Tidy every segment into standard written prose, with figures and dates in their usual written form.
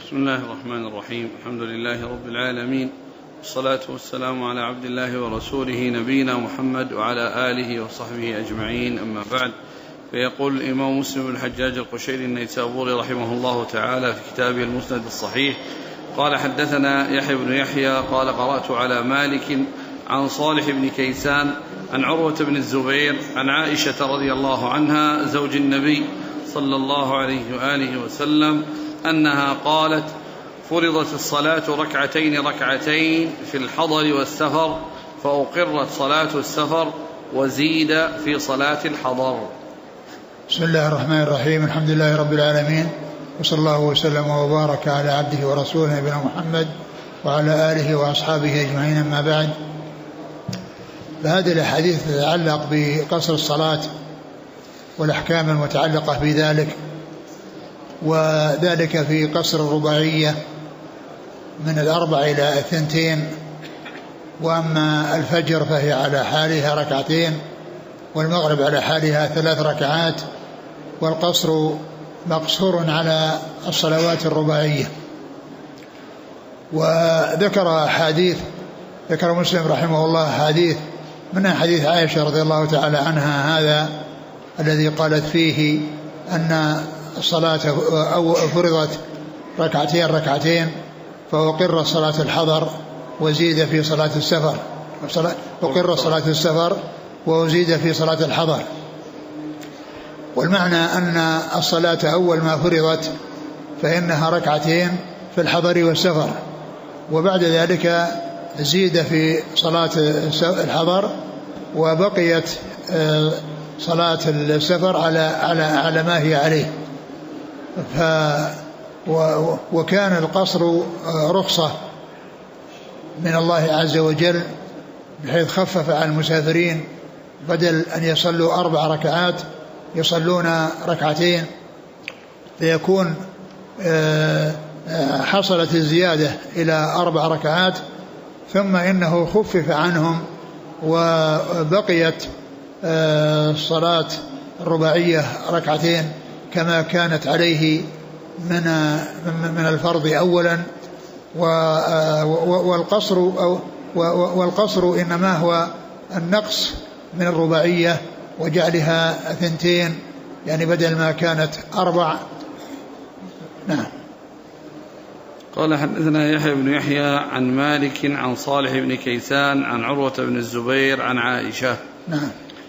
بسم الله الرحمن الرحيم. الحمد لله رب العالمين، والصلاة والسلام على عبد الله ورسوله نبينا محمد وعلى آله وصحبه أجمعين، أما بعد. فيقول الإمام مسلم بن الحجاج القشيري النيسابوري رحمه الله تعالى في كتابه المسند الصحيح قال: حدثنا يحيى بن يحيى قال: قرأت على مالك عن صالح بن كيسان عن عروة بن الزبير عن عائشة رضي الله عنها زوج النبي صلى الله عليه وآله وسلم أنها قالت: فرضت الصلاة ركعتين ركعتين في الحضر والسفر، فأقرت صلاة السفر وزيد في صلاة الحضر. بسم الله الرحمن الرحيم. الحمد لله رب العالمين، وصلى الله وسلم وبارك على عبده ورسوله نبينا محمد وعلى آله وأصحابه أجمعين، أما بعد. فهذه الأحاديث تتعلق بقصر الصلاة والأحكام المتعلقة بذلك، وذلك في قصر الرباعية من 4 إلى 2، وأما الفجر فهي على حالها 2 ركعتين، والمغرب على حالها 3 ركعات، والقصر مقصور على الصلوات الرباعية. وذكر حديث، ذكر مسلم رحمه الله حديث من حديث عائشة رضي الله تعالى عنها، هذا الذي قالت فيه أن الصلاة فرضت ركعتين ركعتين، فأقر صلاة الحضر وزيد في صلاة السفر، أقر صلاة السفر وزيد في صلاة الحضر. والمعنى أن الصلاة أول ما فرضت فإنها 2 ركعتين في الحضر والسفر، وبعد ذلك زيد في صلاة الحضر، وبقيت صلاة السفر على ما هي عليه. وكان القصر رخصة من الله عز وجل، بحيث خفف على المسافرين، بدل أن يصلوا 4 ركعات يصلون 2 ركعتين، فيكون حصلت الزيادة إلى 4 ركعات، ثم إنه خفف عنهم وبقيت صلاة الرباعية 2 ركعتين كما كانت عليه من الفرض أولا. والقصر إنما هو النقص من الرباعية وجعلها 2، يعني بدل ما كانت 4. نعم. قال: حدثنا يحيى بن يحيى عن مالك عن صالح بن كيسان عن عروة بن الزبير عن عائشة. نعم.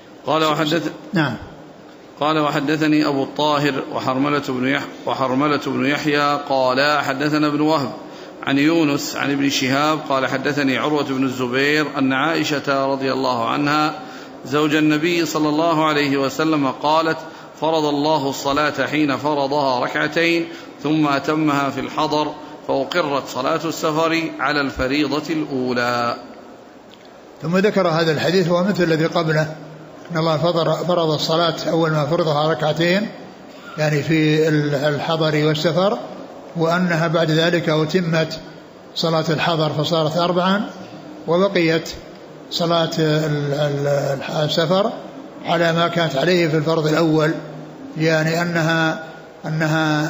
قال: وحدثني أبو الطاهر وحرملة بن يحيى قال: حدثنا ابن وهب عن يونس عن ابن شهاب قال: حدثني عروة بن الزبير أن عائشة رضي الله عنها زوج النبي صلى الله عليه وسلم قالت: فرض الله الصلاة حين فرضها 2 ركعتين ثم أتمها في الحضر، فأقرت صلاة السفر على الفريضة الأولى. ثم ذكر هذا الحديث هو مثل الذي قبله، أن الله فرض الصلاة أول ما فرضها 2 ركعتين، يعني في الحضر والسفر، وأنها بعد ذلك أتمت صلاة الحضر فصارت 4، وبقيت صلاة السفر على ما كانت عليه في الفرض الأول، يعني أنها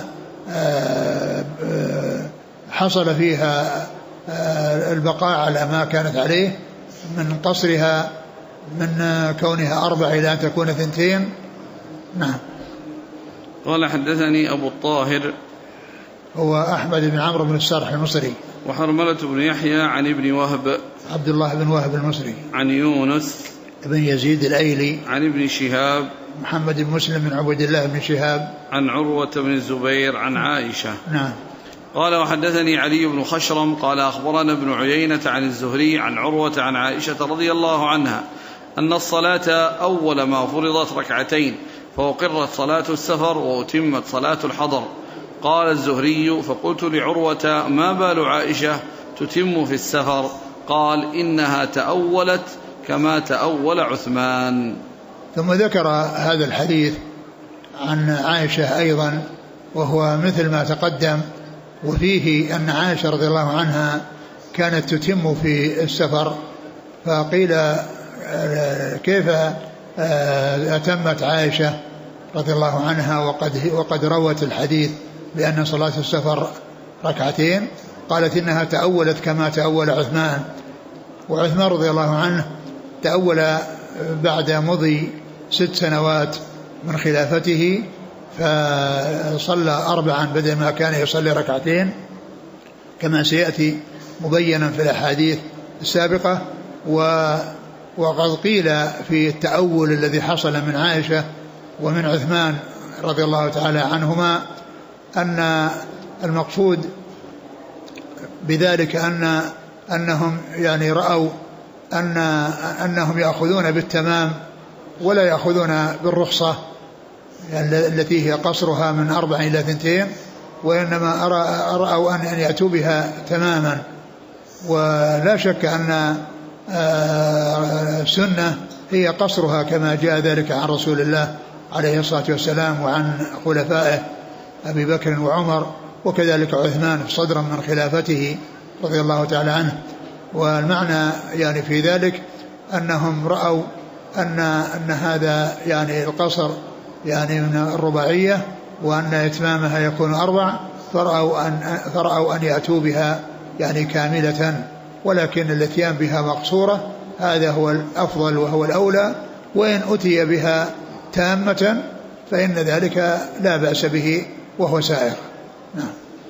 حصل فيها البقاء على ما كانت عليه من قصرها، من كونها 4 إلى أن تكون 2. نعم. قال: حدثني أبو الطاهر هو أحمد بن عمرو بن السرح المصري، وحرملة بن يحيى عن ابن وهب عبد الله بن وهب المصري، عن يونس بن يزيد الأيلي، عن ابن شهاب محمد بن مسلم بن عبد الله بن شهاب، عن عروة بن الزبير عن عائشة. نعم. قال: وحدثني علي بن خشرم قال: أخبرنا ابن عيينة عن الزهري عن عروة عن عائشة رضي الله عنها أن الصلاة أول ما فرضت 2 ركعتين، فأقرت صلاة السفر وأتمت صلاة الحضر. قال الزهري: فقلت لعروة: ما بال عائشة تتم في السفر؟ قال: إنها تأولت كما تأول عثمان. ثم ذكر هذا الحديث عن عائشة أيضا، وهو مثل ما تقدم، وفيه أن عائشة رضي الله عنها كانت تتم في السفر، فقيل: كيف أتمت عائشة رضي الله عنها وقد روت الحديث بأن صلاة السفر ركعتين. قالت إنها تأولت كما تأول عثمان، وعثمان رضي الله عنه تأول بعد مضي 6 سنوات من خلافته، فصلى 4 بدل ما كان يصلي ركعتين كما سيأتي مبينا في الأحاديث السابقة. وقد قيل في التأول الذي حصل من عائشة ومن عثمان رضي الله تعالى عنهما أن المقصود بذلك أنهم يعني رأوا أنهم يأخذون بالتمام ولا يأخذون بالرخصة التي هي قصرها من 4 إلى 2، وإنما رأوا أن يأتوا بها تماما. ولا شك أن السنة هي قصرها كما جاء ذلك عن رسول الله عليه الصلاة والسلام وعن خلفائه أبي بكر وعمر وكذلك عثمان صدرا من خلافته رضي الله تعالى عنه. والمعنى يعني في ذلك أنهم رأوا أن هذا يعني القصر يعني من الرباعية وأن إتمامها يكون 4، فرأوا أن يأتوا بها يعني كاملة، ولكن الاتيان بها مقصورة هذا هو الأفضل وهو الأولى، وإن أتي بها تامة فإن ذلك لا بأس به وهو سائر. نعم.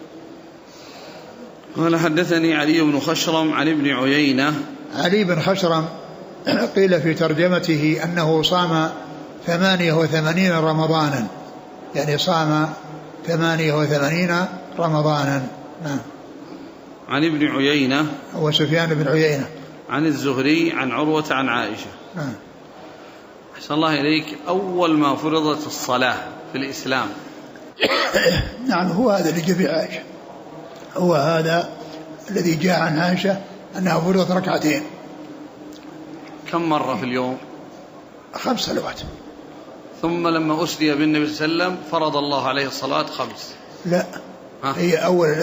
قال حدثني علي بن خشرم عن ابن عيينة. علي بن خشرم قيل في ترجمته أنه صام 88 رمضانا، يعني صام 88 رمضانا. نعم. عن ابن عيينة وسفيان بن عيينة عن الزهري عن عروة عن عائشة. نعم. أحسن الله إليك، أول ما فرضت الصلاة في الإسلام نعم هو هذا اللي جاء في عائشة، هو هذا الذي جاء عن عائشة أنها فرضت 2 ركعتين. كم مرة في اليوم؟ 5 صلوات. ثم لما أسري بالنبي صلى الله عليه وسلم فرض الله عليه الصلاة 5. لا هي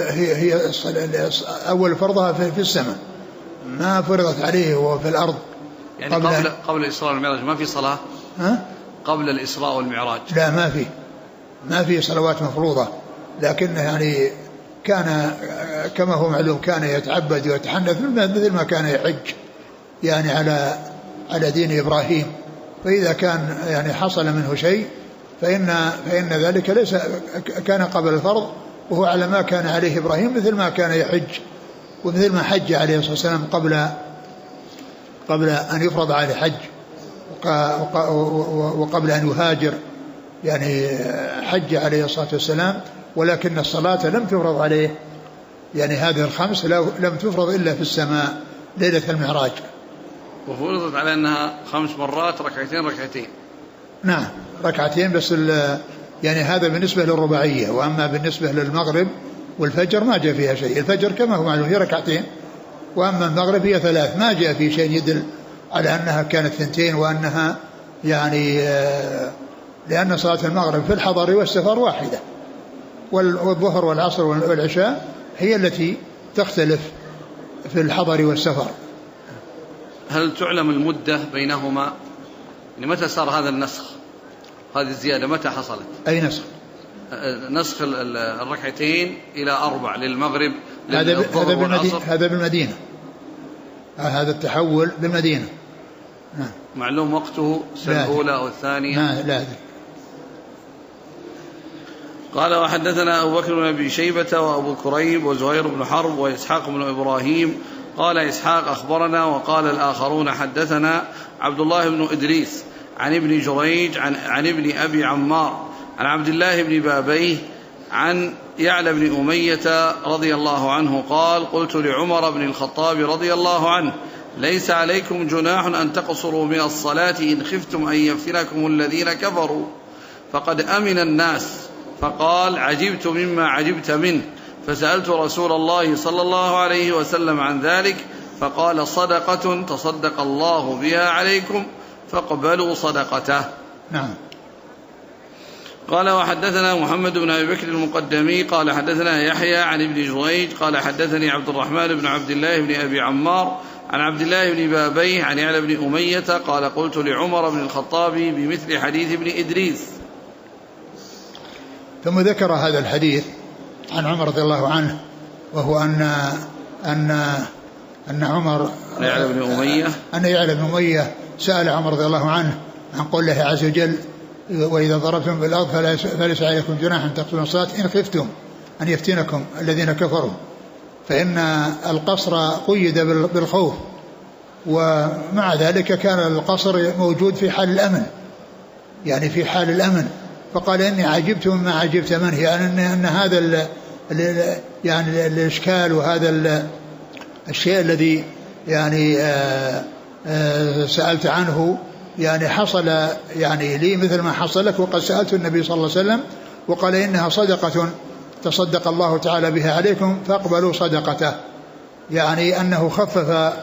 أول فرضها في السماء، ما فرضت عليه وهو في الأرض. يعني قبل الإسراء والمعراج ما في صلاة؟ قبل الإسراء والمعراج لا ما في صلوات مفروضة، لكن يعني كان كما هو معلوم كان يتعبد ويتحنث مثل ما كان يحج يعني على دين إبراهيم. فإذا كان يعني حصل منه شيء فإن ذلك ليس كان قبل الفرض، وهو على ما كان عليه إبراهيم مثل ما كان يحج ومثل ما حج عليه الصلاة والسلام قبل أن يفرض عليه حج وقبل أن يهاجر، يعني حج عليه الصلاة والسلام، ولكن الصلاة لم تفرض عليه، يعني هذه 5 لم تفرض إلا في السماء ليلة المعراج. وفرضت على أنها 5 مرات 2 ركعتين. نعم 2 ركعتين بس، يعني هذا بالنسبة للرباعية، وأما بالنسبة للمغرب والفجر ما جاء فيها شيء. الفجر كما هو معلوم هي 2 ركعتين، وأما المغرب هي 3، ما جاء في شيء يدل على أنها كانت 2، وأنها يعني لأن صلاة المغرب في الحضر والسفر واحدة، والظهر والعصر والعشاء هي التي تختلف في الحضر والسفر. هل تعلم المدة بينهما؟ يعني متى صار هذا النسخ، هذه الزيادة متى حصلت؟ أي نسخ؟ نسخ 2 ركعتين إلى 4 للمغرب هذا بالمدينة، هذا التحول بالمدينة. نعم. معلوم وقته السنة الأولى أو الثانية؟ لا أدري. قال وحدثنا أبو بكر بن أبي شيبة وأبو كريب وزهير بن حرب وإسحاق بن إبراهيم. قال إسحاق أخبرنا، وقال الآخرون حدثنا عبد الله بن إدريس عن ابن جريج عن ابن أبي عمار عن عبد الله بن بابيه عن يعلى بن أمية رضي الله عنه قال قلت لعمر بن الخطاب رضي الله عنه ليس عليكم جناح أن تقصروا من الصلاة إن خفتم أن يفتنكم الذين كفروا فقد أمن الناس. فقال عجبت مما عجبت منه، فسألت رسول الله صلى الله عليه وسلم عن ذلك فقال صدقة تصدق الله بها عليكم فاقبلوا صدقته. نعم. قال وحدثنا محمد بن أبي بكر المقدمي قال حدثنا يحيى عن ابن جريج قال حدثني عبد الرحمن بن عبد الله بن أبي عمار عن عبد الله بن بابيه عن يعلى بن أمية قال قلت لعمر بن الخطاب بمثل حديث ابن إدريس. ثم ذكر هذا الحديث عن عمر رضي الله عنه وهو أن عمر أن يعلى بن أمية سأل عمر رضي الله عنه عن قول الله عز وجل: وإذا ضربتم في الأرض فليس عليكم جناح أن تقصروا الصلاة إن خفتم أن يفتنكم الذين كفروا، فإن القصر قيد بالخوف، ومع ذلك كان القصر موجود في حال الأمن، يعني في حال الأمن. فقال: إني عجبت مما عجبت منه، يعني أن هذا يعني الإشكال وهذا الشيء الذي يعني سألت عنه يعني حصل يعني لي مثل ما حصل لك، وقد سألت النبي صلى الله عليه وسلم وقال: إنها صدقة تصدق الله تعالى بها عليكم فاقبلوا صدقته، يعني أنه خفف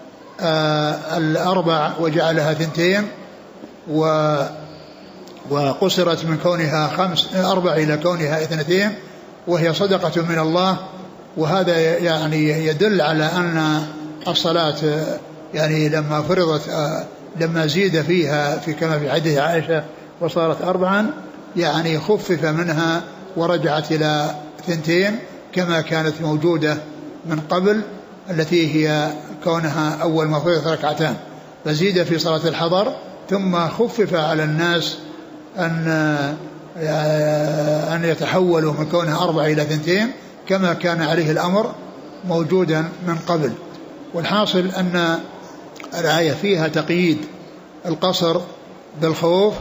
الأربع وجعلها 2، وقصرت من كونها 4 إلى كونها 2، وهي صدقة من الله. وهذا يعني يدل على أن الصلاة يعني لما فرضت لما زيد فيها في كما في حديث عائشة وصارت 4 يعني خفف منها ورجعت إلى 2 كما كانت موجودة من قبل، التي هي كونها أول ما فرضت 2 فزيد في صلاة الحضر، ثم خفف على الناس أن يتحولوا من كونها 4 إلى 2 كما كان عليه الأمر موجودا من قبل. والحاصل أن الآية فيها تقييد القصر بالخوف،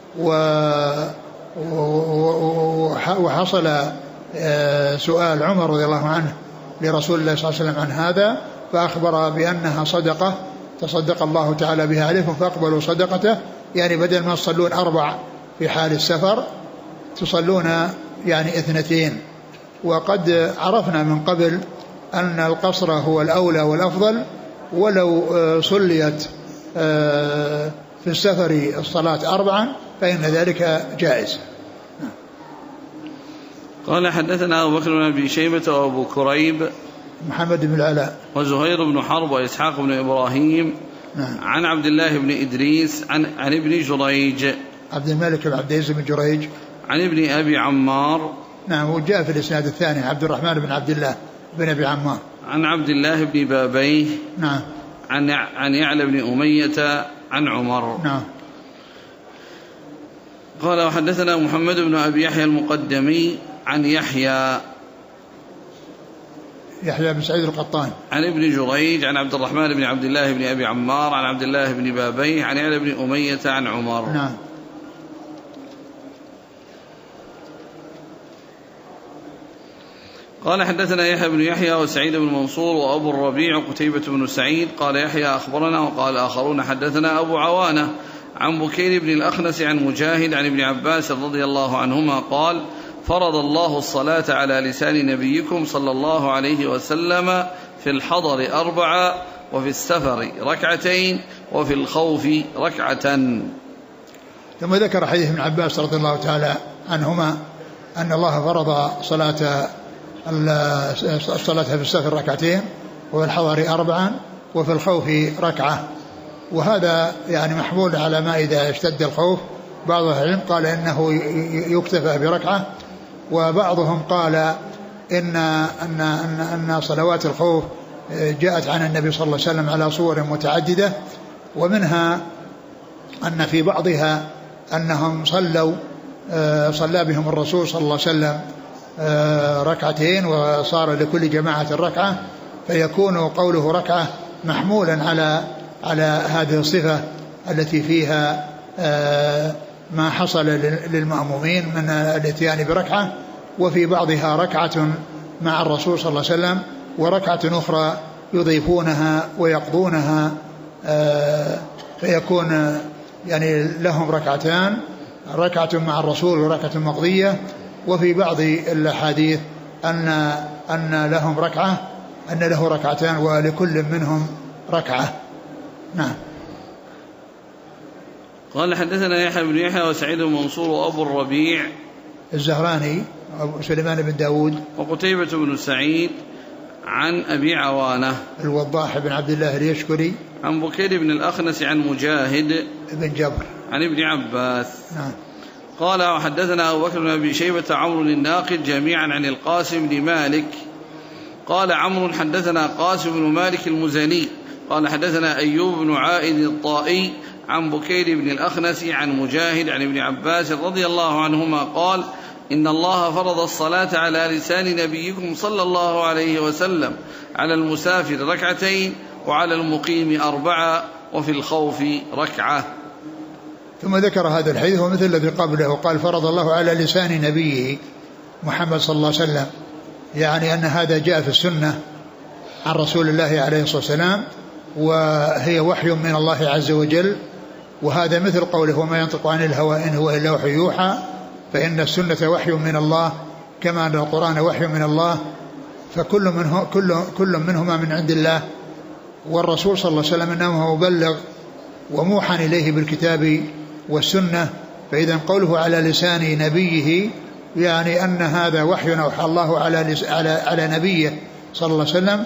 وحصل سؤال عمر رضي الله عنه لرسول الله صلى الله عليه وسلم عن هذا، فأخبر بأنها صدقة تصدق الله تعالى بها عليكم فاقبلوا صدقته، يعني بدل ما تصلون 4 في حال السفر تصلون يعني 2. وقد عرفنا من قبل أن القصر هو الأولى والأفضل، ولو صليت في السفر الصلاة 4 فإن ذلك جائز. قال: حدثنا أبو بكر بن أبي شيبة وأبو كريب محمد بن العلاء وزهير بن حرب وإسحاق بن إبراهيم عن عبد الله بن إدريس عن ابن جريج عبد الملك بن عبد العزيز بن جريج عن ابن أبي عمار. نعم، وجاء في الإسناد الثاني عبد الرحمن بن عبد الله بن أبي عمار عن عبد الله بن بابيه. نعم. عن يعلى بن أمية عن عمر. نعم. قال: وحدثنا محمد بن أبي يحيى المقدمي عن يحيى بن سعيد القطان عن ابن جريج عن عبد الرحمن بن عبد الله بن أبي عمار عن عبد الله بن بابيه عن يعلى بن أمية عن عمر. نعم. قال: حدثنا يحيى بن يحيى وسعيد بن منصور وأبو الربيع وقتيبة بن سعيد. قال يحيى: أخبرنا. وقال آخرون: حدثنا أبو عوانة عن بكير بن الأخنس عن مجاهد عن ابن عباس رضي الله عنهما قال: فرض الله الصلاة على لسان نبيكم صلى الله عليه وسلم في الحضر 4 وفي السفر 2 وفي الخوف 1. ثم ذكر حديث ابن عباس رضي الله تعالى عنهما أن الله فرض الصلاة في السفر 2 وفي الحضر 4 وفي الخوف 1. وهذا يعني محمول على ما إذا اشتد الخوف. بعض العلم قال إنه يكتفى ب1، وبعضهم قال إن صلوات الخوف جاءت عن النبي صلى الله عليه وسلم على صور متعددة، ومنها أن في بعضها أنهم صلى بهم الرسول صلى الله عليه وسلم 2 وصار لكل جماعة 1، فيكون قوله 1 محمولا على هذه الصفة التي فيها ما حصل للمأمومين من الاتيان ب1. وفي بعضها 1 مع الرسول صلى الله عليه وسلم و1 أخرى يضيفونها ويقضونها، فيكون يعني لهم 2 مع الرسول و1 مقضية. وفي بعض الأحاديث أن لهم 1 أن له 2 ولكل منهم 1. نعم. قال: حدثنا يحيى بن يحيى وسعيد بن منصور وأبو الربيع الزهراني وسليمان بن داود وقتيبة بن سعيد عن أبي عوانة الوضاح بن عبد الله اليشكري عن بكير بن الأخنس عن مجاهد بن جبر عن ابن عباس. نعم. قال: وحدثنا أبو بكر بن أبي شيبة عمرو الناقد جميعا عن القاسم بن مالك قال عمرو حدثنا قاسم بن مالك المزني قال حدثنا أيوب بن عائد الطائي عن بكير بن الأخنس عن مجاهد عن ابن عباس رضي الله عنهما قال إن الله فرض الصلاة على لسان نبيكم صلى الله عليه وسلم على المسافر ركعتين وعلى المقيم 4 وفي الخوف ركعة. ثم ذكر هذا الحديث ومثل الذي قبله قال فرض الله على لسان نبيه محمد صلى الله عليه وسلم، يعني أن هذا جاء في السنة عن رسول الله عليه الصلاة والسلام، وهي وحي من الله عز وجل، وهذا مثل قوله وما ينطق عن الهوى إن هو إلا وحي يوحى، فإن السنة وحي من الله كما أن القرآن وحي من الله، كل منهما من عند الله، والرسول صلى الله عليه وسلم إنما مبلغ وموحى إليه بالكتاب والسنة. فإذا قوله على لسان نبيه يعني أن هذا وحي أوحى الله على نبيه صلى الله عليه وسلم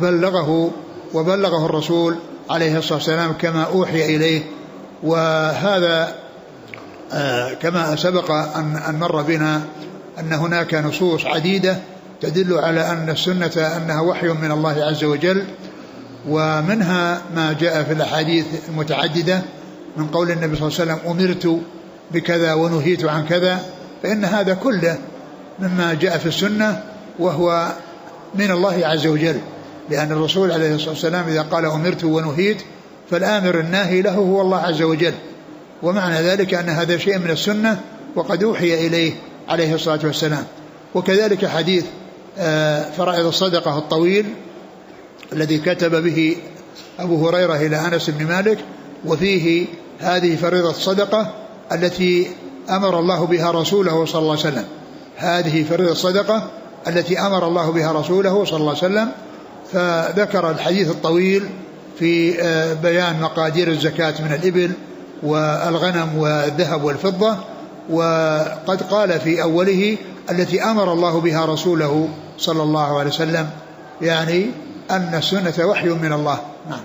وبلغه الرسول عليه الصلاة والسلام كما أوحي إليه. وهذا كما سبق أن مر بنا أن هناك نصوص عديدة تدل على أن السنة أنها وحي من الله عز وجل، ومنها ما جاء في الأحاديث المتعددة من قول النبي صلى الله عليه وسلم أمرت بكذا ونهيت عن كذا، فإن هذا كله مما جاء في السنة وهو من الله عز وجل، لأن الرسول عليه الصلاة والسلام إذا قال أمرت ونهيت فالآمر الناهي له هو الله عز وجل، ومعنى ذلك أن هذا شيء من السنة وقد أوحي إليه عليه الصلاة والسلام. وكذلك حديث فرائض الصدقة الطويل الذي كتب به أبو هريرة إلى أنس بن مالك، وفيه هذه فريضة الصدقة التي أمر الله بها رسوله صلى الله عليه وسلم، هذه فريضة الصدقة التي أمر الله بها رسوله صلى الله عليه وسلم. فذكر الحديث الطويل في بيان مقادير الزكاة من الإبل والغنم والذهب والفضة، وقد قال في أوله التي أمر الله بها رسوله صلى الله عليه وسلم، يعني أن السنة وحي من الله. نعم.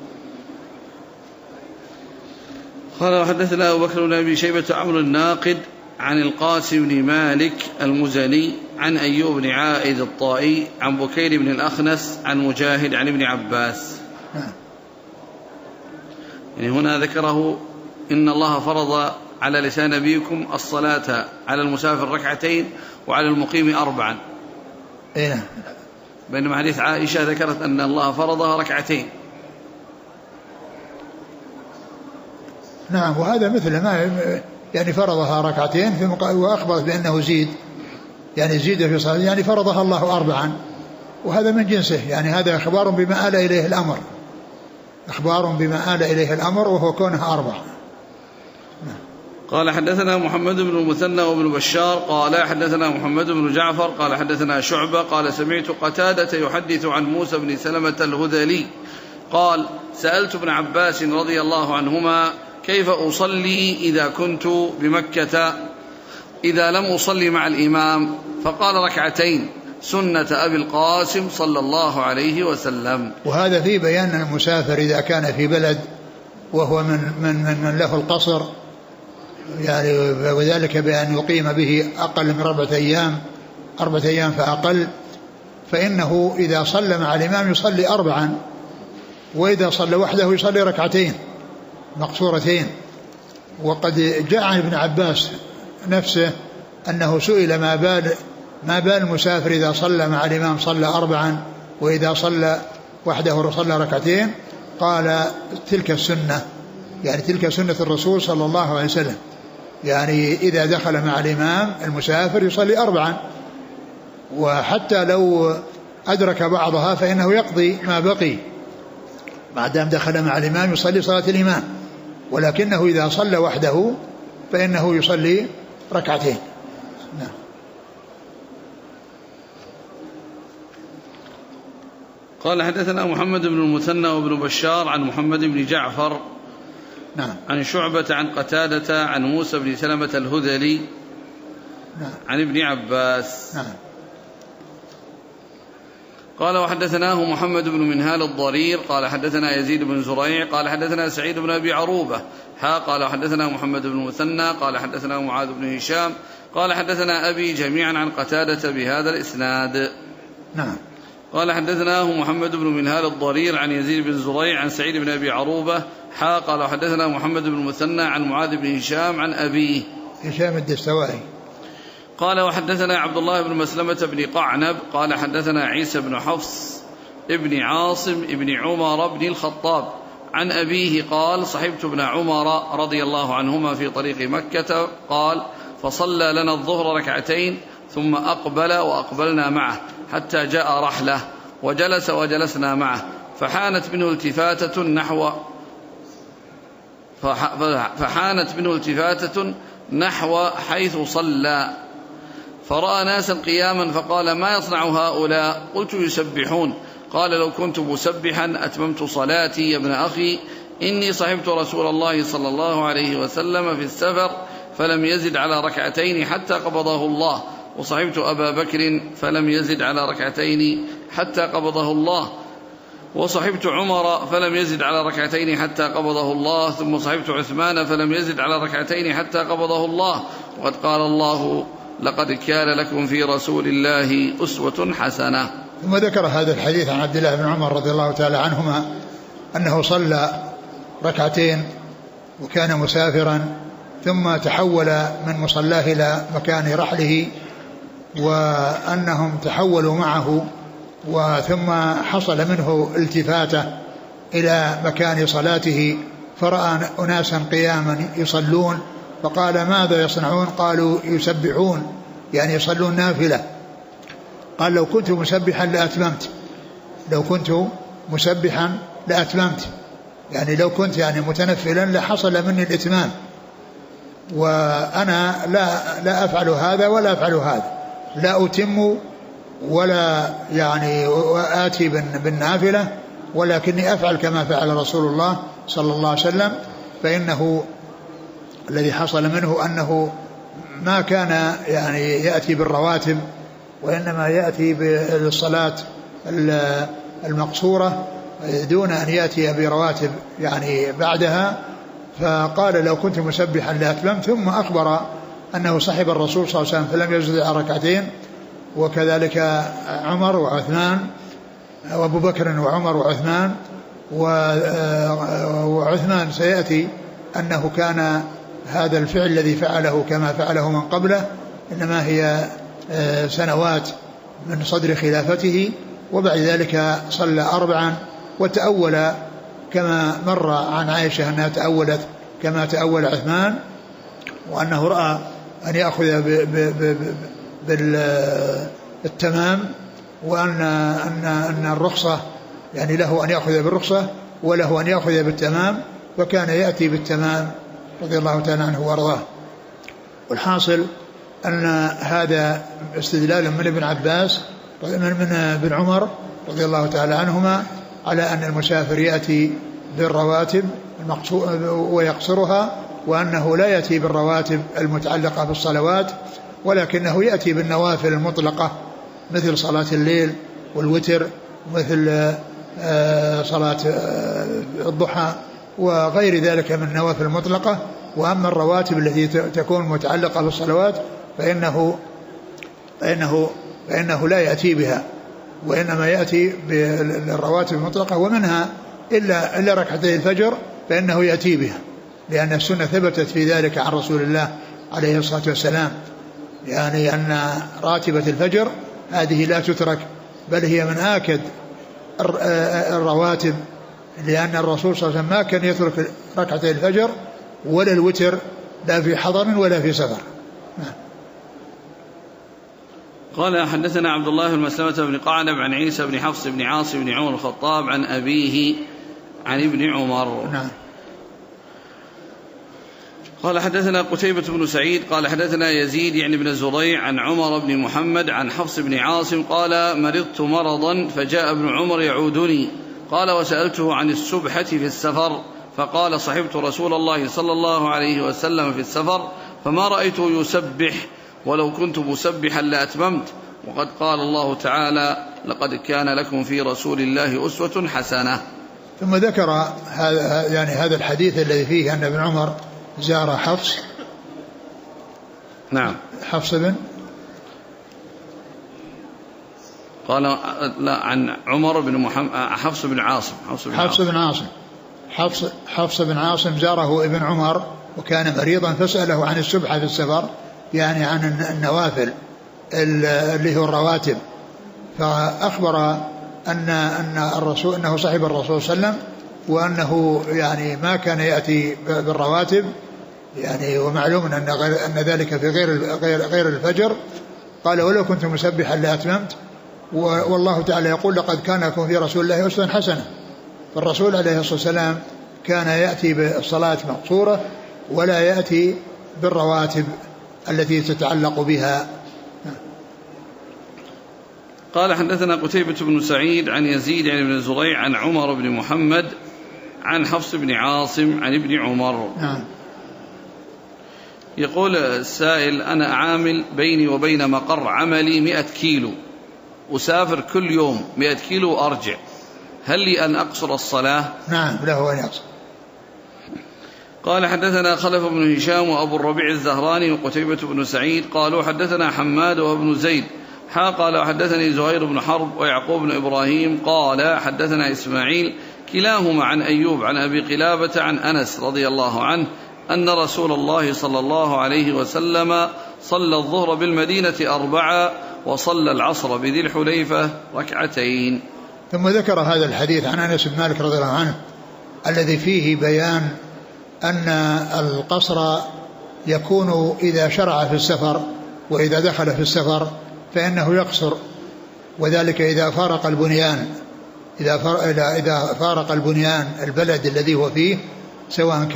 قال وحدثنا أبو بكر بن أبي شيبة عمرو الناقد عن القاسم بن مالك المزني عن أيوب بن عائد الطائي عن بكير بن الأخنس عن مجاهد عن ابن عباس. يعني هنا ذكره إن الله فرض على لسان نبيكم الصلاة على المسافر ركعتين وعلى المقيم 4. بينما حديث عائشة ذكرت أن الله فرضها ركعتين. نعم، وهذا مثل ما يعني فرضها ركعتين وأخبرت بأنه زيد، يعني زيد في صلاة، يعني فرضها الله 4، وهذا من جنسه، يعني هذا إخبار بما آل إليه الأمر، إخبار بما آل إليه الأمر وهو كونها 4. قال حدثنا محمد بن المثنى وابن بشار قال حدثنا محمد بن جعفر قال حدثنا شعبة قال سمعت قتادة يحدث عن موسى بن سلمة الهذلي قال سألت ابن عباس رضي الله عنهما كيف أصلي إذا كنت بمكة إذا لم أصلي مع الإمام، فقال ركعتين سنة أبي القاسم صلى الله عليه وسلم. وهذا في بيان المسافر إذا كان في بلد وهو من له القصر، يعني وذلك بأن يقيم به أقل من 4 أيام فأقل، فإنه إذا صلى مع الإمام يصلي 4، وإذا صلى وحده يصلي ركعتين مقصورتين. وقد جاء عن ابن عباس نفسه أنه سئل ما بال المسافر إذا صلى مع الإمام صلى 4، وإذا صلى وحده صلى ركعتين، قال تلك السنة، يعني تلك سنة الرسول صلى الله عليه وسلم، يعني إذا دخل مع الإمام المسافر يصلي 4، وحتى لو أدرك بعضها فإنه يقضي ما بقي ما دام دخل مع الإمام يصلي صلاة الإمام، ولكنه إذا صلى وحده فإنه يصلي ركعتين. نعم. قال حدثنا محمد بن المثنى وابن بشار عن محمد بن جعفر نعم. عن شعبة عن قتادة عن موسى بن سلمة الهذلي نعم. عن ابن عباس. نعم. قال وحدثناه محمد بن منهال الضرير قال حدثنا يزيد بن زريع قال حدثنا سعيد بن أبي عروبة قال وحدثنا محمد بن المثنى قال حدثنا معاذ بن هشام قال حدثنا أبي جميعا عن قتادة بهذا الإسناد. نعم. قال حدثناه محمد بن منهال الضرير عن يزيد بن زريع عن سعيد بن أبي عروبة قال حدثنا محمد بن المثنى عن معاذ بن هشام عن أبيه هشام الدستوائي قال وحدثنا عبد الله بن مسلمة بن قعنب قال حدثنا عيسى بن حفص ابن عاصم ابن عمر بن الخطاب عن أبيه قال صحبت ابن عمر رضي الله عنهما في طريق مكة قال فصلى لنا الظهر ركعتين ثم أقبل وأقبلنا معه حتى جاء رحلة وجلس وجلسنا معه فحانت منه التفاتة نحو حيث صلى فرأى ناسا قياما فقال ما يصنع هؤلاء؟ قلت يسبحون. قال لو كنت مسبحا أتممت صلاتي يا ابن أخي إني صحبت رسول الله صلى الله عليه وسلم في السفر فلم يزد على ركعتين حتى قبضه الله وصحبت أبا بكر فلم يزد على ركعتين حتى قبضه الله وصحبت عمر فلم يزد على ركعتين حتى قبضه الله ثم صحبت عثمان فلم يزد على ركعتين حتى قبضه الله وقد قال الله لقد كان لكم في رسول الله أسوة حسنة. ثم ذكر هذا الحديث عن عبد الله بن عمر رضي الله تعالى عنهما أنه صلى ركعتين وكان مسافرا ثم تحول من مصلاه إلى مكان رحله وأنهم تحولوا معه وثم حصل منه التفاتة إلى مكان صلاته فرأى أناسا قياما يصلون فقال ماذا يصنعون؟ قالوا يسبحون يعني يصلون نافلة. قال لو كنت مسبحا لأتممت لو كنت مسبحا لأتممت يعني لو كنت يعني متنفلا لحصل مني الإتمام وأنا لا أفعل هذا ولا أفعل هذا لا أتم ولا يعني آتي بالنافلة ولكني أفعل كما فعل رسول الله صلى الله عليه وسلم. فإنه الذي حصل منه أنه ما كان يعني يأتي بالرواتب وإنما يأتي بالصلاة المقصورة دون أن يأتي برواتب يعني بعدها. فقال لو كنت مسبحا لأتممت ثم أخبر أنه صحب الرسول صلى الله عليه وسلم فلم يزد على ركعتين وكذلك عمر وعثمان وأبو بكر وعمر وعثمان وعثمان سيأتي أنه كان هذا الفعل الذي فعله كما فعله من قبله إنما هي سنوات من صدر خلافته وبعد ذلك صلى 4 وتأول كما مر عن عائشة أنها تأولت كما تأول عثمان وأنه رأى أن يأخذ بالتمام وأن الرخصة يعني له أن يأخذ بالرخصة وله أن يأخذ بالتمام وكان يأتي بالتمام رضي الله تعالى عنه وارضاه. والحاصل أن هذا استدلال من ابن عباس من ابن عمر رضي الله تعالى عنهما على أن المسافر يأتي بالرواتب ويقصرها وأنه لا يأتي بالرواتب المتعلقة بالصلوات ولكنه يأتي بالنوافل المطلقة مثل صلاة الليل والوتر مثل صلاة الضحى وغير ذلك من النوافل المطلقة. وأما الرواتب التي تكون متعلقة بالصلوات فإنه لا يأتي بها وإنما يأتي بالرواتب المطلقة ومنها إلا ركعتي الفجر فإنه يأتي بها لأن السنة ثبتت في ذلك عن رسول الله عليه الصلاة والسلام يعني أن راتبة الفجر هذه لا تترك بل هي من آكد الرواتب لأن الرسول صلى الله عليه وسلم ما كان يترك ركعتي الفجر ولا الوتر لا في حضر ولا في سفر. قال حدثنا عبد الله بن مسلمة بن قعنب عن عيسى بن حفص بن عاصم بن عمر الخطاب عن أبيه عن ابن عمر. نعم. قال حدثنا قتيبة بن سعيد قال حدثنا يزيد يعني بن زريع عن عمر بن محمد عن حفص بن عاصم قال مرضت مرضا فجاء ابن عمر يعودني قال وسألته عن السبحة في السفر فقال صحبت رسول الله صلى الله عليه وسلم في السفر فما رأيته يسبح ولو كنت مسبحا لأتممت وقد قال الله تعالى لقد كان لكم في رسول الله أسوة حسنة. ثم ذكر هذا الحديث الذي فيه أن ابن عمر زار حفص. نعم. حفص بن قال لا، عن عمر بن محمد حفص بن عاصم. حفص بن عاصم زاره ابن عمر وكان مريضا فسأله عن السبحة في السفر، يعني عن النوافل اللي هو الرواتب، فأخبر أن الرسول أنه صاحب الرسول صلى الله عليه وسلم، وأنه يعني ما كان يأتي بالرواتب، يعني ومعلوم أن ذلك في غير الفجر. قال ولو كنت مسبحا لأتممت، والله تعالى يقول لقد كان لكم في رسول الله أسوة حسنة. فالرسول عليه الصلاة والسلام كان يأتي بالصلاة مقصورة ولا يأتي بالرواتب التي تتعلق بها. قال حدثنا قتيبة بن سعيد عن يزيد عن ابن زريع عن عمر بن محمد عن حفص بن عاصم عن ابن عمر. يقول السائل: أنا عامل بيني وبين مقر عملي 100 كيلو، أسافر كل يوم 100 كيلو وأرجع، هل لي أن أقصر الصلاة؟ نعم، له أن يقصر. قال حدثنا خلف بن هشام وأبو الربيع الزهراني وقتيبة بن سعيد قالوا حدثنا حماد وابن زيد قال وحدثني زهير بن حرب ويعقوب بن إبراهيم قال حدثنا إسماعيل كلاهما عن أيوب عن أبي قلابة عن أنس رضي الله عنه أن رسول الله صلى الله عليه وسلم صلى الظهر بالمدينة 4 وصلى العصر بذي الحليفة 2. ثم ذكر هذا الحديث عن أنس بن مالك رضي الله عنه الذي فيه بيان أن القصر يكون إذا شرع في السفر، وإذا دخل في السفر فإنه يقصر، وذلك إذا فارق البنيان، إذا فارق البنيان البلد الذي هو فيه، سواء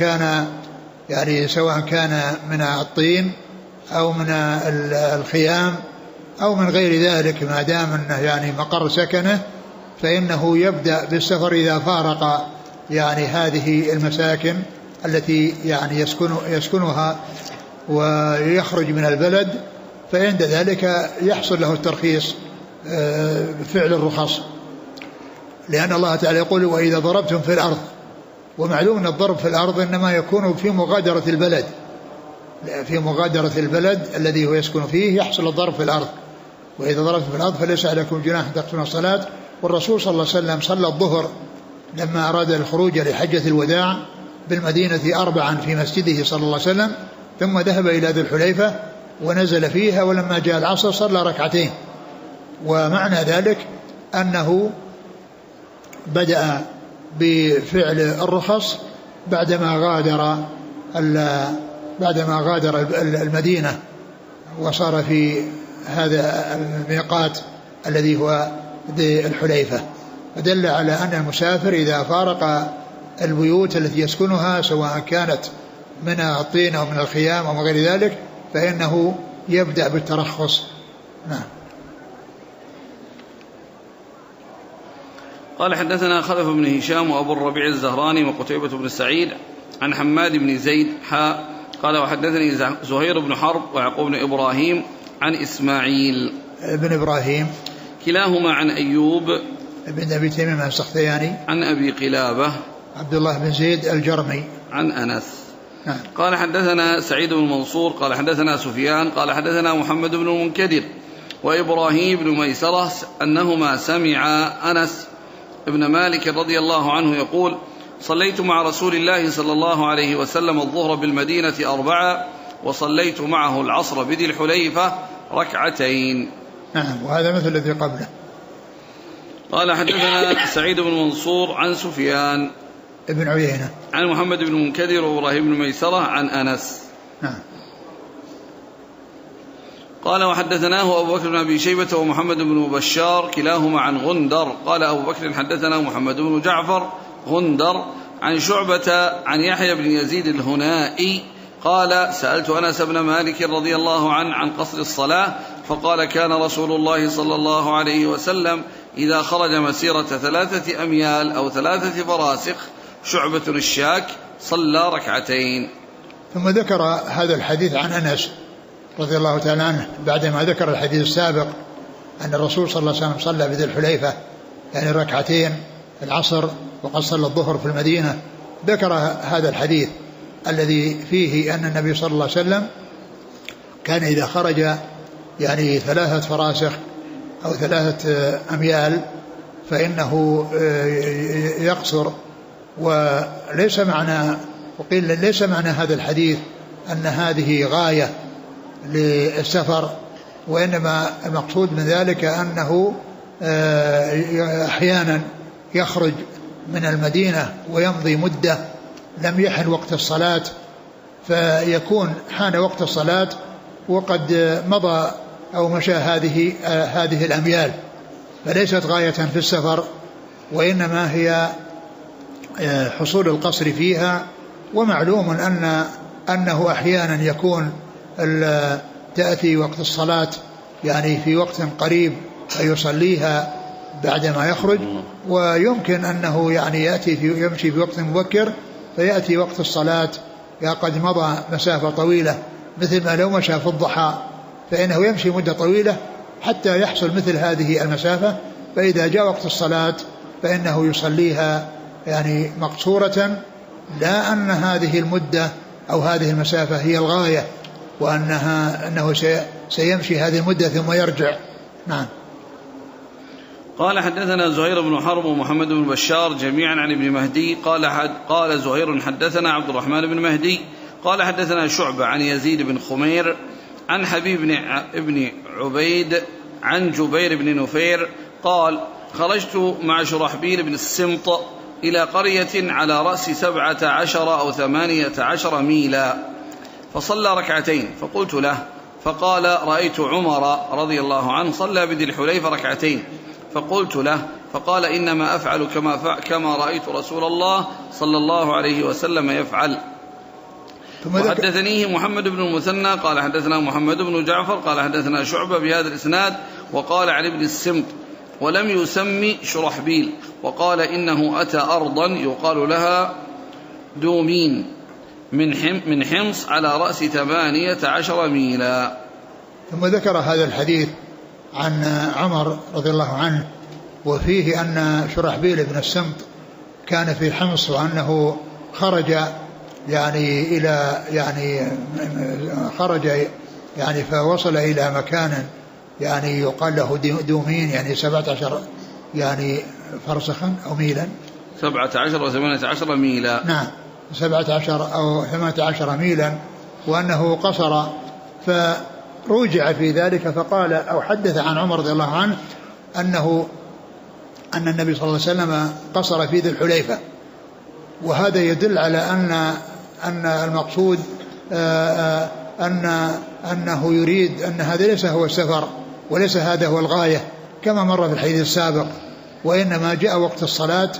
كان من الطين أو من الخيام أو من غير ذلك، ما دام أنه يعني مقر سكنه، فإنه يبدأ بالسفر إذا فارق يعني هذه المساكن التي يعني يسكنها ويخرج من البلد، فعند ذلك يحصل له الترخيص بفعل الرخص، لأن الله تعالى يقول وإذا ضربتم في الأرض، ومعلوم أن الضرب في الأرض إنما يكون في مغادرة البلد الذي هو يسكن فيه يحصل الضرب في الأرض. وإذا ضربتم في الأرض فليس عليكم جناح تقصرون الصلاة. والرسول صلى الله عليه وسلم صلى الظهر لما أراد الخروج لحجة الوداع بالمدينة 4 في مسجده صلى الله عليه وسلم، ثم ذهب إلى ذي الحليفة ونزل فيها، ولما جاء العصر صلى 2. ومعنى ذلك أنه بدأ بفعل الرخص بعدما غادر المدينة وصار في هذا الميقات الذي هو ذي الحليفة. فدل على أن المسافر إذا فارق البيوت التي يسكنها سواء كانت من الطين أو من الخيام أو غير ذلك فإنه يبدأ بالترخص. نعم. قال حدثنا خلف بن هشام وأبو الربيع الزهراني وقتيبة بن سعيد عن حماد بن زيد قال وحدثني زهير بن حرب ويعقوب بن إبراهيم عن إسماعيل بن إبراهيم كلاهما عن أيوب بن أبي تميم السختياني عن أبي قلابة عبد الله بن زيد الجرمي عن أنس. قال حدثنا سعيد بن منصور قال حدثنا سفيان قال حدثنا محمد بن المنكدر وإبراهيم بن ميسرة أنهما سمع أنس ابن مالك رضي الله عنه يقول صليت مع رسول الله صلى الله عليه وسلم الظهر بالمدينة 4 وصليت معه العصر بذي الحليفة 2. نعم. وهذا مثل الذي قبله. قال حدثنا سعيد بن منصور عن سفيان ابن عيينة عن محمد بن منكدر وإبراهيم بن ميسرة عن أنس. نعم. قال وحدثناه أبو بكر بن أبي شيبة ومحمد بن بشار كلاهما عن غندر قال أبو بكر حدثنا محمد بن جعفر غندر عن شعبة عن يحيى بن يزيد الهنائي قال سألت أنس بن مالك رضي الله عنه عن قصر الصلاة فقال كان رسول الله صلى الله عليه وسلم إذا خرج مسيرة 3 أميال أو 3 فراسخ شعبة الشاك صلى 2. ثم ذكر هذا الحديث عن أنس رضي الله تعالى عنه بعدما ذكر الحديث السابق أن الرسول صلى الله عليه وسلم صلى بذي الحليفة يعني 2 العصر وقد صلى الظهر في المدينة. ذكر هذا الحديث الذي فيه أن النبي صلى الله عليه وسلم كان إذا خرج يعني 3 فراسخ أو 3 أميال فإنه يقصر. وليس معنى، وقيل ليس معنى هذا الحديث أن هذه غاية للسفر، وإنما المقصود من ذلك أنه أحيانا يخرج من المدينة ويمضي مدة لم يحن وقت الصلاة، فيكون حان وقت الصلاة وقد مضى أو مشى هذه الأميال، فليست غاية في السفر، وإنما هي حصول القصر فيها. ومعلوم أنه أحيانا يكون تأتي وقت الصلاة يعني في وقت قريب فيصليها بعدما يخرج، ويمكن أنه يعني يمشي في وقت مبكر فيأتي وقت الصلاة قد مضى مسافة طويلة، مثل ما لو مشى في الضحى فإنه يمشي مدة طويلة حتى يحصل مثل هذه المسافة، فإذا جاء وقت الصلاة فإنه يصليها يعني مقصورة، لا أن هذه المدة أو هذه المسافة هي الغاية، وأنه سيمشي هذه المدة ثم يرجع. نعم. قال حدثنا زهير بن حرب ومحمد بن بشار جميعا عن ابن مهدي قال زهير حدثنا عبد الرحمن بن مهدي قال حدثنا شعبة عن يزيد بن خمير عن حبيب بن عبيد عن جبير بن نفير قال خرجت مع شرحبيل بن السمط إلى قرية على رأس 17 أو 18 ميلا، فصلى ركعتين، فقلت له، فقال رأيت عمر رضي الله عنه صلى بذي الحليفة ركعتين، فقلت له، فقال إنما أفعل كما رأيت رسول الله صلى الله عليه وسلم يفعل. وحدثنيه محمد بن المثنى قال حدثنا محمد بن جعفر قال حدثنا شعبة بهذا الإسناد، وقال عن ابن السمط ولم يسمي شرحبيل، وقال إنه أتى أرضا يقال لها دومين من حمص على رأس 18 ميلا. ثم ذكر هذا الحديث عن عمر رضي الله عنه، وفيه أن شرحبيل بن السمط كان في حمص، وأنه خرج يعني إلى خرج يعني فوصل إلى مكان يعني يقال له دومين، يعني 17 يعني فرسخا أو ميلا، 17 و 18 ميلا. نعم 17 أو 18 ميلا، وأنه قصر، فرجع في ذلك فقال أو حدث عن عمر رضي الله عنه أن النبي صلى الله عليه وسلم قصر في ذي الحليفة، وهذا يدل على أن المقصود أنه يريد أن هذا ليس هو السفر وليس هذا هو الغاية كما مر في الحديث السابق، وإنما جاء وقت الصلاة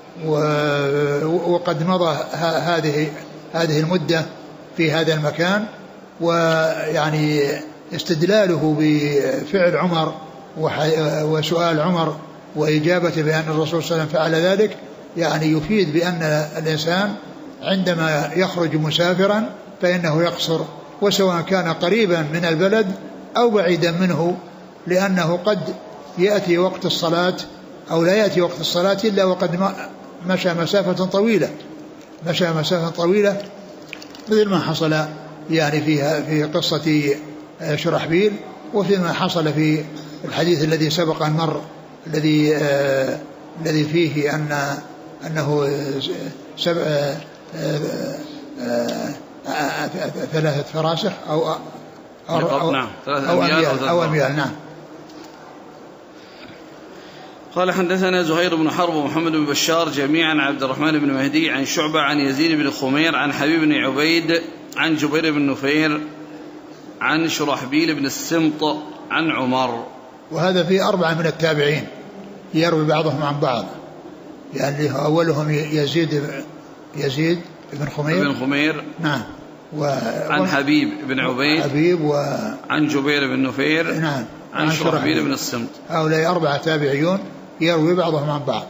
وقد مضى هذه المدة في هذا المكان. ويعني استدلاله بفعل عمر وسؤال عمر وإجابته بأن الرسول صلى الله عليه وسلم فعل ذلك يعني يفيد بأن الإنسان عندما يخرج مسافرا فإنه يقصر، وسواء كان قريبا من البلد أو بعيدا منه، لأنه قد يأتي وقت الصلاة أو لا يأتي وقت الصلاة إلا وقد مشى مسافة طويلة مثل ما حصل يعني في قصة شرحبيل، وفيما حصل في الحديث الذي سبق أن مر الذي فيه أنه 3 فراسخ أو أميال. نعم. قال حدثنا زهير بن حرب ومحمد بن بشار جميعا عن عبد الرحمن بن مهدي عن شعبة عن يزيد بن خمير عن حبيب بن عبيد عن جبير بن نفير عن شرحبيل بن السمط عن عمر. وهذا في 4 من التابعين يروي بعضهم عن بعض، يعني أولهم يزيد بن خمير نعم، عن حبيب بن عبيد عن جبير بن نفير نعم، عن شرحبيل بن السمط. هؤلاء 4 تابعيون يروي بعضهم عن بعض.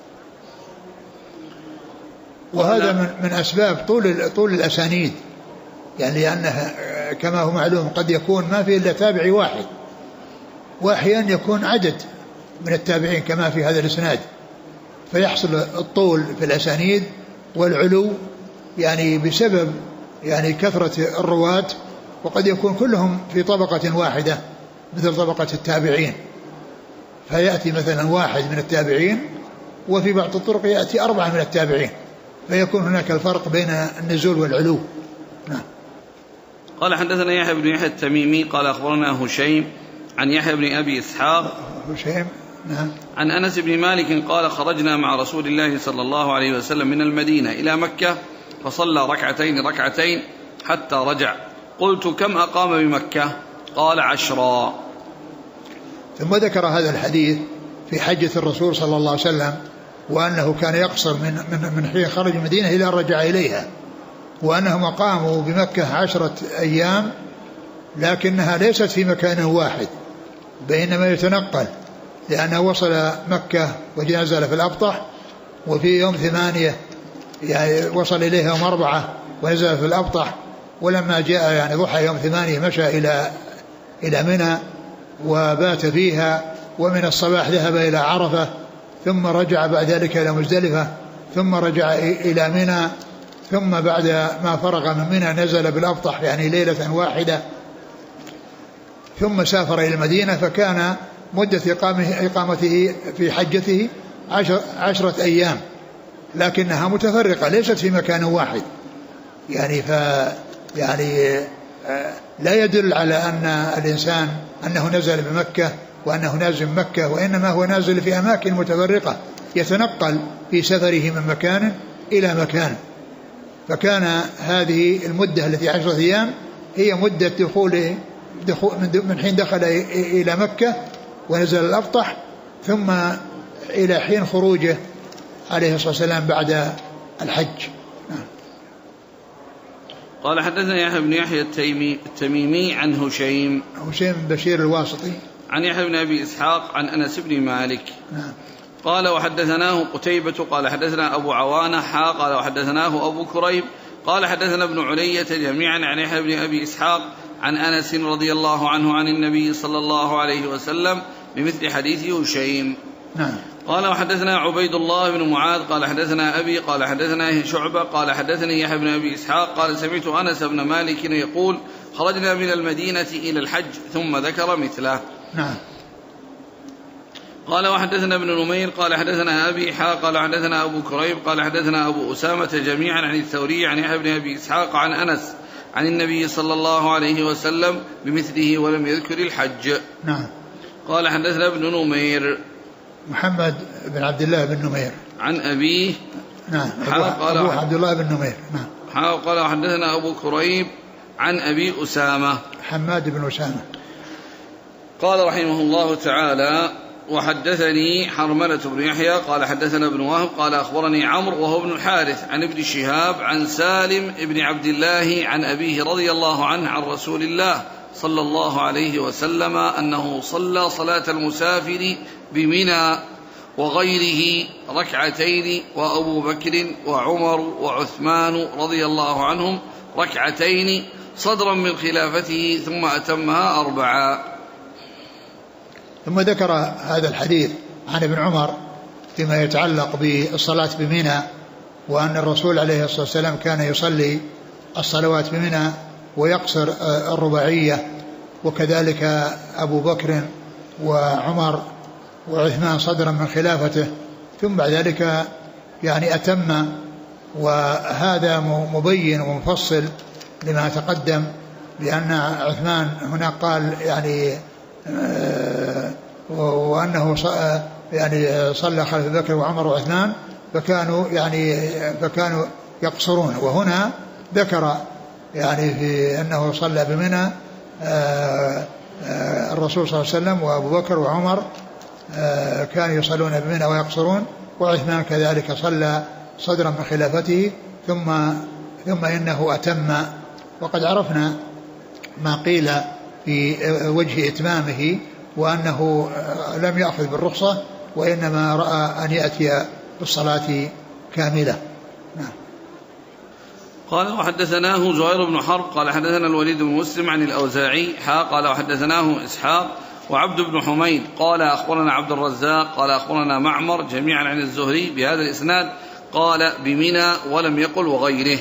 وهذا من أسباب طول الأسانيد، يعني لأنها كما هو معلوم قد يكون ما في إلا تابعي واحد، وأحيانا يكون عدد من التابعين كما في هذا الإسناد، فيحصل الطول في الأسانيد والعلو يعني بسبب يعني كثرة الرواة، وقد يكون كلهم في طبقة واحدة مثل طبقة التابعين، فيأتي مثلا واحد من التابعين، وفي بعض الطرق يأتي 4 من التابعين، فيكون هناك الفرق بين النزول والعلو. نعم. قال حدثنا يحيى بن يحيى التميمي قال أخبرنا هشيم عن يحيى بن أبي إسحاق هشيم نعم عن أنس بن مالك قال خرجنا مع رسول الله صلى الله عليه وسلم من المدينة إلى مكة فصلى ركعتين حتى رجع، قلت كم أقام بمكة؟ قال 10. ثم ذكر هذا الحديث في حجة الرسول صلى الله عليه وسلم، وأنه كان يقصر من حين خرج المدينة إلى أن رجع إليها، وأنهم أقاموا بمكة 10 أيام، لكنها ليست في مكان واحد، بينما يتنقل، لأنه وصل مكة ونزل في الأبطح، وفي يوم 8 يعني وصل إليها يوم 4 ونزل في الأبطح، ولما جاء يعني ضحى يوم 8 مشى إلى منى وبات فيها، ومن الصباح ذهب إلى عرفة، ثم رجع بعد ذلك إلى مزدلفة، ثم رجع إلى منى، ثم بعد ما فرغ من منى نزل بالأبطح يعني ليلة واحدة، ثم سافر إلى المدينة. فكان مدة إقامته في حجته 10 أيام، لكنها متفرقة ليست في مكان واحد، يعني لا يدل على أن الإنسان أنه نزل بمكة وأنه نازل بمكة، وإنما هو نازل في أماكن متفرقة يتنقل في سفره من مكان إلى مكان. فكان هذه المدة التي 10 أيام هي مدة دخول من حين دخل إلى مكة ونزل الأبطح، ثم إلى حين خروجه عليه الصلاة والسلام بعد الحج. قال حدثنا يحيى بن يحيى التميمي عن هشيم بن بشير الواسطي عن يحيى بن أبي إسحاق عن أنس بن مالك قال وحدثناه قتيبة قال حدثنا أبو عوانة قال وحدثناه أبو كريب قال حدثنا ابن علية جميعا عن يحيى بن أبي إسحاق عن أنس رضي الله عنه عن النبي صلى الله عليه وسلم بمثل حديث هشيم. قال وحدثنا عبيد الله بن معاذ قال حدثنا أبي قال حدثنا شعبة قال حدثني يحيى بن أبي إسحاق قال سمعت أنس بن مالك يقول خرجنا من المدينة إلى الحج، ثم ذكر مثله. قال وحدثنا ابن نمير قال حدثنا أبي قال حدثنا أبو كريب قال حدثنا أبو أسامة جميعا عن الثوري عن يحيى بن أبي إسحاق عن أنس عن النبي صلى الله عليه وسلم بمثله ولم يذكر الحج. قال حدثنا ابن نمير محمد بن عبد الله بن نمير عن أبيه قال أبو عبد الله بن نمير قال وحدثنا أبو كريب عن أبي أسامة حماد بن أسامة. قال رحمه الله تعالى وحدثني حرملة بن يحيى قال حدثنا ابن وهب قال أخبرني عمرو وهو ابن الحارث عن ابن شهاب عن سالم ابن عبد الله عن أبيه رضي الله عنه عن رسول الله صلى الله عليه وسلم أنه صلى صلاة المسافر بمنى وغيره 2 وأبو بكر وعمر وعثمان رضي الله عنهم 2 صدرا من خلافته ثم أتمها 4. ثم ذكر هذا الحديث عن ابن عمر فيما يتعلق بالصلاة بمنى، وأن الرسول عليه الصلاة والسلام كان يصلي الصلوات بمنى ويقصر الرباعية، وكذلك أبو بكر وعمر وعثمان صدرا من خلافته، ثم بعد ذلك يعني أتم. وهذا مبين ومفصل لما تقدم، لأن عثمان هنا قال يعني وأنه يعني صلى خلف بكر وعمر وعثمان فكانوا يقصرون، وهنا ذكر يعني في أنه صلى بمنى الرسول صلى الله عليه وسلم وأبو بكر وعمر كانوا يصلون بمنى ويقصرون، وعثمان كذلك صلى صدرا من خلافته ثم إنه أتم. وقد عرفنا ما قيل في وجه إتمامه، وأنه لم يأخذ بالرخصة وإنما رأى أن يأتي بالصلاة كاملة. قال وحدثناه زهير بن حرب قال حدثنا الوليد بن مسلم عن الأوزاعي قال وحدثناه إسحاق وعبد بن حميد قال أخبرنا عبد الرزاق قال أخبرنا معمر جميعا عن الزهري بهذا الإسناد قال بمنى ولم يقل وغيره.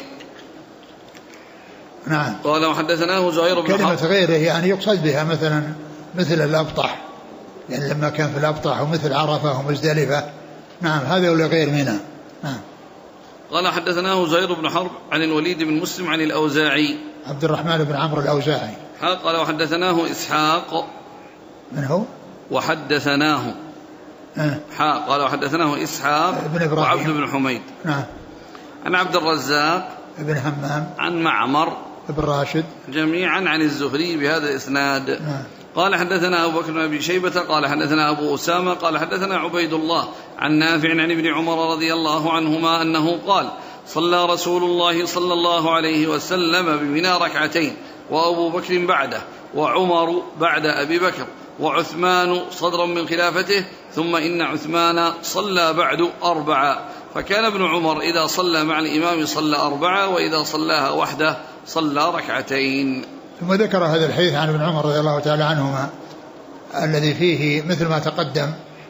قال وحدثناه زهير بن حرب كلمة غيره يعني يقصد بها مثل الأبطح، يعني لما كان في الأبطح ومثل عرفة ومزدلفة. نعم هذا ولا غير منها. نعم. قال حدثناه زهير بن حرب عن الوليد بن مسلم عن الأوزاعي عبد الرحمن بن عمرو الأوزاعي. قال وحدثناه إسحاق. من هو؟ وحدثناه قال وحدثناه إسحاق وعبد بن حميد. نعم. عن عبد الرزاق ابن همام عن معمر ابن راشد جميعا عن الزهري بهذا الإسناد. نعم. قال حدثنا أبو بكر بن أبي شيبة قال حدثنا أبو أسامة قال حدثنا عبيد الله عن نافع عن ابن عمر رضي الله عنهما أنه قال صلى رسول الله صلى الله عليه وسلم بمنى ركعتين وأبو بكر بعده وعمر بعد أبي بكر وعثمان صدرا من خلافته ثم إن عثمان صلى بعد 4 فكان ابن عمر إذا صلى مع الإمام صلى 4 وإذا صلاها وحده صلى 2. ثم ذكر هذا الحديث عن ابن عمر رضي الله تعالى عنهما الذي فيه مثل ما تقدم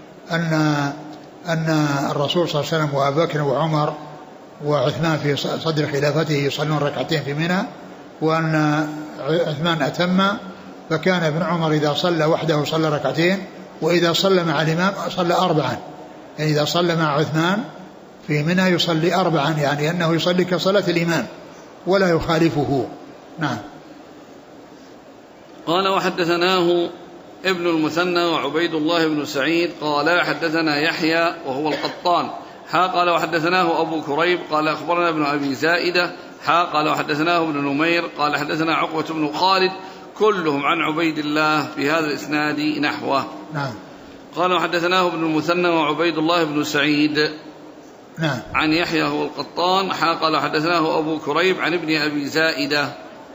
أن الرسول صلى الله عليه وسلم وأبو بكر وعمر وعثمان في صدر خلافته يصلون 2 في منى وأن عثمان أتم فكان ابن عمر إذا صلى وحده صلى 2 وإذا صلى مع الإمام صلى 4 يعني إذا صلى مع عثمان في منى يصلي 4 يعني أنه يصلي كصلاة الإمام ولا يخالفه. نعم. قال وحدثناه ابن المثنى وعبيد الله بن سعيد قال حدثنا يحيى وهو القطان قال وحدثناه أبو كريب قال أخبرنا ابن أبي زائدة قال وحدثناه ابن نمير قال حدثنا عقبة بن خالد كلهم عن عبيد الله في هذا الإسناد نحوه. نعم. قال وحدثناه ابن المثنى وعبيد الله بن سعيد نعم. عن يحيى هو القطان قال حدثناه أبو كريب عن ابن أبي زائدة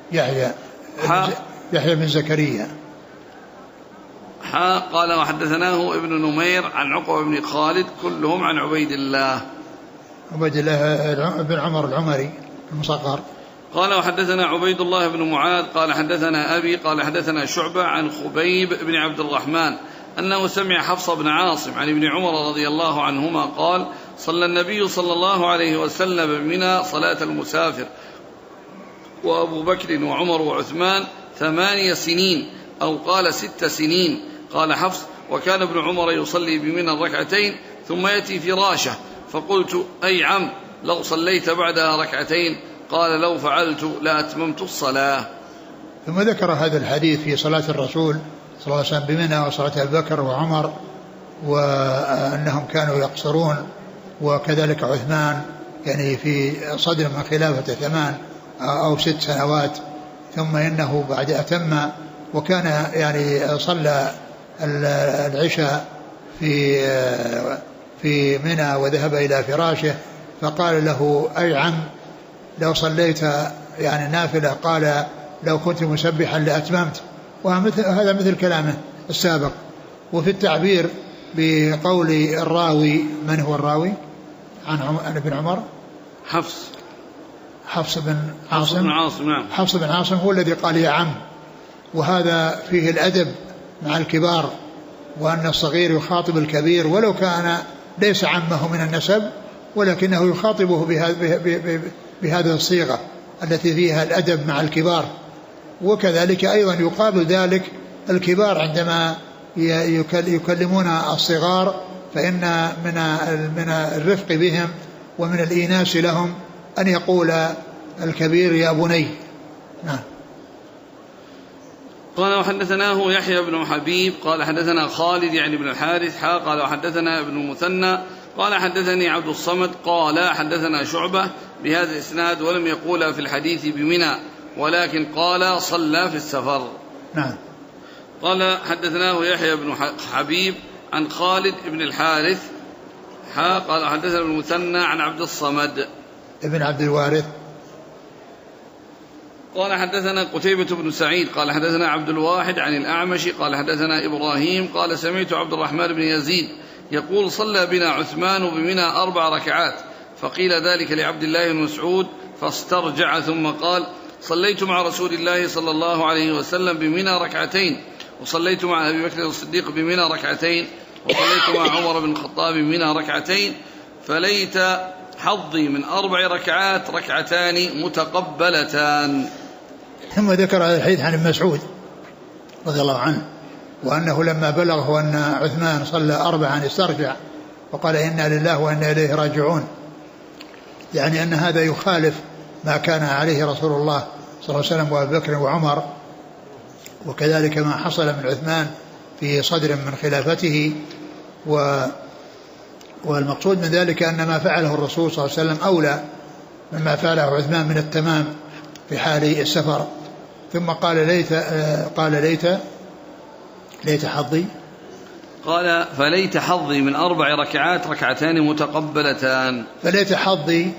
يحيى بن زكريا قال وحدثناه ابن نمير عن عقبة بن خالد كلهم عن عبيد الله بن عمر العمري المصغر. قال وحدثنا عبيد الله بن معاذ قال حدثنا أبي قال حدثنا شعبة عن خبيب بن عبد الرحمن أنه سمع حفص بن عاصم عن ابن عمر رضي الله عنهما قال صلى النبي صلى الله عليه وسلم بمنى صلاة المسافر وأبو بكر وعمر وعثمان 8 سنين أو قال 6 سنين. قال حفص وكان ابن عمر يصلي بمنى 2 ثم يأتي فراشه فقلت أي عم لو صليت بعدها 2 قال لو فعلت لأتممت الصلاة. ثم ذكر هذا الحديث في صلاة الرسول صلى الله عليه وسلم بمنى وصلاة أبي بكر وعمر وأنهم كانوا يقصرون وكذلك عثمان يعني في صدر من خلافة 8 أو 6 سنوات ثم إنه بعد أتم وكان يعني صلى العشاء في منى وذهب إلى فراشه فقال له أي عم لو صليت يعني نافلة قال لو كنت مسبحا لأتممت. وهذا مثل كلامه السابق. وفي التعبير بقول الراوي من هو الراوي عن ابن عمر حفص بن عاصم. نعم. حفص بن عاصم هو الذي قال يا عم وهذا فيه الأدب مع الكبار وأن الصغير يخاطب الكبير ولو كان ليس عمه من النسب ولكنه يخاطبه بهذه الصيغة التي فيها الأدب مع الكبار. وكذلك أيضا يقابل ذلك الكبار عندما يكلمون الصغار فإن من الرفق بهم ومن الإيناس لهم أن يقول الكبير يا بني. نعم. قال وحدثناه يحيى بن حبيب قال حدثنا خالد يعني بن الحارث قال وحدثنا ابن المثنى قال حدثني عبد الصمد قال حدثنا شعبة بهذا الإسناد ولم يقول في الحديث بمنى ولكن قال صلى في السفر. نعم. قال حدثناه يحيى بن حبيب عن خالد بن الحارث قال حدثنا ابن المثنى عن عبد الصمد ابن عبد الوارث قال حدثنا قتيبة بن سعيد قال حدثنا عبد الواحد عن الأعمش قال حدثنا إبراهيم قال سمعت عبد الرحمن بن يزيد يقول صلى بنا عثمان بمنى 4 ركعات فقيل ذلك لعبد الله بن مسعود فاسترجع ثم قال صليت مع رسول الله صلى الله عليه وسلم بمنى 2 وصليت مع أبي بكر الصديق بمنى 2 وصليت مع عمر بن الخطاب بمنى 2 فليت حظي من 4 ركعات 2 متقبلتان. ثم ذكر هذا الحديث عن ابن مسعود رضي الله عنه وأنه لما بلغه أن عثمان صلى 4 استرجع وقال إنا لله وإنا إليه راجعون، يعني أن هذا يخالف ما كان عليه رسول الله صلى الله عليه وسلم وأبي بكر وعمر، وكذلك ما حصل من عثمان في صدر من خلافته. والمقصود من ذلك أن ما فعله الرسول صلى الله عليه وسلم أولى مما فعله عثمان من التمام في حال السفر. ثم قال ليت حظي، قال فليت حظي من 4 ركعات 2 متقبلتان. فليت حظي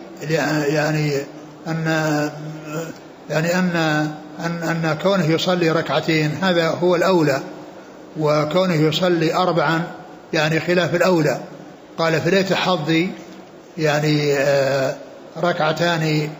يعني أن كونه يصلي 2 هذا هو الأولى، وكونه يصلي 4 يعني خلاف الأولى. قال فليت حظي يعني 2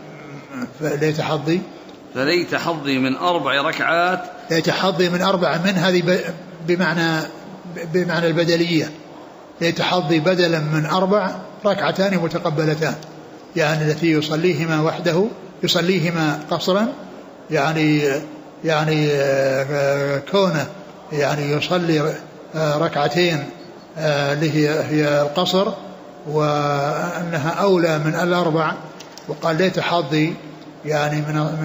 فليت حظي من 4 ركعات، ليت حظي من 4 من هذه بمعنى البدلية، ليت حظي بدلا من 4 2 متقبلتان، يعني التي يصليهما وحده يصليهما قصرا، يعني كونه يعني يصلي 2 اللي هي القصر، وأنها أولى من 4. وقال ليت حظي يعني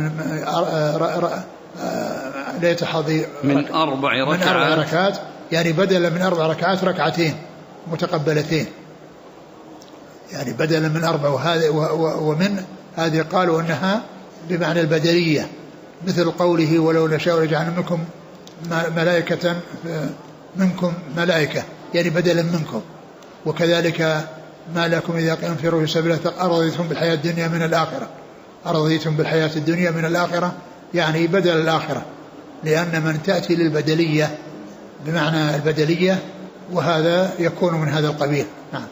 ليت حظي من 4 ركعات، يعني بدلا من 4 ركعات 2 متقبلتين، يعني بدلا من 4. وهذا ومن هذه قالوا أنها بمعنى البدلية، مثل قوله ولو نشاء لجعلنا منكم ملائكة يعني بدلا منكم. وكذلك ما لكم إذا انفروا في سبيل الله أرضيتم بالحياة الدنيا من الآخرة، أرضيتم بالحياة الدنيا من الآخرة يعني بدل الآخرة، لأن من تأتي للبدلية بمعنى البدلية، وهذا يكون من هذا القبيل. نعم.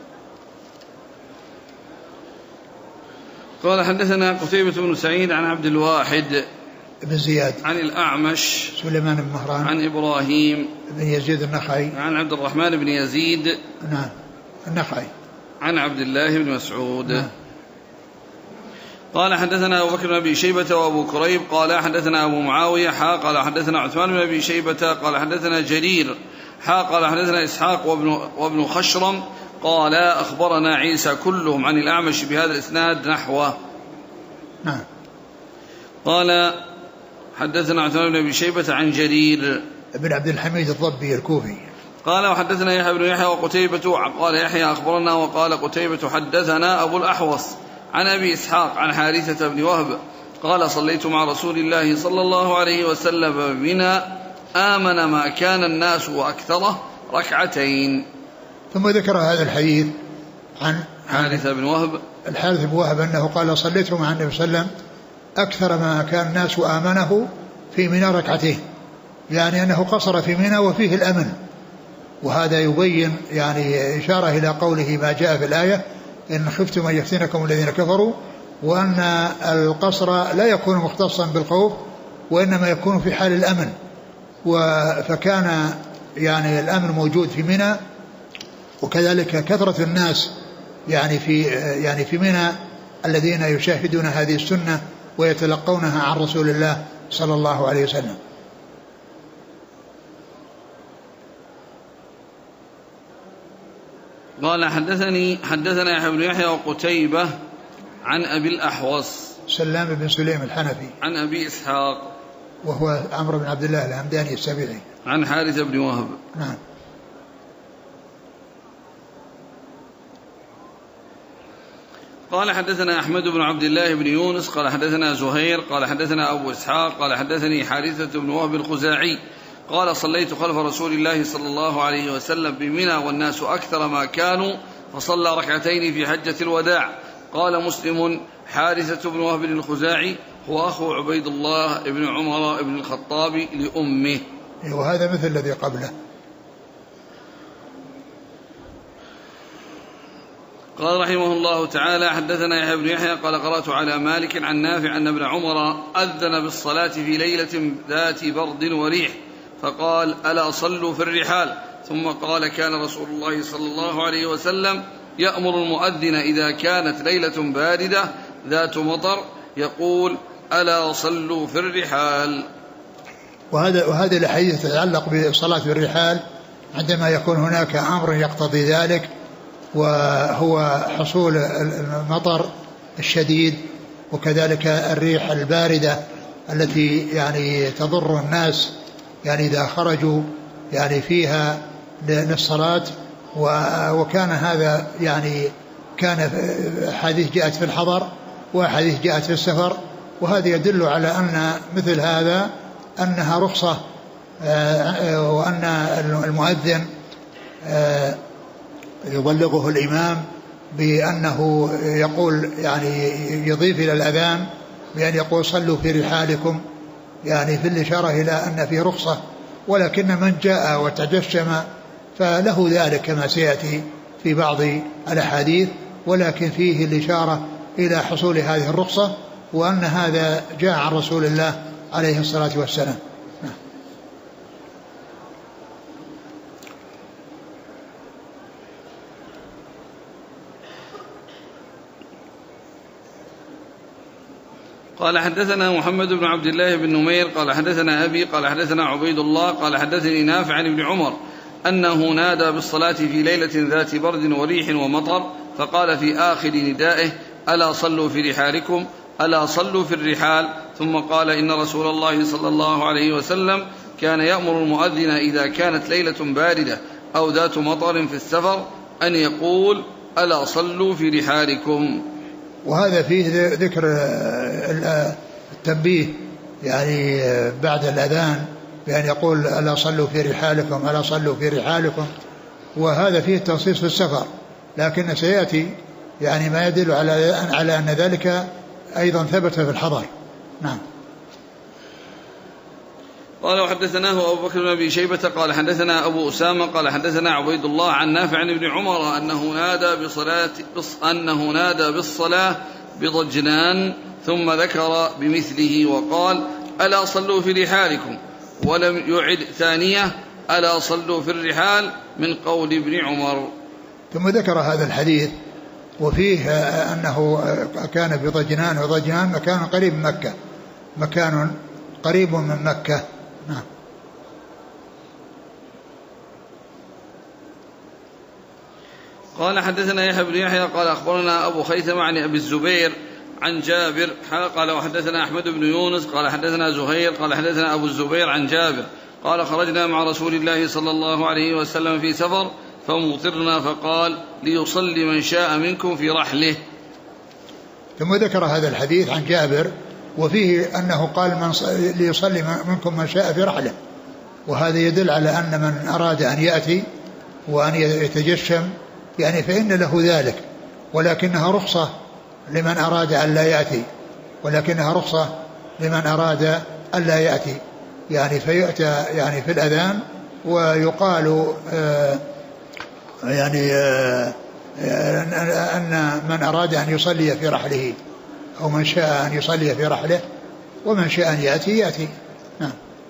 قال حدثنا قتيبة بن سعيد عن عبد الواحد بن زياد عن الأعمش سليمان بن مهران عن إبراهيم بن يزيد النخعي عن عبد الرحمن بن يزيد نعم النخعي عن عبد الله بن مسعود. نعم. قال حدثنا أبو بكر بن أبي شيبة وأبو كريب قال حدثنا أبو معاوية قال حدثنا عثمان بن أبي شيبة قال حدثنا جرير قال حدثنا إسحاق وابن خشرم قال أخبرنا عيسى كلهم عن الأعمش بهذا الإسناد نحوه. نعم. قال حدثنا عثمان بن أبي شيبة عن جرير بن عبد الحميد الضبي الكوفي قال وحدثنا يحيى بن يحيى وقتيبة قال يحيى أخبرنا وقال قتيبة حدثنا أبو الأحوص عن أبي إسحاق عن حارثة بن وهب قال صليت مع رسول الله صلى الله عليه وسلم بمنى آمن ما كان الناس وأكثره 2. ثم ذكر هذا الحديث عن حارثة بن وهب الحارث بن وهب أنه قال صليت مع النبي صلى الله عليه وسلم أكثر ما كان الناس وآمنه في منى 2، يعني أنه قصر في منى وفيه الأمن. وهذا يبين يعني إشارة إلى قوله ما جاء في الآية إن خفتم أن يفتنكم الذين كفروا، وأن القصر لا يكون مختصا بالخوف وإنما يكون في حال الأمن. فكان يعني الأمن موجود في منى، وكذلك كثرة الناس يعني في منى الذين يشاهدون هذه السنة ويتلقونها عن رسول الله صلى الله عليه وسلم. قال حدثنا يحيى بن يحيى وقتيبة عن أبي الأحوص سلام بن سليم الحنفي عن أبي إسحاق وهو عمرو بن عبد الله الهمداني السبيعي عن حارثة بن وهب. نعم. قال حدثنا أحمد بن عبد الله بن يونس قال حدثنا زهير قال حدثنا أبو إسحاق قال حدثني حارثة بن وهب الخزاعي قال صليت خلف رسول الله صلى الله عليه وسلم بمنى والناس أكثر ما كانوا فصلى 2 في حجة الوداع. قال مسلم حارثة بن وهب الخزاعي هو أخو عبيد الله بن عمر بن الخطاب لأمه. وهذا مثل الذي قبله. قال رحمه الله تعالى حدثنا يحيى بن يحيى قال قرأت على مالك عن نافع أن ابن عمر أذن بالصلاة في ليلة ذات برد وريح فقال ألا صلوا في الرحال، ثم قال كان رسول الله صلى الله عليه وسلم يأمر المؤذن إذا كانت ليلة باردة ذات مطر يقول ألا صلوا في الرحال. وهذه الأحاديث تتعلق بالصلاة بالرحال عندما يكون هناك أمر يقتضي ذلك، وهو حصول المطر الشديد وكذلك الريح الباردة التي يعني تضر الناس يعني إذا خرجوا يعني فيها للصلاة. وكان هذا يعني كان حديث جاءت في الحضر وحديث جاءت في السفر، وهذا يدل على أن مثل هذا أنها رخصة، وأن المؤذن يبلغه الإمام بأنه يقول يعني يضيف إلى الأذان بأن يقول صلوا في رحالكم، يعني في الإشارة إلى أن فيه رخصة. ولكن من جاء وتجشم فله ذلك كما سيأتي في بعض الأحاديث، ولكن فيه الإشارة إلى حصول هذه الرخصة وأن هذا جاء عن رسول الله عليه الصلاة والسلام. قال حدثنا محمد بن عبد الله بن نمير قال حدثنا أبي قال حدثنا عبيد الله قال حدثني نافع عن ابن عمر أنه نادى بالصلاة في ليلة ذات برد وريح ومطر، فقال في آخر ندائه ألا صلوا في رحالكم ألا صلوا في الرحال، ثم قال إن رسول الله صلى الله عليه وسلم كان يأمر المؤذن إذا كانت ليلة باردة أو ذات مطر في السفر أن يقول ألا صلوا في رحالكم. وهذا فيه ذكر التنبيه يعني بعد الأذان بأن يقول ألا صلوا في رحالكم ألا صلوا في رحالكم، وهذا فيه التنصيص في السفر، لكن سيأتي يعني ما يدل على أن ذلك أيضا ثبت في الحضر. نعم. قال وحدثناه أبو بكر بن أبي شيبة قال حدثنا أبو أسامة قال حدثنا عبيد الله عن نافع عن ابن عمر أنه نادى بالصلاة بضجنان ثم ذكر بمثله وقال ألا صلوا في رحالكم، ولم يعد ثانية ألا صلوا في الرحال من قول ابن عمر. ثم ذكر هذا الحديث وفيه أنه كان بضجنان، وضجنان مكان قريب من مكة، مكان قريب من مكة. نعم. قال حدثنا يحيى بن يحيى قال أخبرنا أبو خيثمة عن أبي الزبير عن جابر قال وحدثنا أحمد بن يونس قال حدثنا زهير قال حدثنا أبو الزبير عن جابر قال خرجنا مع رسول الله صلى الله عليه وسلم في سفر فمطرنا فقال ليصلي من شاء منكم في رحله. ثم ذكر هذا الحديث عن جابر وفيه أنه قال ليصلي منكم من شاء في رحله، وهذا يدل على أن من أراد أن يأتي وأن يتجشم يعني فإن له ذلك، ولكنها رخصة لمن أراد أن لا يأتي، ولكنها رخصة لمن أراد أن لا يأتي، يعني فيؤتى يعني في الأذان ويقال يعني أن من أراد أن يصلي في رحله أو من شاء أن يصلي في رحله ومن شاء أن يأتي يأتي. نعم.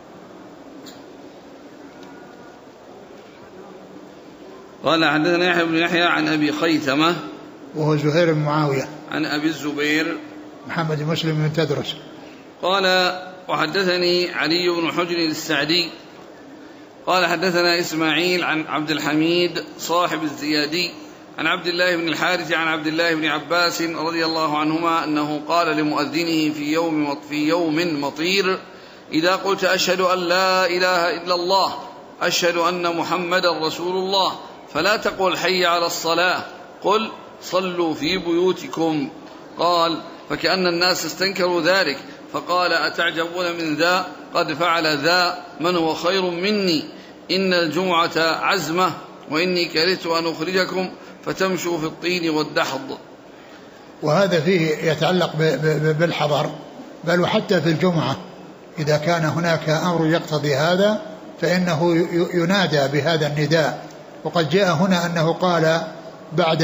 قال حدثنا يحيى بن يحيى عن أبي خيثمة وهو زهير بن معاوية عن أبي الزبير محمد مسلم بن تدرس قال وحدثني علي بن حجر السعدي قال حدثنا إسماعيل عن عبد الحميد صاحب الزيادي عن عبد الله بن الحارث عن عبد الله بن عباس رضي الله عنهما أنه قال لمؤذنه في يوم مطير إذا قلت أشهد أن لا إله إلا الله أشهد أن محمدا رسول الله فلا تقل حي على الصلاة، قل صلوا في بيوتكم. قال فكأن الناس استنكروا ذلك فقال أتعجبون من ذا قد فعل ذا من هو خير مني، إن الجمعة عزمة وإني كرهت أن أخرجكم فتمشوا في الطين والدحض. وهذا فيه يتعلق بالحضر، بل وحتى في الجمعة إذا كان هناك أمر يقتضي هذا فإنه ينادى بهذا النداء. وقد جاء هنا أنه قال بعد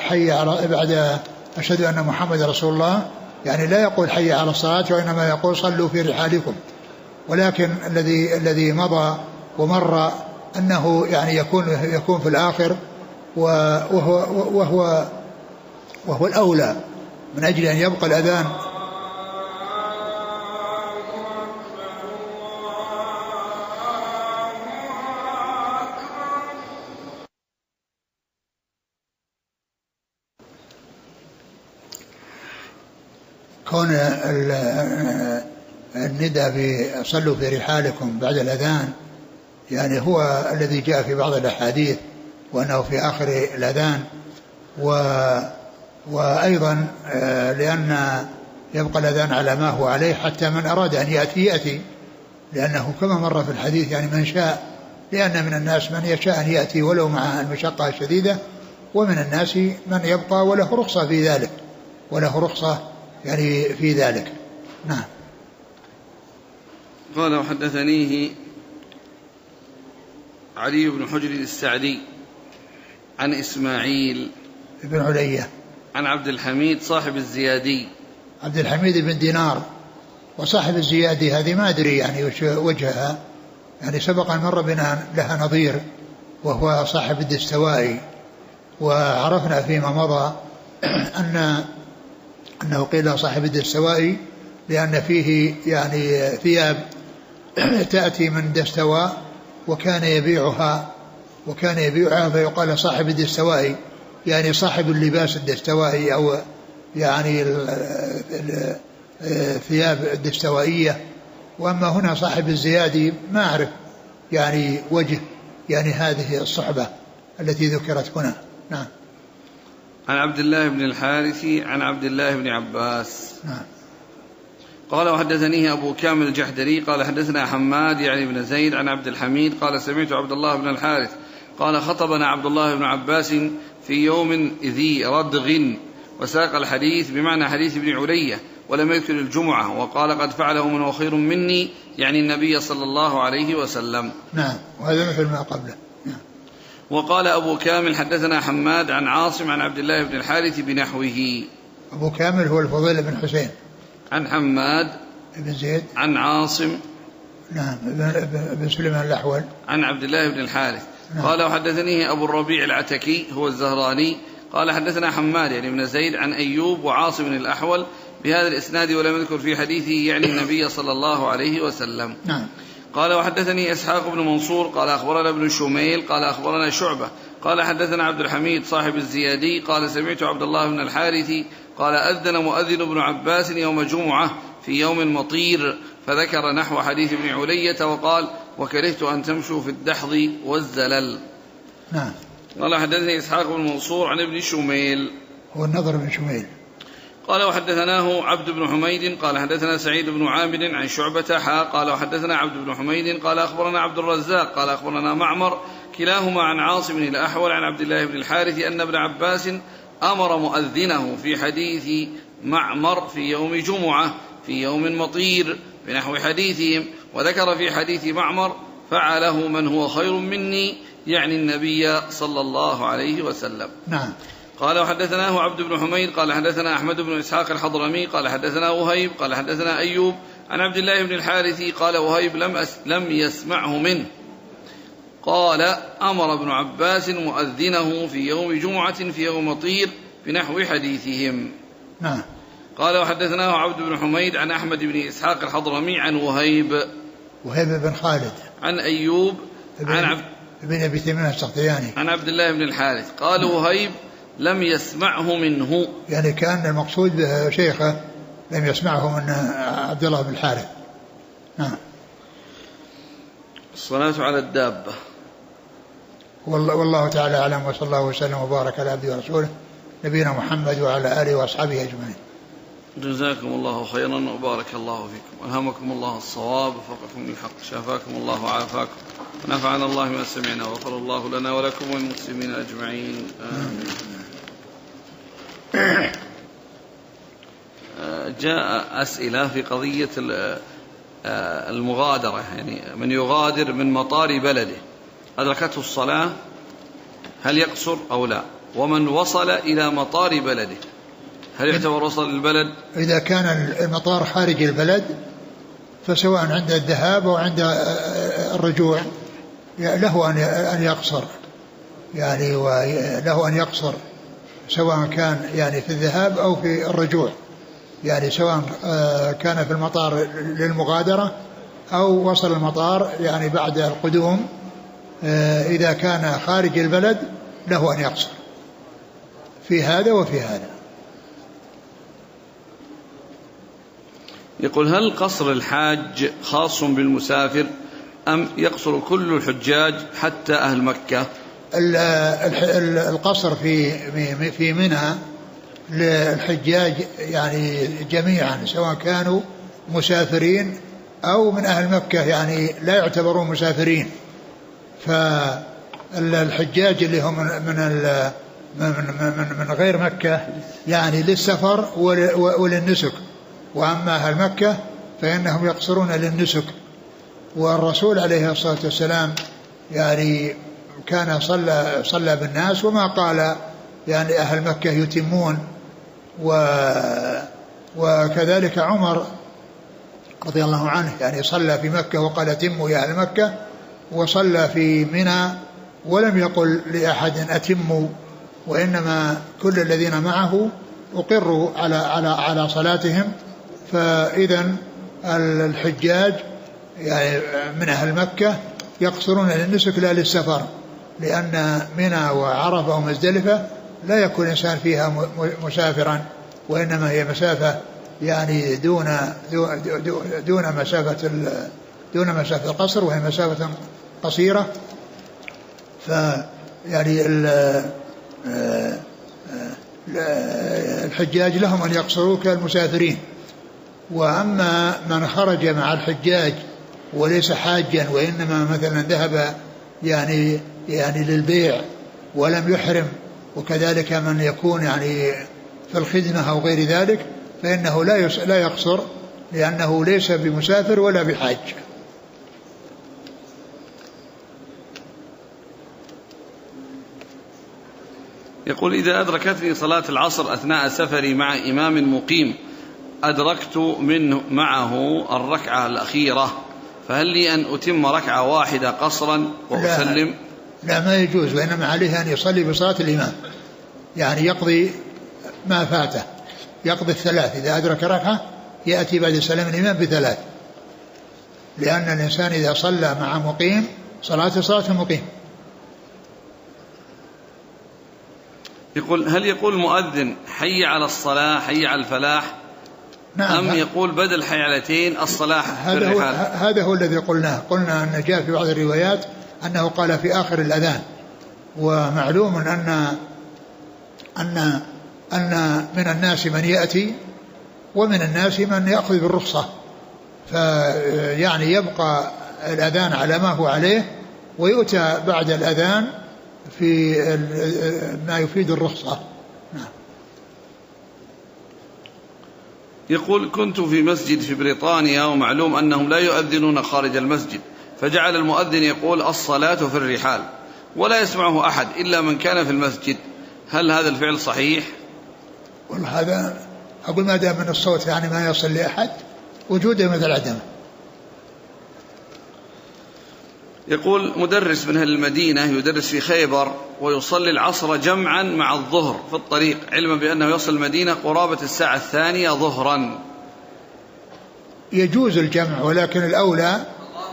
أشهد أن محمد رسول الله، يعني لا يقول حي على الصلاة وإنما يقول صلوا في رحالكم. ولكن الذي مضى ومر أنه يعني يكون في الآخر وهو الأولى من أجل أن يبقى الأذان كون الندى صلوا في رحالكم بعد الأذان يعني هو الذي جاء في بعض الأحاديث وأنه في آخر الأذان، وأيضا لأن يبقى الأذان على ما هو عليه حتى من أراد أن يأتي، لأنه كما مر في الحديث يعني من شاء، لأن من الناس من يشاء أن يأتي ولو مع المشقة الشديدة، ومن الناس من يبقى وله رخصة في ذلك، وله رخصة يعني في ذلك. نعم. قال وحدثنيه علي بن حجر السعدي عن إسماعيل بن علية عن عبد الحميد صاحب الزيادي. عبد الحميد بن دينار، وصاحب الزيادي هذه ما أدري يعني وجهها، يعني سبق أن مر بنا لها نظير وهو صاحب الدستوائي، وعرفنا فيما مضى أنه قيل صاحب الدستوائي لأن فيه يعني ثياب تأتي من دستواء وكان يبيعها فيقال صاحب الدستوائي، يعني صاحب اللباس الدستوائي أو يعني الثياب الدستوائية. وأما هنا صاحب الزيادي ما أعرف يعني وجه يعني هذه الصحبة التي ذكرت هنا. نعم. عن عبد الله بن الحارث عن عبد الله بن عباس. نعم. قال وحدثنيه أبو كامل الجحدري قال حدثنا حماد يعني بن زيد عن عبد الحميد قال سمعت عبد الله بن الحارث قال خطبنا عبد الله بن عباس في يوم ذي ردغ، وساق الحديث بمعنى حديث ابن علية ولم يذكر الجمعة، وقال قد فعله من هو خير مني يعني النبي صلى الله عليه وسلم. نعم. وهذا مثل ما قبله. نعم. وقال أبو كامل حدثنا حماد عن عاصم عن عبد الله بن الحارث بنحوه. أبو كامل هو الفضيل بن حسين عن حماد بن زيد عن عاصم نعم بن سليمان الأحول عن عبد الله بن الحارث. نعم. قال وحدثنيه أبو الربيع العتكي هو الزهراني قال حدثنا حماد يعني بن زيد عن أيوب وعاصم الأحول بهذا الإسناد ولم يذكر في حديثه يعني النبي صلى الله عليه وسلم. نعم. قال وحدثني إسحاق بن منصور قال أخبرنا ابن شميل قال أخبرنا شعبة قال حدثنا عبد الحميد صاحب الزيادي قال سمعت عبد الله بن الحارث قال أذن مؤذن ابن عباس يوم جمعة في يوم مطير، فذكر نحو حديث ابن علية وقال وكرهت أن تمشوا في الدحض والزلل. نعم. قال حدثني إسحاق بن منصور عن ابن شميل هو النضر بن شميل. قال وحدثناه عبد بن حميد قال حدثنا سعيد بن عامر عن شعبة قال وحدثنا عبد بن حميد قال أخبرنا عبد الرزاق قال أخبرنا معمر كلاهما عن عاصم الأحول عن عبد الله بن الحارث أن ابن عباس أمر مؤذنه في حديث معمر في يوم جمعة في يوم مطير بنحو حديثهم، وذكر في حديث معمر فعله من هو خير مني يعني النبي صلى الله عليه وسلم. نعم. قال وحدثناه عبد بن حميد قال حدثنا أحمد بن إسحاق الحضرمي قال حدثنا وهيب قال حدثنا أيوب عن عبد الله بن الحارث قال وهيب لم يسمعه منه قال أمر ابن عباس مؤذنه في يوم جمعة في يوم مطير بنحو حديثهم. نعم. قال وحدثناه عبد بن حميد عن أحمد بن إسحاق الحضرمي عن وهيب بن خالد عن أيوب عن ابن أبي تميم السختياني عن عبد الله بن الحارث قال وهيب لم يسمعه منه، يعني كان المقصود به شيخه لم يسمعه من عبد الله بن الحارث. نعم. الصلاة على الدابة. والله تعالى أعلم، وصلى الله وسلم وبارك على عبده ورسوله نبينا محمد وعلى آله وأصحابه أجمعين. جزاكم الله خيرا وبارك الله فيكم، ألهمكم الله الصواب وفقكم للحق، شافاكم الله وعافاكم، ونفعنا الله ما سمعنا، وغفر الله لنا ولكم والمسلمين أجمعين آمين. جاء أسئلة في قضية المغادرة، يعني من يغادر من مطار بلده أدركته الصلاة هل يقصر أو لا؟ ومن وصل إلى مطار بلده هل يعتبر وصل البلد؟ إذا كان المطار خارج البلد فسواء عند الذهاب أو عند الرجوع له أن يقصر، يعني وله أن يقصر سواء كان يعني في الذهاب أو في الرجوع، يعني سواء كان في المطار للمغادرة أو وصل المطار يعني بعد القدوم، إذا كان خارج البلد له أن يقصر في هذا وفي هذا. يقول: هل قصر الحاج خاص بالمسافر أم يقصر كل الحجاج حتى أهل مكة؟ القصر في منى للحجاج يعني جميعا، سواء كانوا مسافرين أو من أهل مكة، يعني لا يعتبرون مسافرين. فالحجاج اللي هم من غير مكة يعني للسفر وللنسك، وأما أهل مكة فإنهم يقصرون للنسك. والرسول عليه الصلاة والسلام يعني كان صلى بالناس، وما قال يعني أهل مكة يتمون. وكذلك عمر رضي الله عنه يعني صلى في مكة وقال أتموا يا أهل مكة، وصلى في منى ولم يقل لأحد أتموا، وإنما كل الذين معه أقروا على صلاتهم. فإذا الحجاج يعني من أهل مكة يقصرون للنسك لا للسفر، لأن منى وعرفة ومزدلفة لا يكون الإنسان فيها مسافرا، وإنما هي مسافة يعني دون مسافة القصر، وهي مسافة قصيرة. فيعني الحجاج لهم أن يقصروا كالمسافرين. وأما من خرج مع الحجاج وليس حاجا، وإنما مثلا ذهب يعني للبيع ولم يحرم، وكذلك من يكون يعني في الخدمة أو غير ذلك، فإنه لا يقصر، لأنه ليس بمسافر ولا بحاج. يقول: إذا أدركتني صلاة العصر أثناء سفري مع إمام مقيم أدركت منه معه الركعة الأخيرة، فهل لي أن أتم ركعة واحدة قصرا وأسلم؟ لا ما يجوز، وإنما عليه أن يصلي بصلاة الإمام، يعني يقضي ما فاته، يقضي الثلاث. إذا أدرك ركعة يأتي بعد سلام الإمام بثلاث، لأن الإنسان إذا صلى مع مقيم صلاة المقيم. يقول: هل يقول المؤذن حي على الصلاة حي على الفلاح؟ نعم. أم يقول بدل حيعلتين الصلاح في الرحال؟ هذا هو الذي قلنا أن جاء في بعض الروايات أنه قال في آخر الأذان. ومعلوم أن من الناس من يأتي ومن الناس من يأخذ بالرخصة، فيعني يبقى الأذان على ما هو عليه، ويؤتى بعد الأذان في ما يفيد الرخصة. نعم. يقول: كنت في مسجد في بريطانيا، ومعلوم أنهم لا يؤذنون خارج المسجد، فجعل المؤذن يقول الصلاة في الرحال، ولا يسمعه أحد إلا من كان في المسجد، هل هذا الفعل صحيح؟ والله هذا أقول ما دام من الصوت يعني ما يصل لأحد وجوده مثل عدمه. يقول: مدرس من أهل المدينة يدرس في خيبر ويصلي العصر جمعا مع الظهر في الطريق، علما بأنه يصل المدينة قرابة الساعة 2 ظهرا. يجوز الجمع، ولكن الأولى.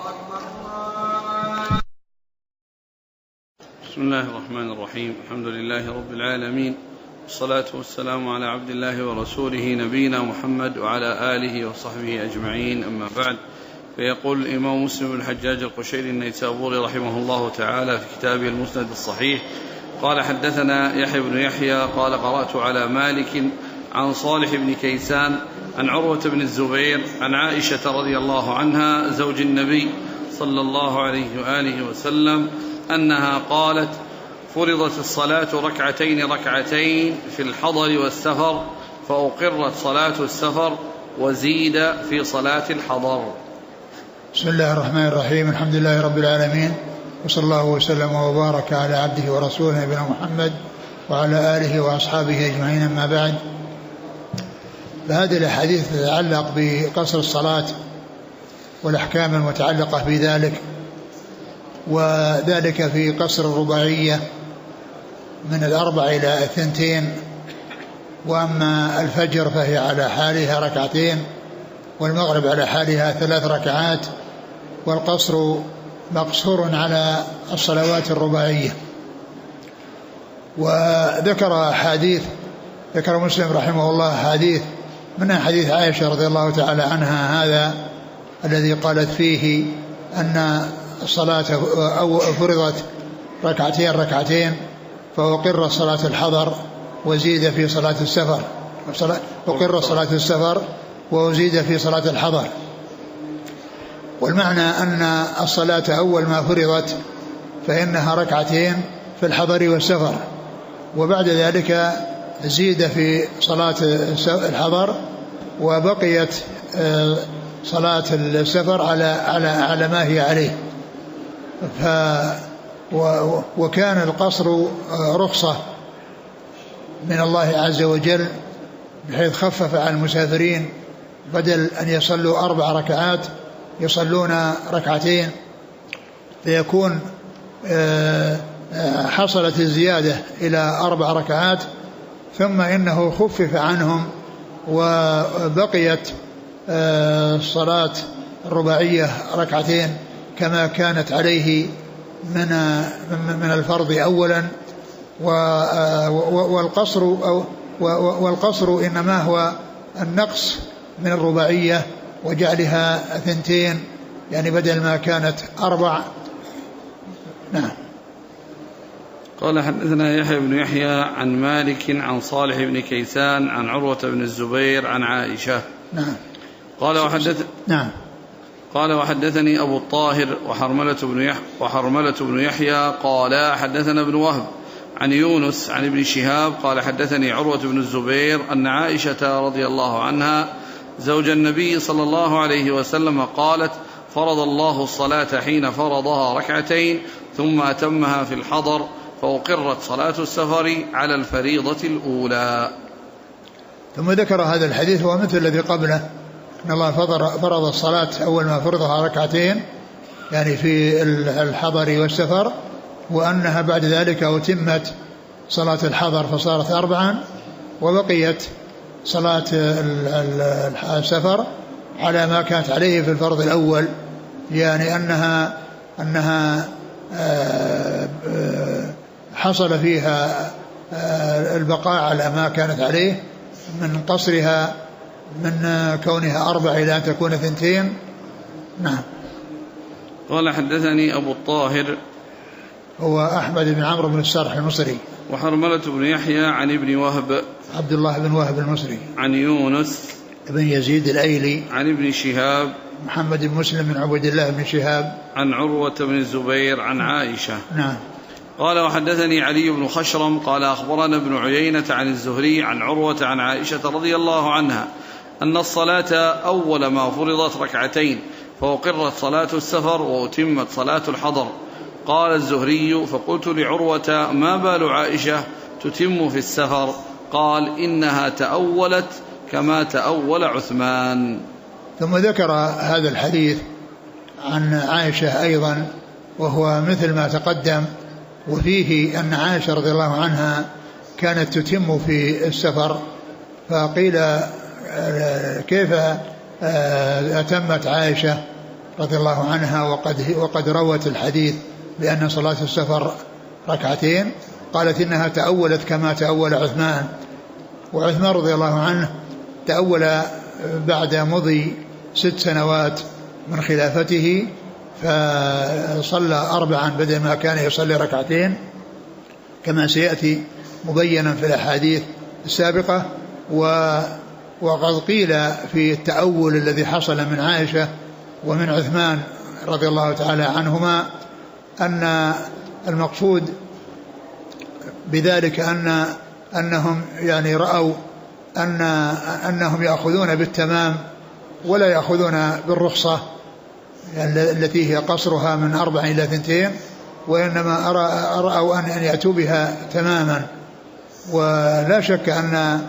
بسم الله الرحمن الرحيم، الحمد لله رب العالمين، والصلاة والسلام على عبد الله ورسوله نبينا محمد وعلى آله وصحبه أجمعين، أما بعد. فيقول الإمام مسلم بن الحجاج القشيري النيسابوري رحمه الله تعالى في كتابه المسند الصحيح: قال: حدثنا يحيى بن يحيى قال: قرأت على مالك عن صالح بن كيسان عن عروة بن الزبير عن عائشة رضي الله عنها زوج النبي صلى الله عليه وآله وسلم أنها قالت: فرضت الصلاة ركعتين في الحضر والسفر، فأقرت صلاة السفر وزيد في صلاة الحضر. بسم الله الرحمن الرحيم، الحمد لله رب العالمين، وصلى الله وسلم وبارك على عبده ورسوله نبينا محمد وعلى آله وأصحابه أجمعين، أما بعد. فهذه الحديث تتعلق بقصر الصلاة والأحكام المتعلقة بذلك، وذلك في قصر الرباعية من 4 إلى 2، وأما الفجر فهي على حالها 2 ركعات، والمغرب على حالها 3 ركعات، والقصر مقصور على الصلوات الرباعية. وذكر حديث، ذكر مسلم رحمه الله حديث من حديث عائشة رضي الله تعالى عنها هذا الذي قالت فيه أن الصلاة أو فرضت ركعتين فأقر صلاة الحضر وزيد في صلاة السفر، أقر صلاة السفر وزيد في صلاة الحضر. والمعنى أن الصلاة أول ما فرضت فإنها ركعتين في الحضر والسفر، وبعد ذلك زيد في صلاة الحضر وبقيت صلاة السفر على ما هي عليه. وكان القصر رخصة من الله عز وجل بحيث خفف على المسافرين، بدل أن يصلوا 4 ركعات يصلون ركعتين، فيكون حصلت الزيادة إلى 4 ركعات، ثم إنه خفف عنهم وبقيت الصلاة الرباعية ركعتين كما كانت عليه من الفرض أولا. والقصر إنما هو النقص من الرباعية وجعلها 2، يعني بدل ما كانت 4. نعم. قال حدثنا يحيى بن يحيى عن مالك عن صالح بن كيسان عن عروة بن الزبير عن عائشة. نعم. قال وحدثني أبو الطاهر وحرملة بن يحيى قال حدثنا ابن وهب عن يونس عن ابن شهاب قال حدثني عروة بن الزبير أن عائشة رضي الله عنها زوج النبي صلى الله عليه وسلم قالت فرض الله الصلاة حين فرضها 2 ثم أتمها في الحضر فأقرت صلاة السفر على الفريضة الأولى. ثم ذكر هذا الحديث ومثل الذي قبله، أن الله فرض الصلاة أول ما فرضها 2 يعني في الحضر والسفر، وأنها بعد ذلك أتمت صلاة الحضر فصارت 4، وبقيت صلاة السفر على ما كانت عليه في الفرض الأول، يعني أنها حصل فيها البقاء على ما كانت عليه من قصرها من كونها 4 إلى أن تكون 2. نعم. قال حدثني أبو الطاهر هو أحمد بن عمرو بن السرح المصري، وحرملة بن يحيى عن ابن وهب عبد الله بن وهب المصري، عن يونس بن يزيد الأيلي، عن ابن شهاب محمد بن مسلم بن عبد الله بن شهاب، عن عروة بن الزبير عن عائشة. نعم. قال وحدثني علي بن خشرم قال أخبرنا ابن عيينة عن الزهري عن عروة عن عائشة رضي الله عنها أن الصلاة أول ما فرضت 2 فأقرت صلاة السفر وأتمت صلاة الحضر. قال الزهري فقلت لعروة ما بال عائشة تتم في السفر؟ قال إنها تأولت كما تأول عثمان. ثم ذكر هذا الحديث عن عائشة أيضا وهو مثل ما تقدم، وفيه أن عائشة رضي الله عنها كانت تتم في السفر، فقيل كيف أتمت عائشة رضي الله عنها وقد روت الحديث بأن صلاة السفر 2؟ قالت إنها تأولت كما تأول عثمان، وعثمان رضي الله عنه تأول بعد مضي 6 سنوات من خلافته، فصلى 4 بدل ما كان يصلي 2 كما سيأتي مبينا في الأحاديث السابقة. وقد قيل في التأول الذي حصل من عائشة ومن عثمان رضي الله تعالى عنهما أن المقصود بذلك أنهم يعني رأوا أنهم يأخذون بالتمام ولا يأخذون بالرخصة التي هي قصرها من 4 إلى 2، وإنما رأوا أن يأتوا بها تماما. ولا شك أن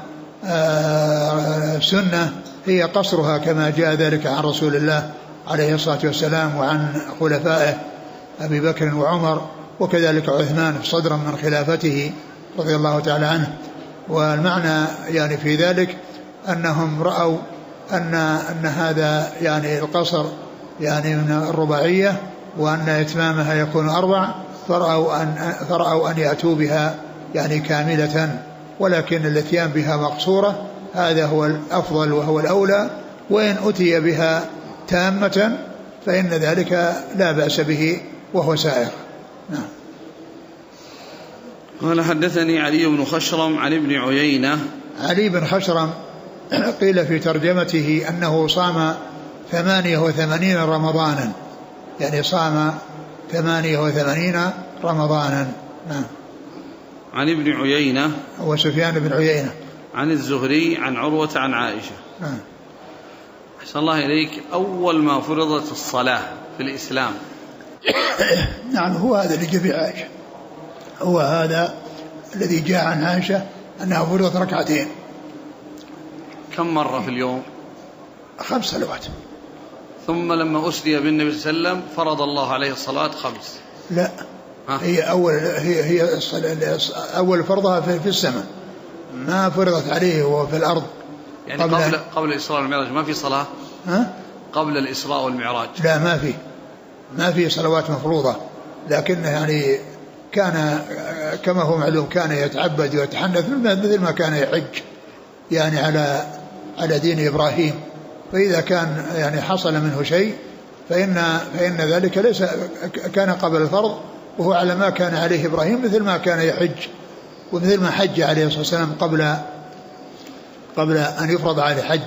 السنة هي قصرها كما جاء ذلك عن رسول الله عليه الصلاة والسلام وعن خلفائه أبي بكر وعمر وكذلك عثمان صدرا من خلافته رضي الله تعالى عنه. والمعنى يعني في ذلك أنهم رأوا أن هذا يعني القصر يعني من الرباعية وأن إتمامها يكون 4، فرأوا أن يأتوا بها يعني كاملة، ولكن الاتيان بها مقصورة هذا هو الأفضل وهو الأولى، وإن أتي بها تامة فإن ذلك لا بأس به وهو سائر. نعم. قال حدثني علي بن خشرم عن ابن عيينة. علي بن خشرم قيل في ترجمته أنه صام 88 رمضانا، يعني صام 88 رمضانا. نعم. عن ابن عيينة وسفيان بن عيينة عن الزهري عن عروة عن عائشة. نعم. أحسن الله إليك، أول ما فرضت الصلاة في الإسلام نعم هو هذا اللي جاء في عائشة، هو هذا الذي جاء عن عائشة أنها فرضت ركعتين. كم مرة في اليوم؟ 5 صلوات. ثم لما أسري بالنبي صلى الله عليه وسلم فرض الله عليه الصلاة 5. لا، هي أول فرضها في السماء، ما فرضت عليه وهو في الأرض. يعني قبل الإسراء والمعراج ما في صلاة؟ قبل الإسراء والمعراج لا، ما في صلوات مفروضة، لكن يعني كان كما هو معلوم كان يتعبد ويتحنث مثل ما كان يحج يعني على دين إبراهيم. فإذا كان يعني حصل منه شيء فإن ذلك ليس كان قبل الفرض، وهو على ما كان عليه إبراهيم مثل ما كان يحج، ومثل ما حج عليه الصلاة والسلام قبل أن يفرض عليه حج،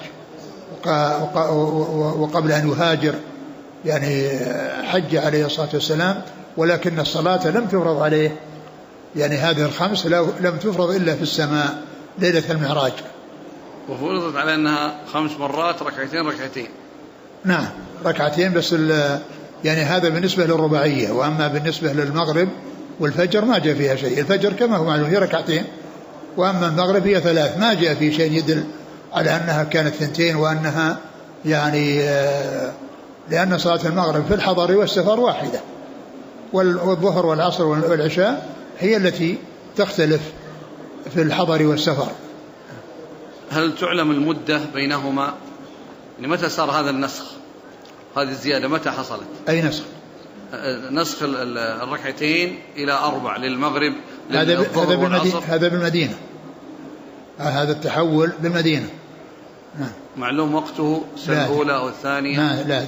وقبل أن يهاجر يعني حج عليه الصلاة والسلام، ولكن الصلاة لم تفرض عليه، يعني هذه ال5 لم تفرض إلا في السماء ليلة المعراج. وفرضت على أنها 5 مرات ركعتين. نعم، ركعتين بس، يعني هذا بالنسبة للرباعية. وأما بالنسبة للمغرب والفجر ما جاء فيها شيء. الفجر كما هو معلوم هي ركعتين، وأما المغرب هي 3. ما جاء في شيء يدل على أنها كانت 2، وأنها يعني لأن صلاة المغرب في الحضر والسفر واحدة، والظهر والعصر والعشاء هي التي تختلف في الحضر والسفر. هل تعلم المدة بينهما؟ متى صار هذا النسخ، هذه الزيادة متى حصلت؟ أي نسخ؟ نسخ الركعتين إلى 4 للمغرب هذا بالمدينة، هذا التحول بالمدينة. نعم. معلوم وقته السنة الأولى أو الثانية؟ لا.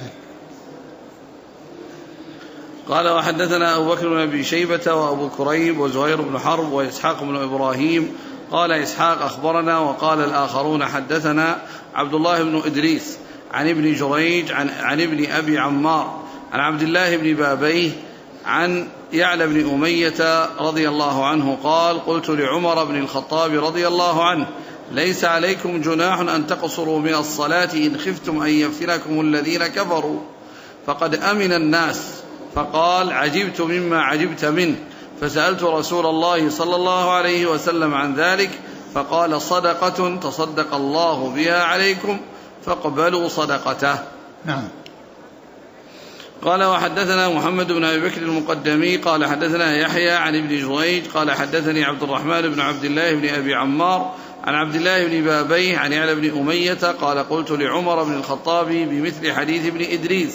قال وحدثنا أبو بكر بن أبي شيبة وأبو كريب وزهير بن حرب وإسحاق بن إبراهيم. قال إسحاق أخبرنا، وقال الآخرون حدثنا عبد الله بن إدريس عن ابن جريج عن ابن أبي عمار عن عبد الله بن بابيه عن يعلى بن أمية رضي الله عنه قال قلت لعمر بن الخطاب رضي الله عنه ليس عليكم جناح أن تقصروا من الصلاة إن خفتم أن يفتنكم الذين كفروا فقد أمن الناس. فقال عجبت مما عجبت منه، فسألت رسول الله صلى الله عليه وسلم عن ذلك فقال صدقة تصدق الله بها عليكم فاقبلوا صدقته. نعم. قال وحدثنا محمد بن أبي بكر المقدمي قال حدثنا يحيى عن ابن جريج قال حدثني عبد الرحمن بن عبد الله بن أبي عمار عن عبد الله بن بابيه عن يعلى بن أمية قال قلت لعمر بن الخطاب بمثل حديث ابن إدريس.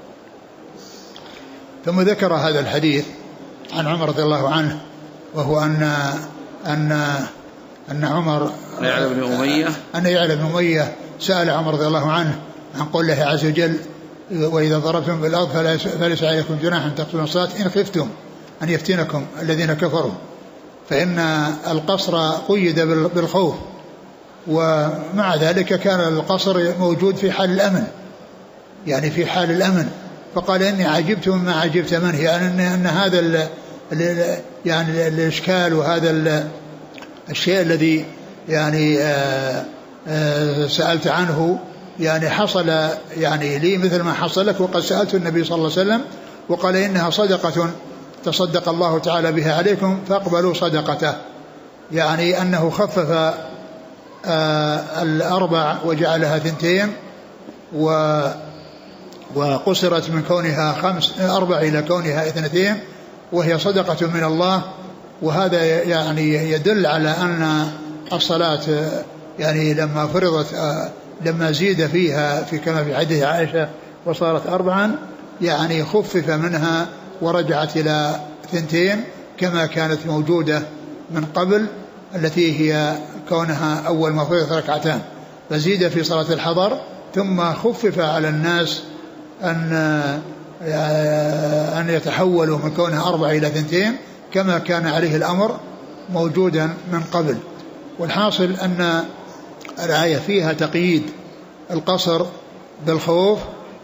ثم ذكر هذا الحديث عن عمر رضي الله عنه، وهو أن عمر أن يعلى بن أمية سأل عمر رضي الله عنه عن قول الله عز وجل وإذا ضربتم في الأرض فليس عليكم جناح أن تقصروا الصلاة إن خفتم أن يفتنكم الذين كفروا، فإن القصر قيد بالخوف، ومع ذلك كان القصر موجود في حال الأمن، يعني في حال الأمن. فقال إني عجبت مما عجبت منه، يعني أن هذا يعني الإشكال وهذا الشيء الذي يعني سألت عنه يعني حصل يعني لي مثل ما حصل لك، وقد سألت النبي صلى الله عليه وسلم وقال إنها صدقة تصدق الله تعالى بها عليكم فاقبلوا صدقته، يعني أنه خفف 4 وجعلها 2 وقصرت من كونها 4 إلى كونها 2، وهي صدقة من الله. وهذا يعني يدل على أن الصلاة يعني لما فرضت لما زيد فيها في كما في حديث عائشة وصارت 4 يعني خفف منها ورجعت إلى 2 كما كانت موجودة من قبل، التي هي كونها أول ما فرضت ركعتان، فزيد في صلاة الحضر، ثم خفف على الناس أن يتحولوا من كونها 4 إلى 2 كما كان عليه الأمر موجودا من قبل. والحاصل أن الآية فيها تقييد القصر بالخوف،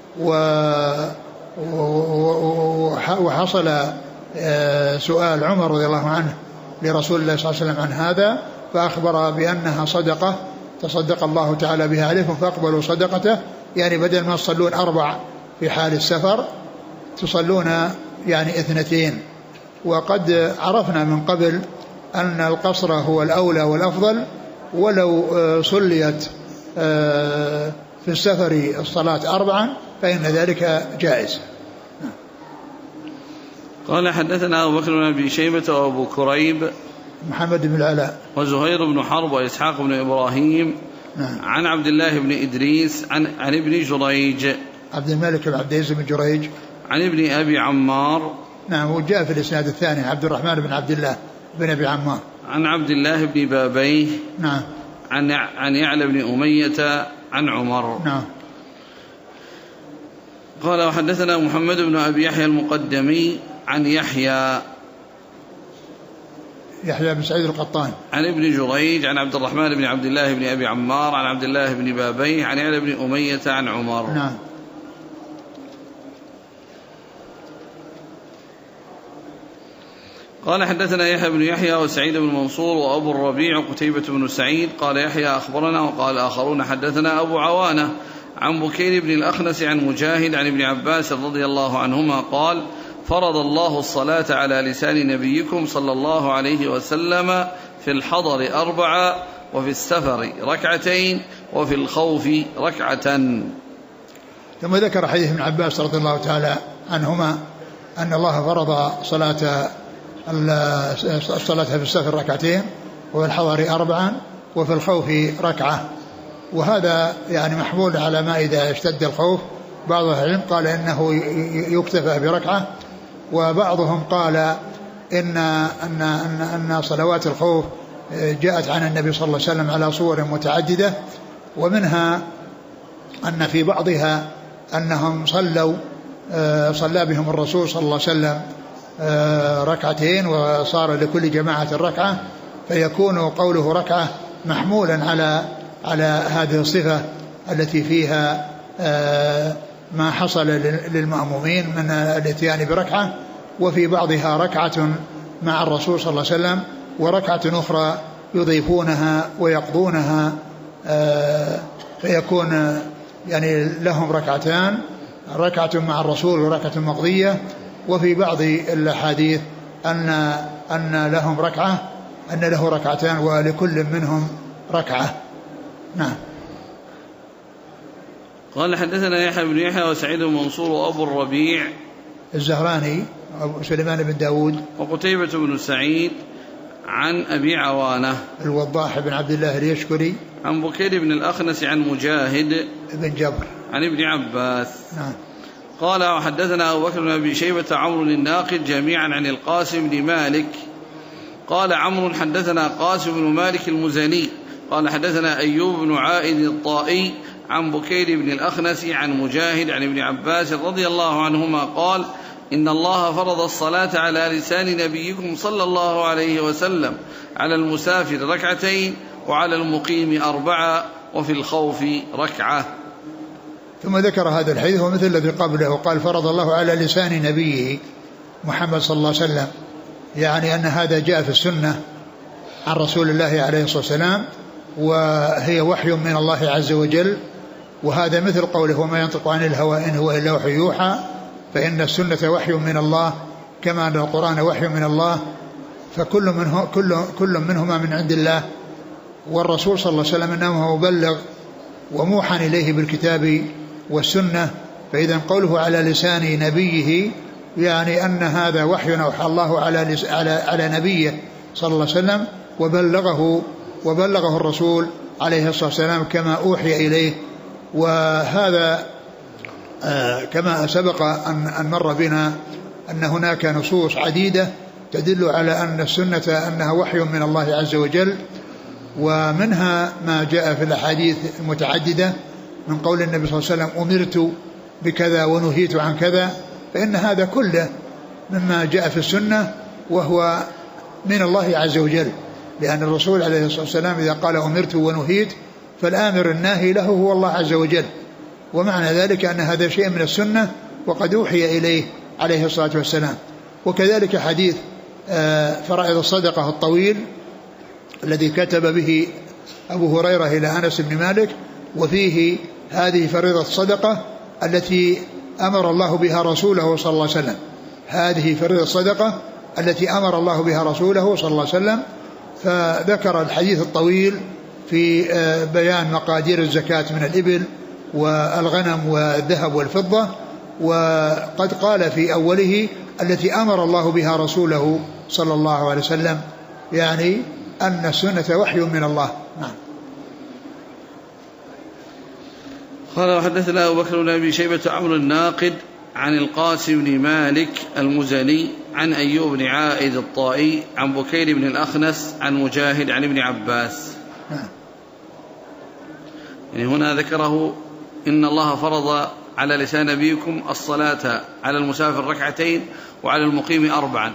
وحصل سؤال عمر رضي الله عنه لرسول الله صلى الله عليه وسلم عن هذا، فأخبر بأنها صدقة تصدق الله تعالى بها عليكم فاقبلوا صدقته، يعني بدل ما تصلون 4 في حال السفر تصلون يعني 2. وقد عرفنا من قبل أن القصر هو الأولى والأفضل، ولو صليت في السفر الصلاة 4 فإن ذلك جائز. قال حدثنا أبو بكر بن أبي شيبة وأبو كريب محمد بن العلاء وزهير بن حرب وإسحاق بن إبراهيم عن عبد الله بن إدريس عن ابن جريج عبد الملك بن عبد العزيز بن جريج عن ابن أبي عمار. نعم، وجاء في الإسناد الثاني عبد الرحمن بن عبد الله بن أبي عمار عن عبد الله بن بابيه. نعم. عن يعلى بن أمية عن عمر. نعم. قال وحدثنا محمد بن أبي يحيى المقدمي عن يحيى بن سعيد القطان عن ابن جريج عن عبد الرحمن بن عبد الله بن أبي عمار عن عبد الله بن بابيه عن يعلى بن أمية عن عمر. نعم. قال حدثنا يحيى بن يحيى وسعيد بن منصور وأبو الربيع وقتيبة بن سعيد قال يحيى أخبرنا، وقال آخرون حدثنا أبو عوانة عن بكير بن الأخنس عن مجاهد عن ابن عباس رضي الله عنهما قال فرض الله الصلاة على لسان نبيكم صلى الله عليه وسلم في الحضر 4 وفي السفر 2 وفي الخوف 1. ثم ذكر حديث ابن عباس رضي الله تعالى عنهما أن الله فرض الصلاة في السفر 2 وفي الحضر 4 وفي الخوف 1. وهذا يعني محمول على ما إذا اشتد الخوف. بعض العلم قال إنه يكتفى ب1، وبعضهم قال إن صلوات الخوف جاءت عن النبي صلى الله عليه وسلم على صور متعددة، ومنها أن في بعضها أنهم صلى بهم الرسول صلى الله عليه وسلم 2 وصار لكل جماعة 1، فيكون قوله 1 محمولا على هذه الصفة التي فيها ما حصل للمأمومين من الاتيان ب1. وفي بعضها 1 مع الرسول صلى الله عليه وسلم و1 أخرى يضيفونها ويقضونها، فيكون يعني لهم 2 1 مع الرسول و1 مقضية. وفي بعض الأحاديث أن لهم 1 أن له 2 ولكل منهم 1. نعم. قال حدثنا يحيى بن يحيى وسعيد بن منصور وأبو الربيع الزهراني وسليمان بن داود وقتيبة بن سعيد عن أبي عوانة الوضاح بن عبد الله اليشكري عن بكير بن الأخنس عن مجاهد بن جبر عن ابن عباس. نعم. قال وحدثنا أبو بكر بن أبي شيبة عمرو الناقد جميعا عن القاسم بن مالك قال عمرو حدثنا قاسم بن مالك المزني قال حدثنا أيوب بن عائد الطائي عن بكير بن الأخنس عن مجاهد عن ابن عباس رضي الله عنهما قال إن الله فرض الصلاة على لسان نبيكم صلى الله عليه وسلم على المسافر 2 وعلى المقيم 4 وفي الخوف 1. ثم ذكر هذا الحديث ومثل الذي قبله، قال فرض الله على لسان نبيه محمد صلى الله عليه وسلم، يعني أن هذا جاء في السنة عن رسول الله عليه الصلاة والسلام، وهي وحي من الله عز وجل. وهذا مثل قوله وما ينطق عن الهوى إن هو إلا وحي يوحى، فإن السنة وحي من الله كما أن القرآن وحي من الله، كل منهما من عند الله. والرسول صلى الله عليه وسلم إنما مبلغ وموحى إليه بالكتاب والسنة، فإذا قوله على لسان نبيه يعني أن هذا وحي أوحى الله على نبيه صلى الله عليه وسلم وبلغه الرسول عليه الصلاة والسلام كما أوحي إليه. وهذا كما سبق أن مر بنا أن هناك نصوص عديدة تدل على أن السنة أنها وحي من الله عز وجل، ومنها ما جاء في الأحاديث المتعددة من قول النبي صلى الله عليه وسلم أمرت بكذا ونهيت عن كذا، فإن هذا كله مما جاء في السنة وهو من الله عز وجل، لأن الرسول عليه الصلاة والسلام إذا قال أمرت ونهيت فالآمر الناهي له هو الله عز وجل، ومعنى ذلك أن هذا شيء من السنة وقد أوحي إليه عليه الصلاة والسلام. وكذلك حديث فرائض الصدقة الطويل الذي كتب به أبو هريرة إلى أنس بن مالك، وفيه هذه فريضة الصدقة التي أمر الله بها رسوله صلى الله عليه وسلم، هذه فريضة الصدقة التي أمر الله بها رسوله صلى الله عليه وسلم. فذكر الحديث الطويل في بيان مقادير الزكاة من الإبل والغنم والذهب والفضة، وقد قال في أوله التي أمر الله بها رسوله صلى الله عليه وسلم، يعني أن السنة وحي من الله. نعم. قال وحدثنا أبو بكر بن أبي شيبة عمرو الناقد عن القاسم بن مالك المزني عن أيوب بن عائد الطائي عن بكير بن الأخنس عن مجاهد عن ابن عباس. يعني هنا ذكره إن الله فرض على لسان نبيكم الصلاة على المسافر ركعتين وعلى المقيم 4.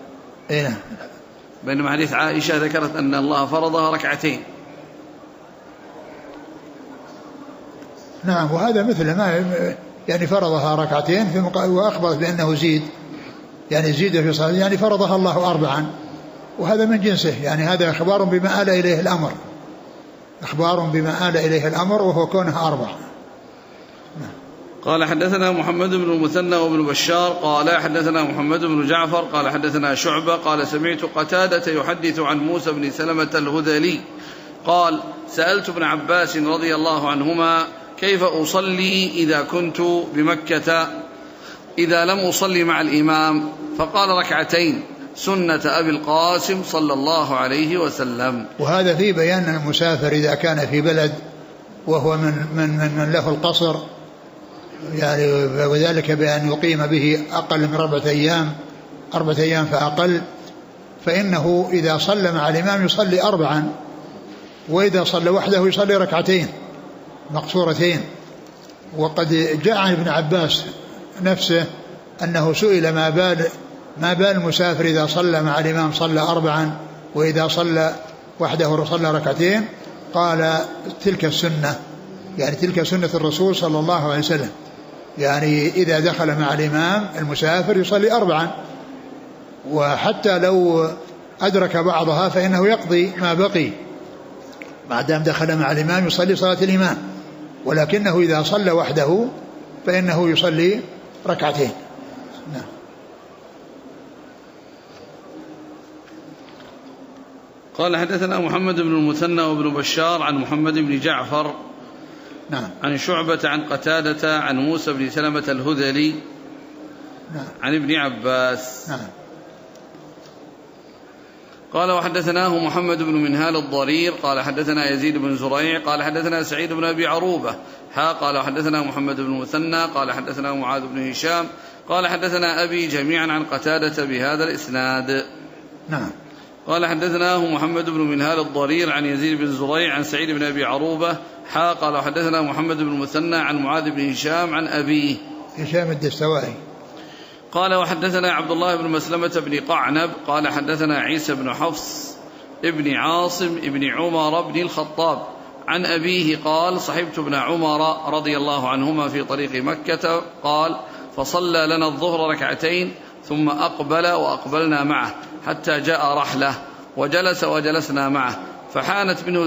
بينما حديث عائشة ذكرت أن الله فرضها ركعتين. نعم، وهذا مثل ما يعني فرضها ركعتين وأخبرت بأنه زيد، يعني زيد في صلاة، يعني فرضها الله 4، وهذا من جنسه، يعني هذا إخبار بما آل إليه الأمر، إخبار بما آل إليه الأمر وهو كونها 4. قال حدثنا محمد بن المثنى وابن بشار قال حدثنا محمد بن جعفر قال حدثنا شعبة قال سمعت قتادة يحدث عن موسى بن سلمة الهذلي قال سألت ابن عباس رضي الله عنهما كيف أصلي إذا كنت بمكة إذا لم أصلي مع الإمام، فقال ركعتين سنة أبي القاسم صلى الله عليه وسلم. وهذا في بيان المسافر إذا كان في بلد وهو من له القصر، يعني وذلك بأن يقيم به أقل من 4 أيام فأقل، فإنه إذا صلى مع الإمام يصلي 4، وإذا صلى وحده يصلي ركعتين مقصورتين. وقد جاء عن ابن عباس نفسه أنه سئل ما بال المسافر إذا صلى مع الإمام صلى 4 وإذا صلى وحده صلى ركعتين، قال تلك السنة، يعني تلك سنة الرسول صلى الله عليه وسلم، يعني إذا دخل مع الإمام المسافر يصلي 4، وحتى لو أدرك بعضها فإنه يقضي ما بقي ما دام دخل مع الإمام يصلي صلاة الإمام، ولكنه إذا صلى وحده فإنه يصلي ركعتين. نعم. قال حدثنا محمد بن المثنى وابن بشار عن محمد بن جعفر نعم. عن شعبة عن قتادة عن موسى بن سلمة الهذلي نعم. عن ابن عباس. نعم. قال وحدثناه محمد بن منهال الضرير قال حدثنا يزيد بن زريع قال حدثنا سعيد بن أبي عروبة قال وحدثنا محمد بن المثنى قال حدثنا معاذ بن هشام قال حدثنا أبي جميعا عن قتادة بهذا الإسناد. نعم. قال حدثناه محمد بن منهال الضرير عن يزيد بن زريع عن سعيد بن أبي عروبة قال وحدثنا محمد بن المثنى عن معاذ بن هشام عن أبيه هشام الدستوائي. قال وحدثنا عبد الله بن مسلمة بن قعنب قال حدثنا عيسى بن حفص ابن عاصم ابن عمر بن الخطاب عن أبيه قال صحبت ابن عمر رضي الله عنهما في طريق مكة قال فصلى لنا الظهر ركعتين ثم أقبل وأقبلنا معه حتى جاء رحلة وجلس وجلسنا معه فحانت منه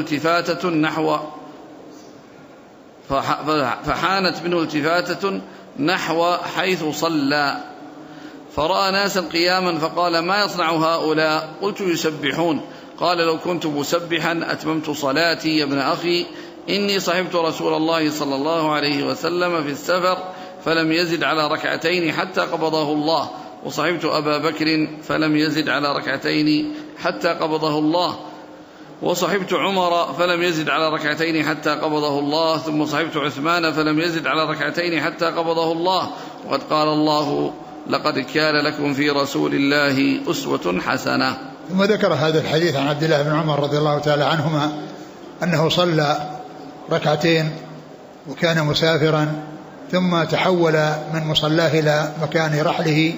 التفاتة نحو حيث صلى فرأى ناسا قياما فقال ما يصنع هؤلاء؟ قلت يسبحون. قال لو كنت مسبحا أتممت صلاتي يا ابن أخي إني صحبت رسول الله صلى الله عليه وسلم في السفر فلم يزد على ركعتين حتى قبضه الله، وصحبت أبا بكر فلم يزد على ركعتين حتى قبضه الله، وصحبت عمر فلم يزد على ركعتين حتى قبضه الله، ثم صحبت عثمان فلم يزد على ركعتين حتى قبضه الله. وقد قال الله لقد كان لكم في رسول الله أسوة حسنة. ثم ذكر هذا الحديث عن عبد الله بن عمر رضي الله تعالى عنهما أنه صلى ركعتين وكان مسافرا، ثم تحول من مصلاه إلى مكان رحله،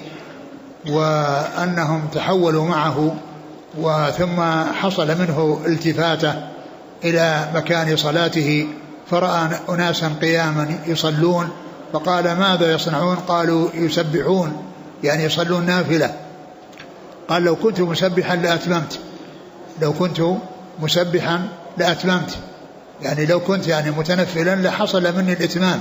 وأنهم تحولوا معه، وثم حصل منه التفاتة إلى مكان صلاته فرأى أناسا قياما يصلون، فقال ماذا يصنعون؟ قالوا يسبحون، يعني يصلون نافلة. قال لو كنت مسبحا لأتممت، لو كنت مسبحا لأتممت، يعني لو كنت يعني متنفلا لحصل مني الإتمام،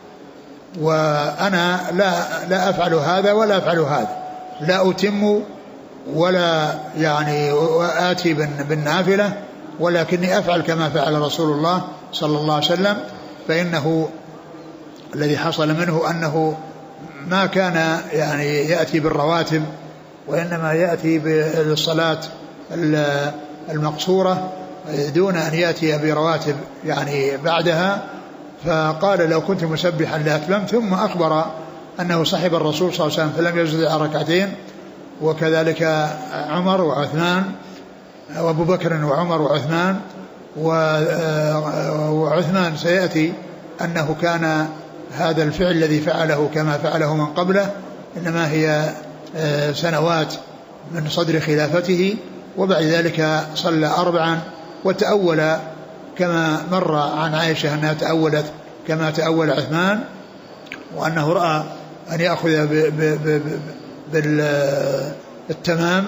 وأنا لا أفعل هذا ولا أفعل هذا، لا أتم ولا يعني آتي بالنافلة، ولكني أفعل كما فعل رسول الله صلى الله عليه وسلم. فإنه الذي حصل منه أنه ما كان يعني يأتي بالرواتب، وإنما يأتي بالصلاة المقصورة دون أن يأتي برواتب يعني بعدها. فقال لو كنت مسبحا لأتممت، ثم أخبر أنه صحب الرسول صلى الله عليه وسلم فلم يزد على ركعتين، وكذلك عمر وعثمان وأبو بكر وعمر وعثمان. وعثمان سيأتي أنه كان هذا الفعل الذي فعله كما فعله من قبله، إنما هي سنوات من صدر خلافته، وبعد ذلك صلى 4 وتأول كما مر عن عائشة أنها تأولت كما تأول عثمان، وأنه رأى أن يأخذ بالتمام،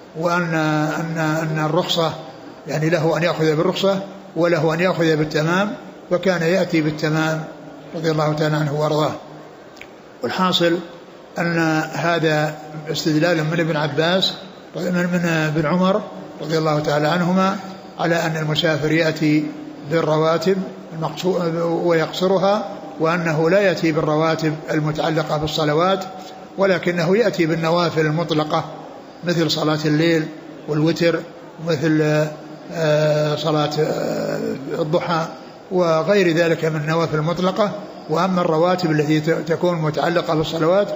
وأن الرخصة يعني له أن يأخذ بالرخصة وله أن يأخذ بالتمام، وكان يأتي بالتمام رضي الله تعالى عنه وارضاه. والحاصل أن هذا استدلال من ابن عباس من ابن عمر رضي الله تعالى عنهما على أن المسافر يأتي بالرواتب ويقصرها، وأنه لا يأتي بالرواتب المتعلقة بالصلوات، ولكنه يأتي بالنوافل المطلقة مثل صلاة الليل والوتر، مثل صلاة الضحى وغير ذلك من النوافل المطلقة. وأما الرواتب التي تكون متعلقة بالصلوات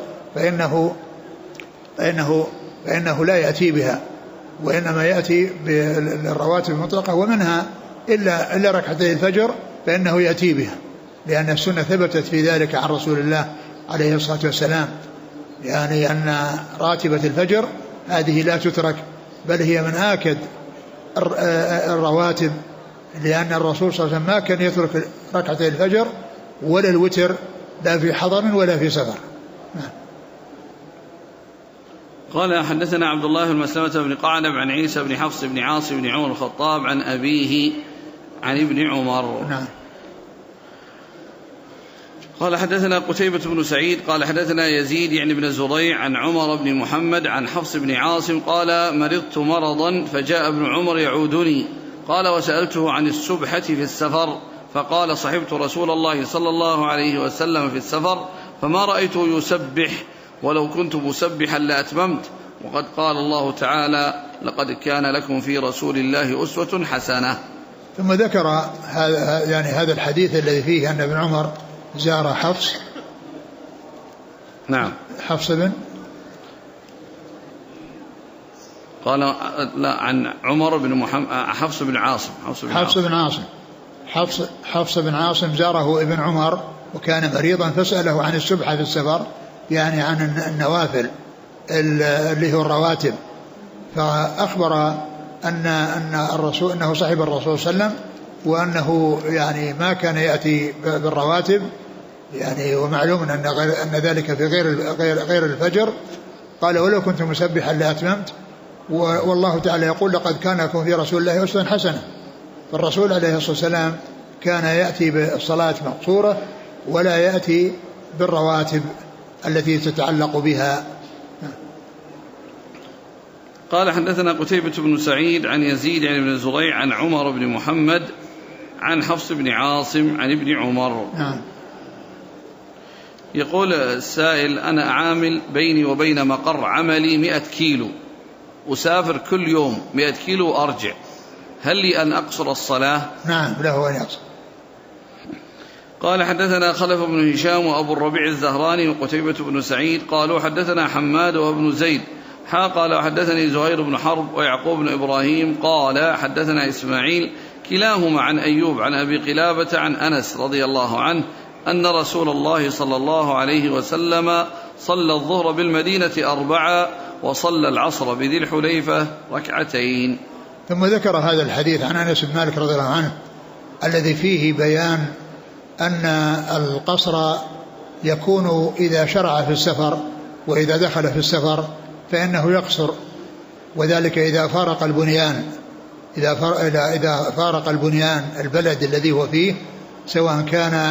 فإنه لا يأتي بها، وإنما يأتي بالرواتب المطلقة، ومنها إلا ركعتي الفجر فإنه يأتي بها، لأن السنة ثبتت في ذلك عن رسول الله عليه الصلاة والسلام، يعني أن راتبة الفجر هذه لا تترك، بل هي من آكد الرواتب، لأن الرسول صلى الله عليه وسلم ما كان يترك ركعتي الفجر ولا الوتر، لا في حضر ولا في سفر. قال حدثنا عبد الله بن مسلمة بن قعنب عن عيسى بن حفص بن عاصم بن عمر الخطاب عن أبيه عن ابن عمر. نعم. قال حدثنا قتيبة بن سعيد قال حدثنا يزيد يعني بن زريع عن عمر بن محمد عن حفص بن عاصم قال مرضت مرضا فجاء ابن عمر يعودني، قال وسألته عن السبحة في السفر، فقال صحبت رسول الله صلى الله عليه وسلم في السفر فما رأيته يسبح، ولو كنت مسبحا لأتممت، وقد قال الله تعالى لقد كان لكم في رسول الله أسوة حسنة. ثم ذكر هذا الحديث الذي فيه أن ابن عمر زار حفص. نعم. حفص بن قال لا عن عمر بن محمد حفص بن عاصم. حفص بن عاصم زاره ابن عمر وكان مريضا فسأله عن السبحة في السفر، يعني عن النوافل اللي هو الرواتب، فأخبر أن الرسول أنه صاحب الرسول صلى الله عليه وسلم، وأنه يعني ما كان يأتي بالرواتب، يعني ومعلوم أن ذلك في غير الفجر. قال ولو كنت مسبحا لأتممت، والله تعالى يقول لقد كان لكم في رسول الله أسوة حسنة. فالرسول عليه الصلاة والسلام كان يأتي بالصلاة مقصورة ولا يأتي بالرواتب التي تتعلق بها. قال حدثنا قتيبة بن سعيد عن يزيد عن ابن زريع عن عمر بن محمد عن حفص بن عاصم عن ابن عمر. يقول السائل أنا أعامل بيني وبين مقر عملي 100 كيلو، أسافر كل يوم 100 كيلو وأرجع، هل لي أن أقصر الصلاة؟ نعم له أن يقصر. قال حدثنا خلف بن هشام وأبو الربيع الزهراني وقتيبة بن سعيد قالوا حدثنا حماد وابن زيد قال وحدثني زهير بن حرب ويعقوب بن إبراهيم قال حدثنا إسماعيل كلاهما عن أيوب عن أبي قلابة عن أنس رضي الله عنه أن رسول الله صلى الله عليه وسلم صلى الظهر بالمدينة 4 وصلى العصر بذي الحليفة 2. ثم ذكر هذا الحديث عن أنس بن مالك رضي الله عنه الذي فيه بيان أن القصر يكون إذا شرع في السفر، وإذا دخل في السفر فإنه يقصر، وذلك إذا فارق البنيان، إذا فارق البنيان البلد الذي هو فيه، سواء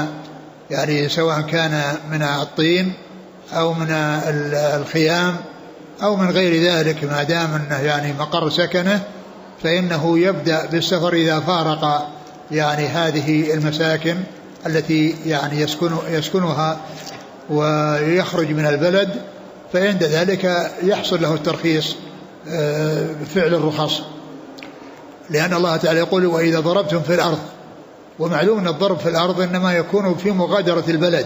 كان من الطين أو من الخيام أو من غير ذلك، ما دام أنه مقر سكنه، فإنه يبدأ بالسفر إذا فارق هذه المساكن التي يسكنها ويخرج من البلد، فعند ذلك يحصل له الترخيص فعل الرخص، لأن الله تعالى يقول وإذا ضربتم في الأرض، ومعلوم أن الضرب في الأرض إنما يكون في مغادرة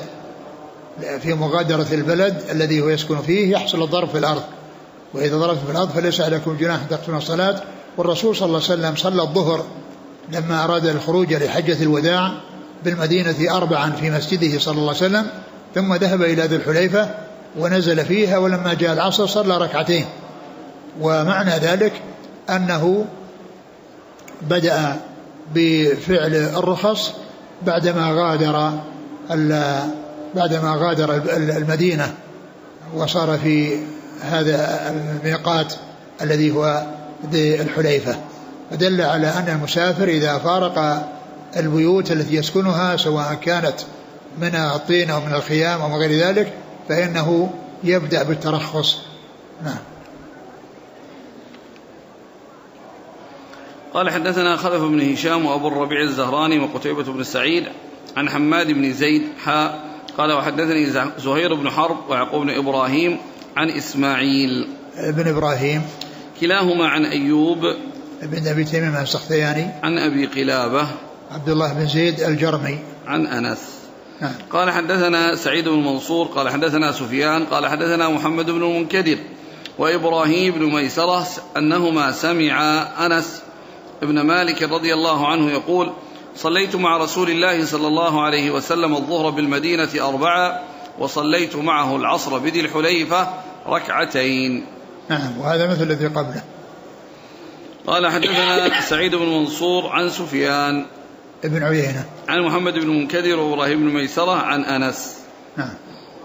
البلد الذي هو يسكن فيه يحصل الضرب في الأرض. وإذا ضربتم في الأرض فليس عليكم جناح تقصرون الصلاة. والرسول صلى الله عليه وسلم صلى الظهر لما أراد الخروج لحجة الوداع بالمدينة 4 في مسجده صلى الله عليه وسلم، ثم ذهب إلى ذي الحليفة ونزل فيها، ولما جاء العصر صلى 2. ومعنى ذلك أنه بدأ بفعل الرخص بعدما غادر المدينة وصار في هذا الميقات الذي هو ذي الحليفة. فدل على أن المسافر إذا فارق البيوت التي يسكنها سواء كانت من الطين أو من الخيام أو غير ذلك فإنه يبدأ بالترخص. نعم. قال حدثنا خلف بن هشام وأبو الربيع الزهراني وقتيبة بن سعيد عن حماد بن زيد قال وحدثني زهير بن حرب ويعقوب بن إبراهيم عن إسماعيل بن إبراهيم كلاهما عن أيوب بن أبي تميم السختياني عن أبي قلابة عبد الله بن زيد الجرمي عن أنس. قال حدثنا سعيد بن منصور قال حدثنا سفيان قال حدثنا محمد بن المنكدر وإبراهيم بن ميسرة أنهما سمع أنس ابن مالك رضي الله عنه يقول صليت مع رسول الله صلى الله عليه وسلم الظهر بالمدينة 4 وصليت معه العصر بذي الحليفة 2. نعم. وهذا مثل الذي قبله. قال حدثنا سعيد بن منصور عن سفيان ابن عيينة عن محمد بن منكدر وإبراهيم بن ميسرة عن أنس. نعم.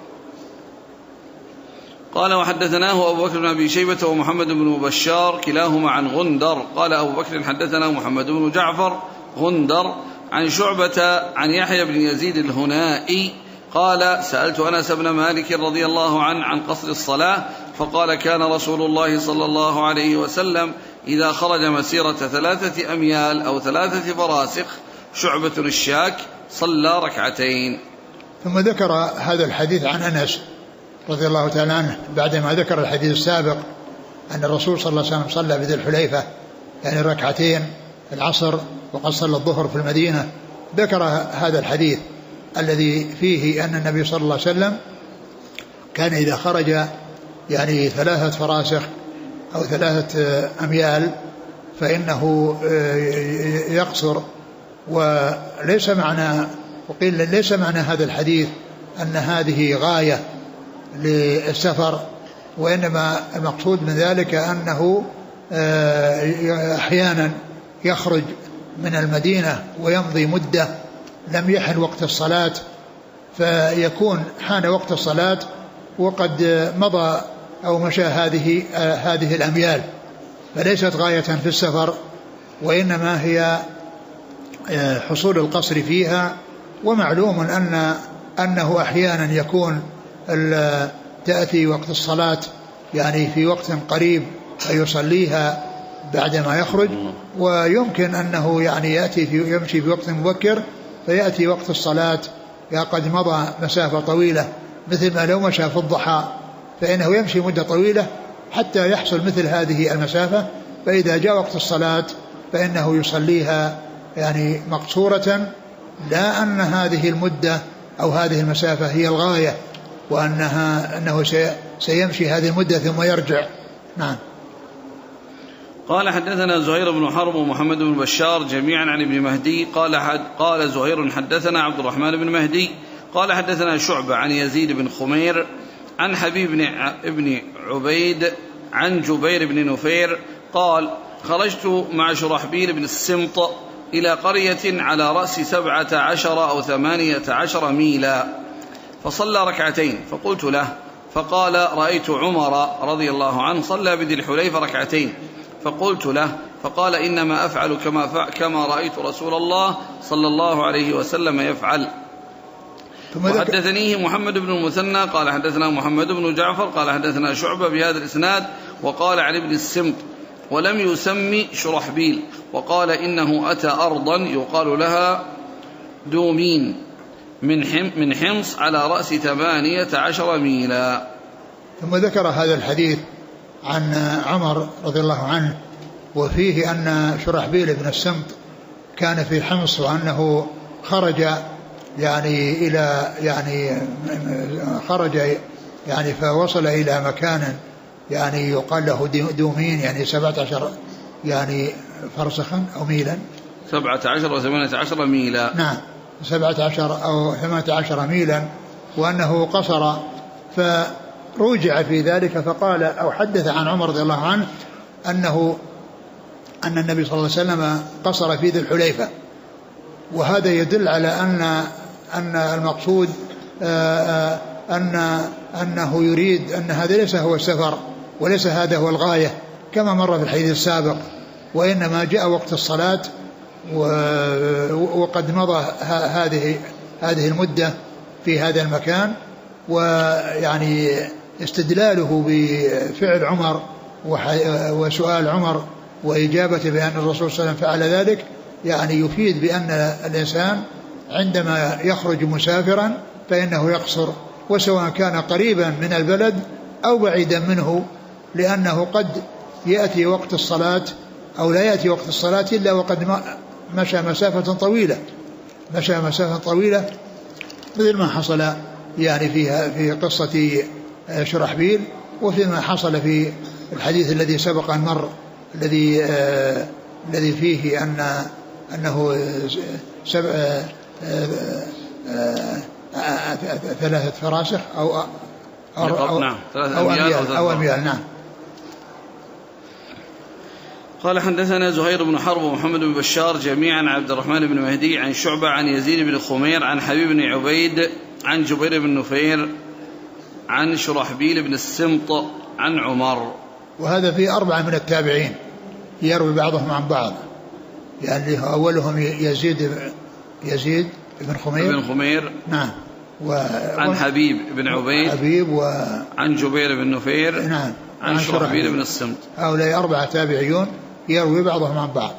قال وحدثناه أبو بكر بن أبي شيبة ومحمد بن بشار كلاهما عن غندر قال أبو بكر حدثنا محمد بن جعفر غندر عن شعبة عن يحيى بن يزيد الهنائي قال سألت أنس بن مالك رضي الله عنه عن قصر الصلاة فقال كان رسول الله صلى الله عليه وسلم إذا خرج مسيرة 3 أميال أو 3 فراسخ شعبة الشاك صلى 2. ثم ذكر هذا الحديث عن أنس رضي الله تعالى عنه بعدما ذكر الحديث السابق أن الرسول صلى الله عليه وسلم صلى بذي الحليفة 2 العصر وقد صلى الظهر في المدينة. ذكر هذا الحديث الذي فيه أن النبي صلى الله عليه وسلم كان إذا خرج 3 فراسخ أو 3 أميال فإنه يقصر. وليس معنى وقيل ليس معنى هذا الحديث أن هذه غاية للسفر، وإنما المقصود من ذلك أنه أحيانا يخرج من المدينة ويمضي مدة لم يحن وقت الصلاة، فيكون حان وقت الصلاة وقد مضى أو مشى هذه الأميال، فليست غاية في السفر، وإنما هي حصول القصر فيها. ومعلوم أنه أحيانا يكون تأتي وقت الصلاة في وقت قريب فيصليها بعدما يخرج، ويمكن أنه يمشي في وقت مبكر فيأتي وقت الصلاة قد مضى مسافة طويلة، مثل ما لو مشى في الضحى فإنه يمشي مدة طويلة حتى يحصل مثل هذه المسافة، فإذا جاء وقت الصلاة فإنه يصليها مقصورة، لا أن هذه المدة أو هذه المسافة هي الغاية، وأنه سيمشي هذه المدة ثم يرجع. نعم. قال حدثنا زهير بن حرب ومحمد بن بشار جميعا عن ابن مهدي قال زهير حدثنا عبد الرحمن بن مهدي قال حدثنا شعبة عن يزيد بن خمير عن حبيب بن عبيد عن جبير بن نفير قال خرجت مع شرحبيل بن السمط إلى قرية على رأس 17 أو 18 ميلا، فصلى ركعتين فقلت له، فقال رأيت عمر رضي الله عنه صلى بذي الحليفة ركعتين، فقلت له، فقال إنما أفعل كما رأيت رسول الله صلى الله عليه وسلم يفعل. وحدثنيه محمد بن المثنى قال حدثنا محمد بن جعفر قال حدثنا شعبة بهذا الإسناد وقال عن ابن السمط ولم يسمي شرحبيل، وقال إنه أتى أرضا يقال لها دومين من حمص على رأس 18 ميلا. ثم ذكر هذا الحديث عن عمر رضي الله عنه وفيه أن شرحبيل بن السمط كان في حمص وأنه خرج فوصل إلى مكان يقال له دومين 17 فرسخا أو ميلا 17 و 18 ميلا. نعم 17 أو 18 ميلا، وأنه قصر فرجع في ذلك فقال أو حدث عن عمر رضي الله عنه أن النبي صلى الله عليه وسلم قصر في ذي الحليفة، وهذا يدل على أن المقصود أنه يريد أن هذا ليس هو السفر وليس هذا هو الغاية كما مر في الحديث السابق، وإنما جاء وقت الصلاة وقد مضى هذه المدة في هذا المكان، استدلاله بفعل عمر وسؤال عمر وإجابته بأن الرسول صلى الله عليه وسلم فعل ذلك يفيد بأن الإنسان عندما يخرج مسافرا فإنه يقصر، وسواء كان قريبا من البلد أو بعيدا منه، لأنه قد يأتي وقت الصلاة أو لا يأتي وقت الصلاة إلا وقد مشى مسافة طويلة مثل ما حصل في قصة شرحبيل، وفيما حصل في الحديث الذي سبق أن مر الذي فيه أنه 3 فراسخ أو أميال. نعم. قال حدثنا زهير بن حرب ومحمد بن بشار جميعا عن عبد الرحمن بن مهدي عن شعبة عن يزيد بن خمير عن حبيب بن عبيد عن جبير بن نفير عن شرحبيل بن السمط عن عمر. وهذا في 4 من التابعين يروي بعضهم عن بعض، أولهم يزيد بن خمير نعم، عن حبيب بن عبيد عن جبير بن نفير نعم، عن شرحبيل بن السمط. هؤلاء 4 تابعيون يروي بعضهم عن بعض،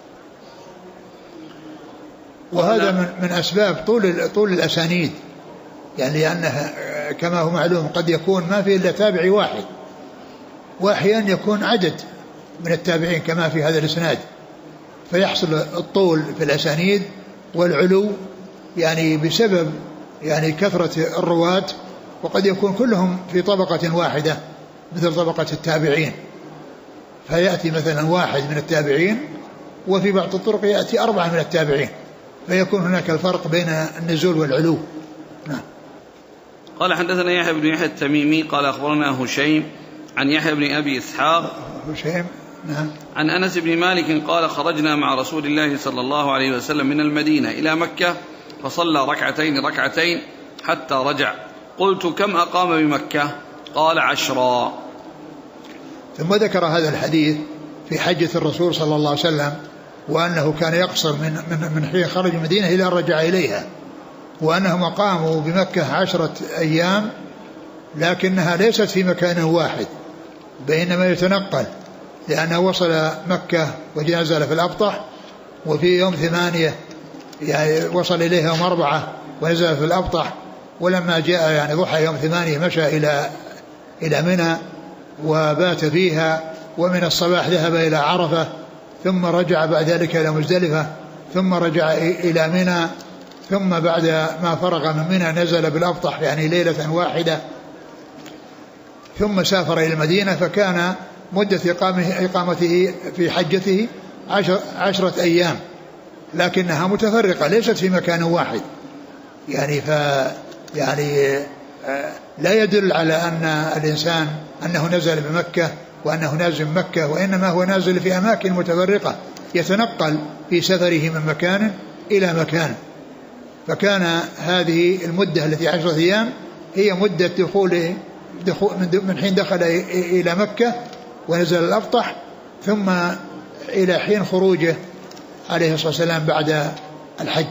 وهذا من أسباب طول الأسانيد، لأنها كما هو معلوم قد يكون ما في إلا تابعي واحد، وأحيانا يكون عدد من التابعين كما في هذا الإسناد، فيحصل الطول في الأسانيد والعلو بسبب كثرة الرواة، وقد يكون كلهم في طبقة واحدة مثل طبقة التابعين، فيأتي مثلا 1 من التابعين وفي بعض الطرق يأتي 4 من التابعين، فيكون هناك الفرق بين النزول والعلو. نعم. قال حدثنا يحيى بن يحيى التميمي قال أخبرنا هشيم عن يحيى بن أبي إسحاق نعم. عن أنس بن مالك قال خرجنا مع رسول الله صلى الله عليه وسلم من المدينة إلى مكة فصلى ركعتين حتى رجع، قلت كم أقام بمكة؟ قال 10. ثم ذكر هذا الحديث في حجة الرسول صلى الله عليه وسلم، وأنه كان يقصر من حين خرج المدينة إلى أن رجع إليها، وأنهم قاموا بمكة 10 أيام، لكنها ليست في مكان واحد، بينما يتنقل، لأنه وصل مكة ونزل في الأبطح، وفي يوم 8 وصل إليها يوم 4 ونزل في الأبطح، ولما جاء ضحى يوم 8 مشى إلى منى وبات فيها، ومن الصباح ذهب إلى عرفة، ثم رجع بعد ذلك إلى مزدلفة، ثم رجع إلى منى، ثم بعد ما فرغ من منى نزل بالأبطح ليلة واحدة، ثم سافر إلى المدينة، فكان مدة إقامته في حجته 10 أيام، لكنها متفرقة ليست في مكان واحد. يعني لا يدل على أن الإنسان أنه نزل بمكة وأنه نازل بمكة، وإنما هو نازل في أماكن متفرقة يتنقل في سفره من مكان إلى مكان. فكان هذه المدة التي 10 أيام هي مدة دخول من حين دخل إلى مكة ونزل الأبطح، ثم إلى حين خروجه عليه الصلاة والسلام بعد الحج.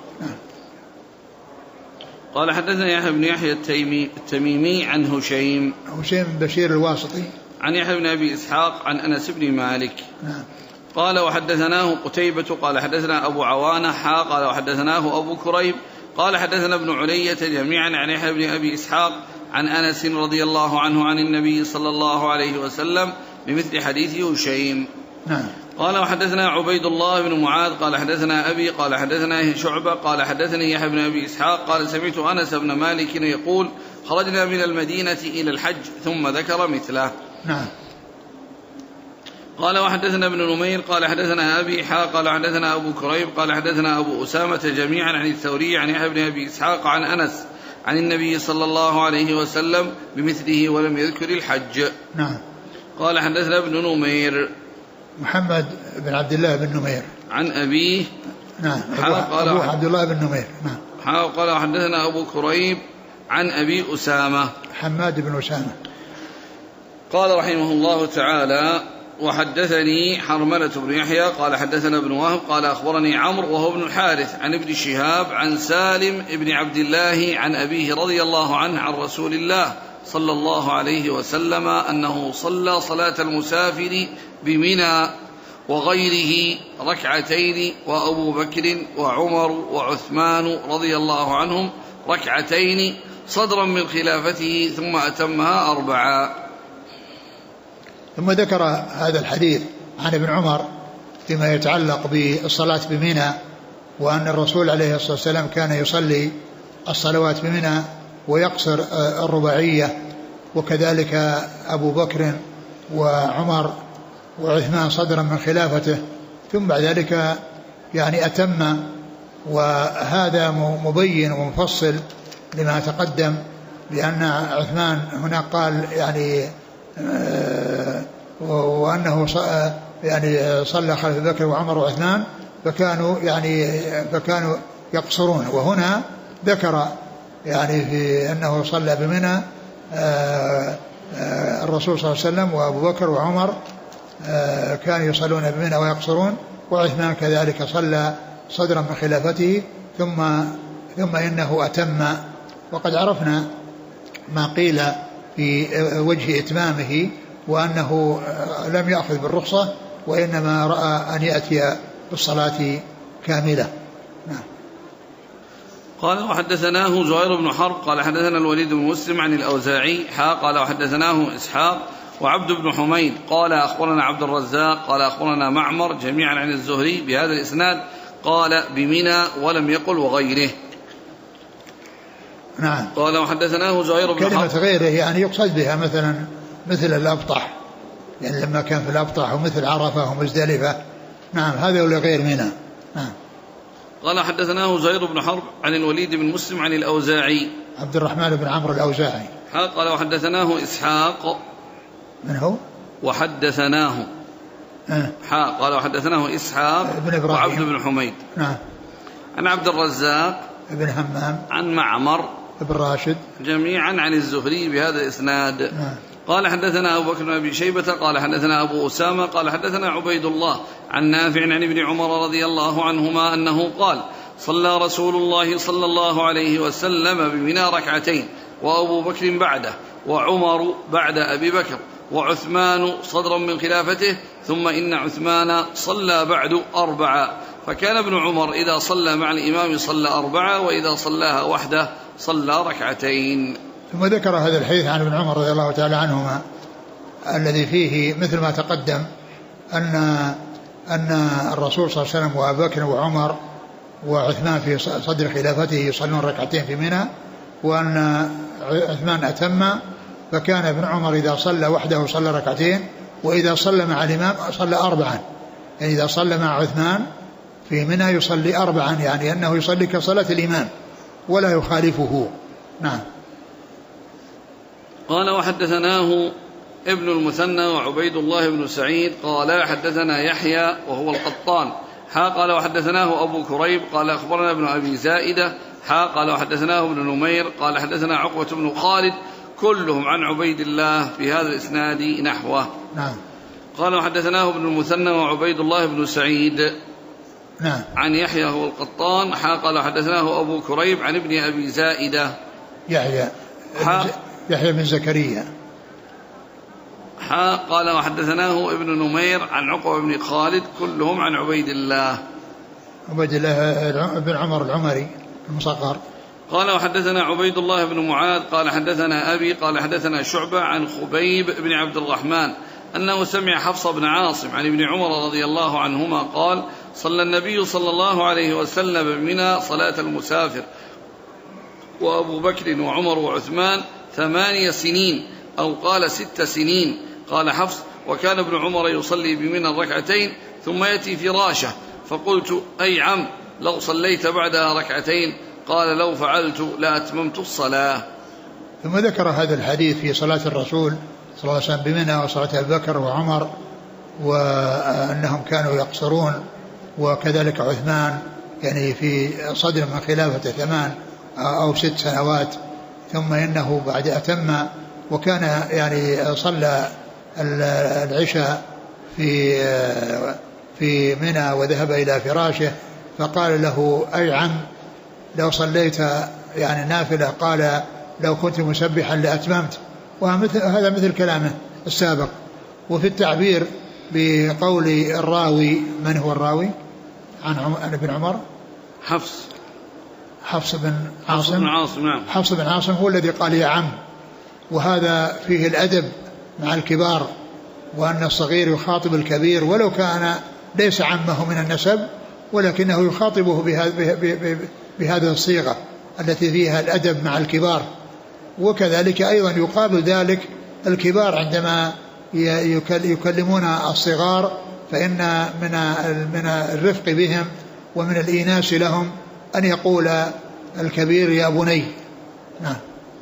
قال حدثنا يحيى بن يحيى التميمي عن هشيم بن بشير الواسطي عن يحيى بن أبي إسحاق عن أنس بن مالك قال وحدثناه قتيبة قال حدثنا أبو عوانة قال وحدثناه أبو كريب قال حدثنا ابن علية جميعا عن يحيى بن أبي إسحاق عن أنس رضي الله عنه عن النبي صلى الله عليه وسلم بمثل حديث هشيم. قال وحدثنا عبيد الله بن معاذ قال حدثنا أبي قال حدثنا شعبة قال حدثني يحيى بن أبي إسحاق قال سمعت أنس بن مالك يقول خرجنا من المدينة إلى الحج ثم ذكر مثله. قال وحدثنا ابن نمير قال حدثنا أبي قال حدثنا أبو كريب قال حدثنا أبو أسامة جميعا عن الثوري عن يحيى بن أبي إسحاق عن أنس عن النبي صلى الله عليه وسلم بمثله ولم يذكر الحج. قال حدثنا ابن نمير محمد بن عبد الله بن نمير عن أبيه قال أبو عبد الله بن نمير قال حدثنا أبو كريب عن أبي أسامة حماد بن أسامة. قال رحمه الله تعالى وحدثني حرملة بن يحيى قال حدثنا ابن وهب قال أخبرني عمرو وهو ابن الحارث عن ابن شهاب عن سالم ابن عبد الله عن أبيه رضي الله عنه عن رسول الله صلى الله عليه وسلم أنه صلى صلاة المسافر بمنى وغيره ركعتين وأبو بكر وعمر وعثمان رضي الله عنهم ركعتين صدرا من خلافته ثم أتمها 4. ثم ذكر هذا الحديث عن ابن عمر فيما يتعلق بالصلاة بمنى، وأن الرسول عليه الصلاة والسلام كان يصلي الصلوات بمنى ويقصر الرباعية، وكذلك أبو بكر وعمر وعثمان صدرا من خلافته، ثم بعد ذلك يعني أتم. وهذا مبين ومفصل لما تقدم، لأن عثمان هنا قال يعني وأنه يعني صلى خلف بكر وعمر وعثمان فكانوا يقصرون، وهنا ذكر يعني في أنه صلى بمنى الرسول صلى الله عليه وسلم وأبو بكر وعمر كانوا يصلون بمنى ويقصرون، وعثمان كذلك صلى صدرا من خلافته ثم إنه أتم. وقد عرفنا ما قيل في وجه إتمامه، وأنه لم يأخذ بالرخصة وإنما رأى أن يأتي بالصلاة كاملة. قال وحدثناه زهير بن حرب قال حدثنا الوليد بن مسلم عن الأوزاعي قال وحدثناه إسحاق وعبد بن حميد قال أخبرنا عبد الرزاق قال أخبرنا معمر جميعا عن الزهري بهذا الإسناد قال بمنى ولم يقل وغيره. قال وحدثناه زهير بن حرب كلمة غيره يعني يقصد بها مثل الأبطح، يعني لما كان في الأبطح ومثل عرفة ومزدلفة. هذا ولا غير منى. قال حدثناه زهير بن حرب عن الوليد بن مسلم عن الأوزاعي عبد الرحمن بن عمرو الأوزاعي قال وحدثناه إسحاق من هو وحدثناه قال وحدثناه إسحاق وعبد بن حميد عن عبد الرزاق بن همام عن معمر بن راشد جميعا عن الزهري بهذا الإسناد. قال حدثنا أبو بكر بن أبي شيبة قال حدثنا أبو أسامة قال حدثنا عبيد الله عن نافع عن ابن عمر رضي الله عنهما أنه قال صلى رسول الله صلى الله عليه وسلم بمنى ركعتين وأبو بكر بعده وعمر بعد أبي بكر وعثمان صدرا من خلافته ثم إن عثمان صلى بعد 4. فكان ابن عمر إذا صلى مع الإمام صلى 4 وإذا صلاها وحده صلى 2. ثم ذكر هذا الحديث عن ابن عمر رضي الله تعالى عنهما الذي فيه مثل ما تقدم أن الرسول صلى الله عليه وسلم وأبو بكر وعمر وعثمان في صدر خلافته يصلون 2 في منى، وأن عثمان أتم. فكان ابن عمر إذا صلى وحده صلى 2 وإذا صلى مع الإمام صلى أربعا، يعني إذا صلى مع عثمان في منى يصلي أربعا، يعني أنه يصلي كصلاة الإمام ولا يخالفه. نعم. قال وحدثناه ابن المثنى وعبيد الله بن سعيد قال حدثنا يحيى وهو القطان قال وحدثناه أبو كريب قال أخبرنا ابن أبي زائدة قال وحدثناه ابن نمير قال حدثنا عقبة بن خالد كلهم عن عبيد الله في هذا الإسناد نحوه. نعم. قال وحدثناه ابن المثنى وعبيد الله بن سعيد نعم. عن يحيى هو القطان قال حدثناه أبو كريب عن ابن أبي زائدة يحيى بن زكريا قال وحدثناه ابن نمير عن عقبة بن خالد كلهم عن عبيد الله بن عمر العمري المصغر. قال وحدثنا عبيد الله بن معاذ قال حدثنا أبي قال حدثنا شعبة عن خبيب بن عبد الرحمن أنه سمع حفص بن عاصم عن ابن عمر رضي الله عنهما قال صلى النبي صلى الله عليه وسلم بمنى صلاة المسافر وأبو بكر وعمر وعثمان 8 سنين أو قال 6 سنين. قال حفص وكان ابن عمر يصلي بمنى ركعتين ثم يأتي فراشه فقلت أي عم لو صليت بعدها ركعتين قال لو فعلت لأتممت الصلاة. ثم ذكر هذا الحديث في صلاة الرسول صلى الله عليه وسلم بمنى وصلاة أبي بكر وعمر وأنهم كانوا يقصرون وكذلك عثمان يعني في صدر من خلافة 8 أو 6 سنوات ثم إنه بعد أتم وكان يعني صلى العشاء في منى وذهب إلى فراشه فقال له أي عم لو صليت يعني نافلة قال لو كنت مسبحا لأتممت. وهذا مثل كلامه السابق. وفي التعبير بقول الراوي من هو الراوي عن ابن عمر حفص بن عاصم. نعم. حفص بن عاصم هو الذي قال يا عم، وهذا فيه الأدب مع الكبار وأن الصغير يخاطب الكبير ولو كان ليس عمه من النسب ولكنه يخاطبه بهذه الصيغة التي فيها الأدب مع الكبار. وكذلك أيضا يقابل ذلك الكبار عندما يكلمون الصغار فإن من الرفق بهم ومن الإيناس لهم أن يقول الكبير يا بني. نعم.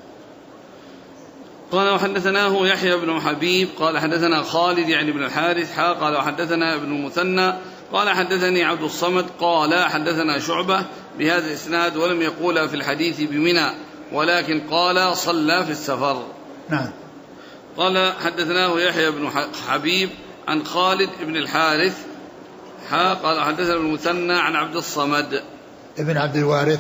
قال وحدثناه يحيى بن حبيب قال حدثنا خالد يعني بن الحارث قال وحدثنا ابن المثنى قال حدثني عبد الصمد قال حدثنا شعبة بهذا الإسناد ولم يقول في الحديث بمنى ولكن قال صلى في السفر. نعم. قال حدثناه يحيى بن حبيب عن خالد بن الحارث قال حدثنا ابن المثنى عن عبد الصمد ابن عبد الوارث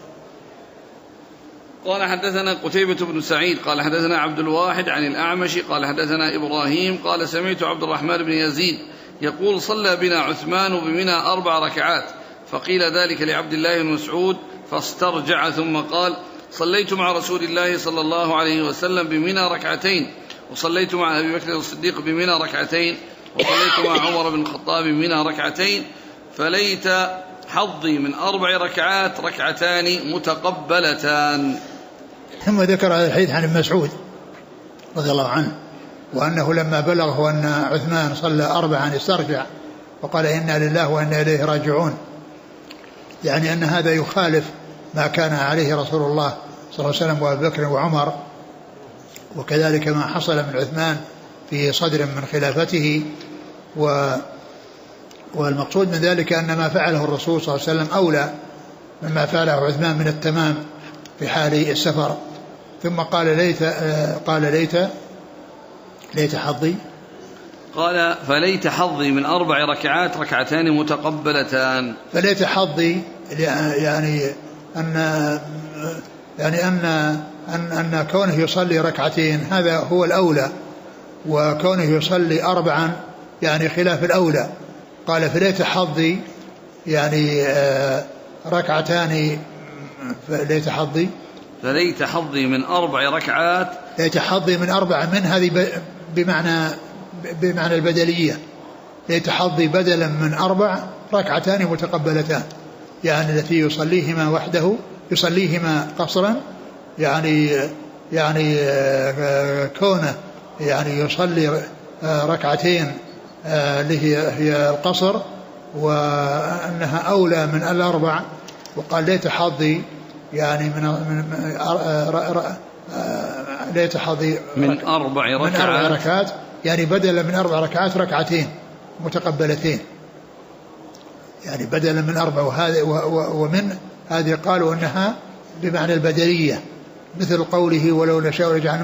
قال حدثنا قتيبة بن سعيد قال حدثنا عبد الواحد عن الأعمش قال حدثنا إبراهيم قال سمعت عبد الرحمن بن يزيد يقول صلى بنا عثمان بمنى 4 ركعات فقيل ذلك لعبد الله بن مسعود فاسترجع ثم قال صليت مع رسول الله صلى الله عليه وسلم بمنى 2 وصليت مع أبي بكر الصديق بمنى 2 وصليت مع عمر بن الخطاب بمنى 2 فليت حظي من 4 ركعات 2 متقبلتان. ثم ذكر هذا الحديث عن ابن مسعود رضي الله عنه وأنه لما بلغه أن عثمان صلى 4 استرجع وقال إنا لله وإنا إليه راجعون، يعني أن هذا يخالف ما كان عليه رسول الله صلى الله عليه وسلم وأبي بكر وعمر وكذلك ما حصل من عثمان في صدر من خلافته. والمقصود من ذلك أن ما فعله الرسول صلى الله عليه وسلم أولى مما فعله عثمان من التمام في حال السفر. ثم قال ليت حظي قال فليت حظي من 4 ركعات 2 متقبلتان. فليت حظي يعني أن كونه يصلي 2 هذا هو الأولى وكونه يصلي 4 يعني خلاف الأولى. قال فليت حظي يعني 2 فليت حظي من 4 ركعات ليت حظي من 4 من هذه بمعنى البدلية. ليت حظي بدلا من 4 2 متقبلتان يعني التي يصليهما وحده يصليهما قصرا يعني كونه يعني يصلي ركعتين اللي هي القصر، وأنها أولى من الأربع، وقال ليت حظي يعني ليت حظي من أربع ركعات، يعني بدلا من 4 ركعات ركعتين متقبلتين، يعني بدلا من 4. وهذا ومن هذه قالوا أنها بمعنى البدلية، مثل قوله ولو نشاء لجعلنا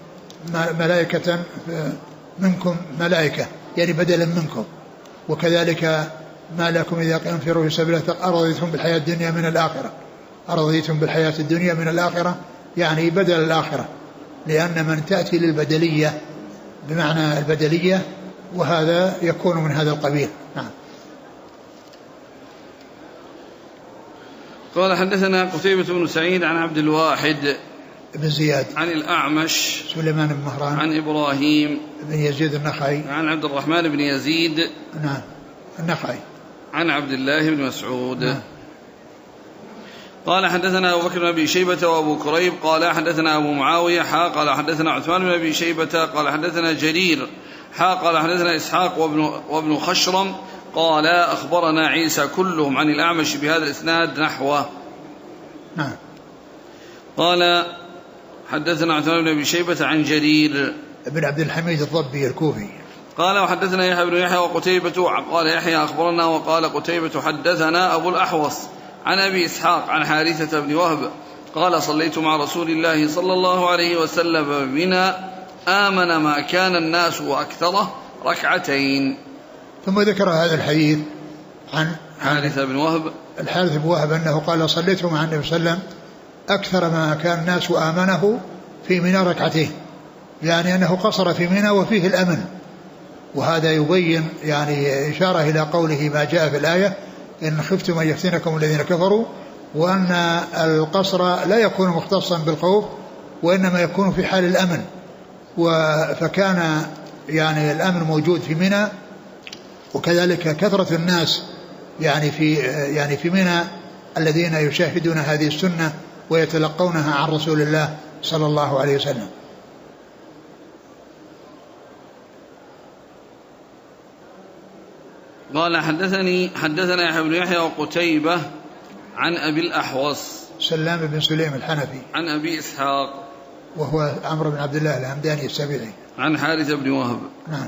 منكم ملائكة يعني بدلا منكم. وكذلك ما لكم إذا انفروا في سبيل الله أرضيتم بالحياة الدنيا من الآخرة، أرضيتم بالحياة الدنيا من الآخرة يعني بدل الآخرة، لأن من تأتي للبدلية بمعنى البدلية، وهذا يكون من هذا القبيل. نعم. قال حدثنا قتيبة بن سعيد عن عبد الواحد بن زياد عن الأعمش سليمان بن مهران عن إبراهيم بن يزيد النخعي عن عبد الرحمن بن يزيد نعم النخعي عن عبد الله بن مسعود. نعم. قال حدثنا أبو بكر بن أبي شيبة وأبو كريب قال حدثنا أبو معاوية قال حدثنا عثمان بن أبي شيبة قال حدثنا جرير قال حدثنا إسحاق وابن خشرم قال أخبرنا عيسى كلهم عن الأعمش بهذا الإسناد نحوه. نعم. قال حدثنا عثمان بن أبي شيبة عن جرير بن عبد الحميد الضبي الكوفي قال وحدثنا يحيى بن يحيى وقتيبة قال يحيى أخبرنا وقال قتيبة حدثنا أبو الأحوص عن أبي إسحاق عن حارثة بن وهب قال صليت مع رسول الله صلى الله عليه وسلم بنا آمن ما كان الناس وأكثره ركعتين. ثم ذكر هذا الحديث عن حارثة بن وهب الحارث بن وهب أنه قال صليت مع النبي صلى الله عليه وسلم أكثر ما كان الناس وآمنه في منى ركعتين، يعني أنه قصر في منى وفيه الأمن. وهذا يبين يعني إشارة إلى قوله ما جاء في الآية إن خفتم أن يفتنكم الذين كفروا، وأن القصر لا يكون مختصا بالخوف وإنما يكون في حال الأمن. فكان يعني الأمن موجود في منى، وكذلك كثرة الناس يعني في منى الذين يشاهدون هذه السنة ويتلقونها عن رسول الله صلى الله عليه وسلم. قال حدثنا يحيى بن يحيى وقتيبة عن أبي الأحوص سلام بن سليم الحنفي عن أبي إسحاق وهو عمرو بن عبد الله الهمداني السبيعي عن حارثة بن وهب. نعم.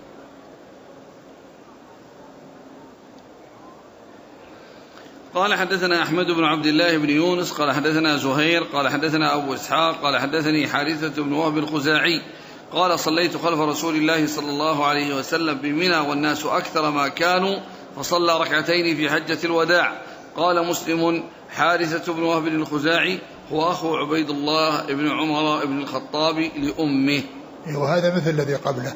قال حدثنا أحمد بن عبد الله بن يونس قال حدثنا زهير قال حدثنا أبو إسحاق قال حدثني حارثة بن وهب الخزاعي قال صليت خلف رسول الله صلى الله عليه وسلم بمنى والناس أكثر ما كانوا فصلى ركعتين في حجة الوداع. قال مسلم حارثة بن وهب الخزاعي هو أخو عبيد الله بن عمر بن الخطاب لأمه. وهذا مثل الذي قبله.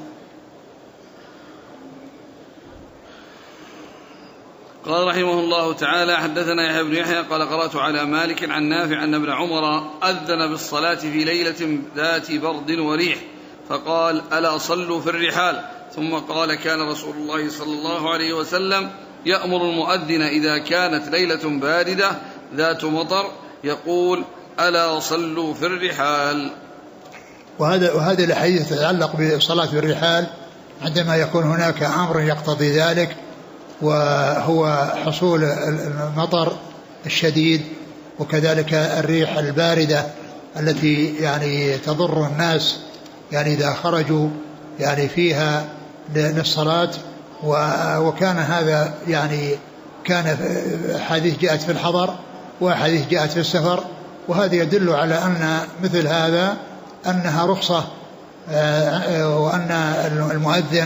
قال رحمه الله تعالى حدثنا يحيى بن يحيى قال قرأت على مالك عن نافع أن ابن عمر أذن بالصلاة في ليلة ذات برد وريح فقال ألا صلوا في الرحال، ثم قال كان رسول الله صلى الله عليه وسلم يأمر المؤذن إذا كانت ليلة باردة ذات مطر يقول ألا صلوا في الرحال. وهذه الحديث تتعلق بالصلاة في الرحال عندما يكون هناك أمر يقتضي ذلك، وهو حصول المطر الشديد وكذلك الريح الباردة التي يعني تضر الناس يعني إذا خرجوا يعني فيها للصلاة. وكان هذا يعني كان حديث جاءت في الحضر وحديث جاءت في السفر، وهذا يدل على أن مثل هذا أنها رخصة، وأن المؤذن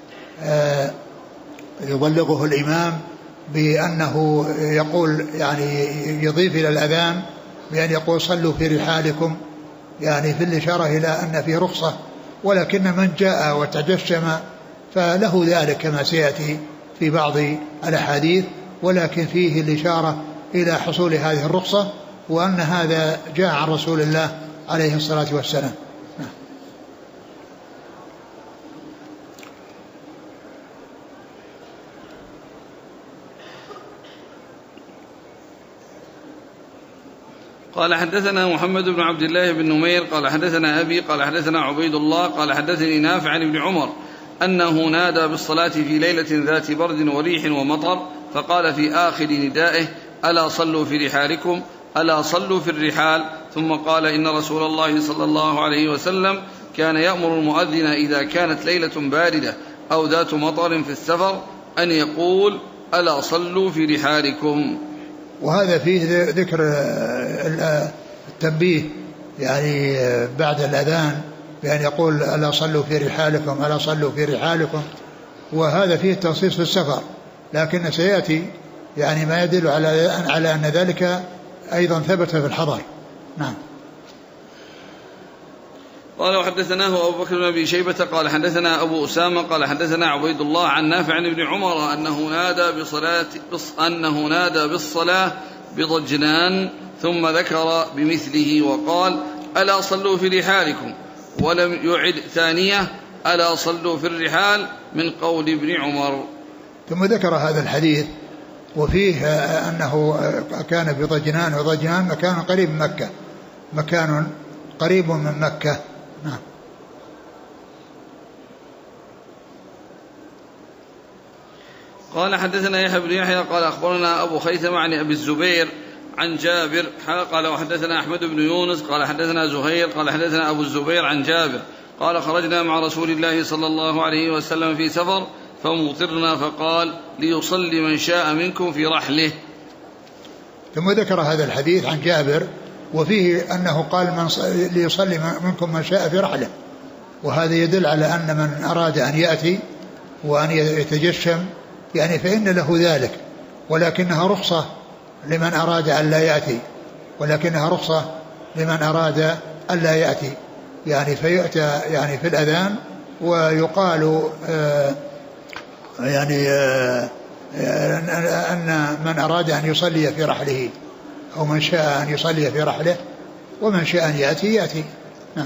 يبلغه الإمام بأنه يقول يعني يضيف إلى الأذان بأن يقول صلوا في رحالكم، يعني في الإشارة إلى أن فيه رخصة. ولكن من جاء وتجشم فله ذلك كما سيأتي في بعض الأحاديث، ولكن فيه الإشارة إلى حصول هذه الرخصة وأن هذا جاء عن رسول الله عليه الصلاة والسلام. قال حدثنا محمد بن عبد الله بن نمير قال حدثنا أبي قال حدثنا عبيد الله قال حدثني نافع عن ابن عمر أنه نادى بالصلاة في ليلة ذات برد وريح ومطر، فقال في آخر ندائه: ألا صلوا في رحالكم، ألا صلوا في الرحال. ثم قال: إن رسول الله صلى الله عليه وسلم كان يأمر المؤذن إذا كانت ليلة باردة أو ذات مطر في السفر أن يقول: ألا صلوا في رحالكم. وهذا فيه ذكر التنبيه يعني بعد الأذان بأن يقول: ألا صلوا في رحالكم، ألا صلوا في رحالكم. وهذا فيه التخصيص في السفر، لكن سيأتي يعني ما يدل على أن ذلك أيضا ثبت في الحضر. نعم. قال: وحدثناه أبو بكر بن أبي شيبة قال حدثنا أبو أسامة قال حدثنا عبيد الله عن نافع عن ابن عمر أنه نادى بالصلاة بضجنان، ثم ذكر بمثله وقال: ألا صلوا في رحالكم، ولم يعد ثانية: ألا صلوا في الرحال، من قول ابن عمر. ثم ذكر هذا الحديث وفيه أنه كان بضجنان، وضجنان مكان قريب من مكة، مكان قريب من مكة. نعم. قال: حدثنا يحيى بن يحيى قال أخبرنا أبو خيثمة عن أبي الزبير عن جابر قال: وحدثنا أحمد بن يونس قال حدثنا زهير قال حدثنا أبو الزبير عن جابر قال: خرجنا مع رسول الله صلى الله عليه وسلم في سفر فمطرنا، فقال: ليصلي من شاء منكم في رحله. ثم ذكر هذا الحديث عن جابر وفيه أنه قال: ليصلي منكم من شاء في رحله. وهذا يدل على أن من أراد أن يأتي وأن يتجشم يعني فإن له ذلك، ولكنها رخصة لمن أراد أن لا يأتي، ولكنها رخصة لمن أراد أن لا يأتي، يعني فيؤتى يعني في الأذان ويقال يعني أن من أراد أن يصلي في رحله، أو من شاء أن يصلي في رحله، ومن شاء أن يأتي يأتي. نعم.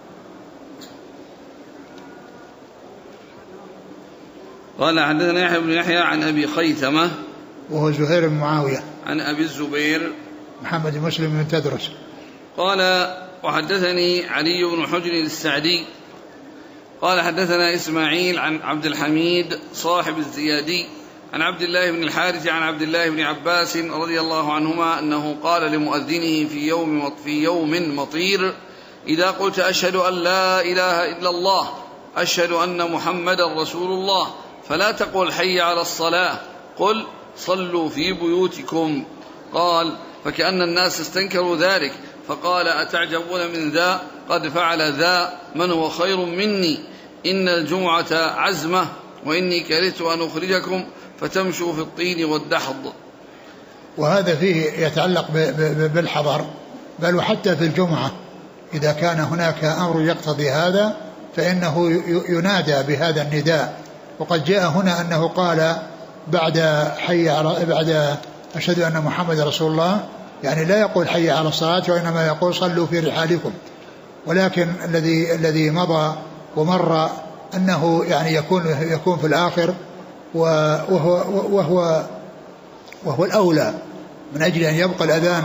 قال: حدثنا يحيى بن يحيى عن أبي خيثمة وهو زهير بن معاوية عن أبي الزبير محمد بن مسلم بن تدرس قال: وحدثني علي بن حجر السعدي قال: حدثنا إسماعيل عن عبد الحميد صاحب الزيادي عن عبد الله بن الحارث عن عبد الله بن عباس رضي الله عنهما أنه قال لمؤذنه في يوم مطير: إذا قلت أشهد أن لا إله إلا الله، أشهد أن محمدا رسول الله، فلا تقل حي على الصلاة، قل صلوا في بيوتكم. قال: فكأن الناس استنكروا ذلك، فقال: أتعجبون من ذا؟ قد فعل ذا من هو خير مني، إن الجمعة عزمة، وإني كرهت أن أخرجكم فتمشوا في الطين والدحض. وهذا فيه يتعلق بالحضر، بل وحتى في الجمعة إذا كان هناك أمر يقتضي هذا فإنه ينادى بهذا النداء. وقد جاء هنا أنه قال بعد أشهد أن محمد رسول الله، يعني لا يقول حي على الصلاة، وإنما يقول صلوا في رحالكم. ولكن الذي مضى ومر أنه يعني يكون في الآخر، وهو الأولى من أجل أن يبقى الأذان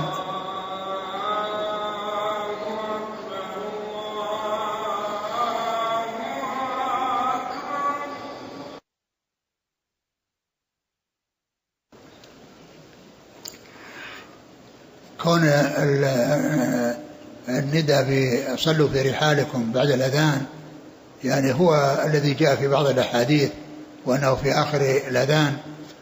كون الندى بصلوا في رحالكم بعد الأذان، يعني هو الذي جاء في بعض الأحاديث وأنه في آخر الأذان،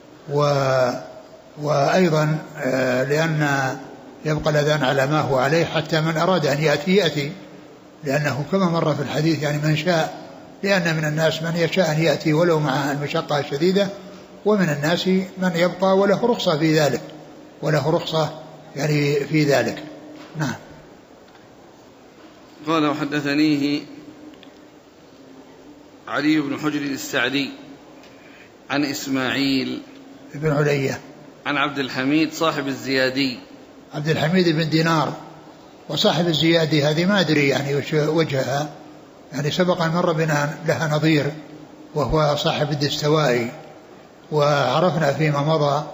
وأيضا لأن يبقى الأذان على ما هو عليه حتى من أراد أن يأتي، لأنه كما مر في الحديث يعني من شاء، لأن من الناس من يشاء أن يأتي ولو مع المشقة الشديدة، ومن الناس من يبقى وله رخصة في ذلك، وله رخصة يعني في ذلك. نعم. قال: وحدثنيه علي بن حجر السعدي عن إسماعيل بن علية عن عبد الحميد صاحب الزيادي. عبد الحميد بن دينار، وصاحب الزيادي هذه ما أدري يعني وجهها، يعني سبق أن مر بنا لها نظير، وهو صاحب الدستوائي. وعرفنا فيما مضى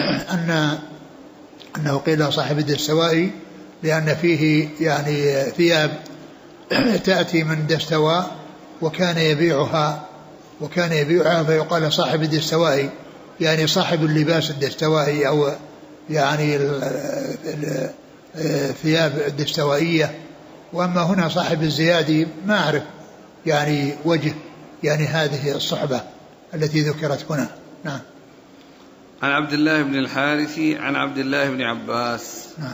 أنه قيل صاحب الدستوائي لأن فيه يعني ثياب تأتي من دستواء، وكان يبيعها وكان يبيعها فيقال صاحب الدستوائي، يعني صاحب اللباس الدستوائي أو يعني الثياب الدستوائية. وأما هنا صاحب الزيادي ما أعرف يعني وجه يعني هذه الصحبة التي ذكرت هنا. نعم. عن عبد الله بن الحارث عن عبد الله بن عباس. نعم.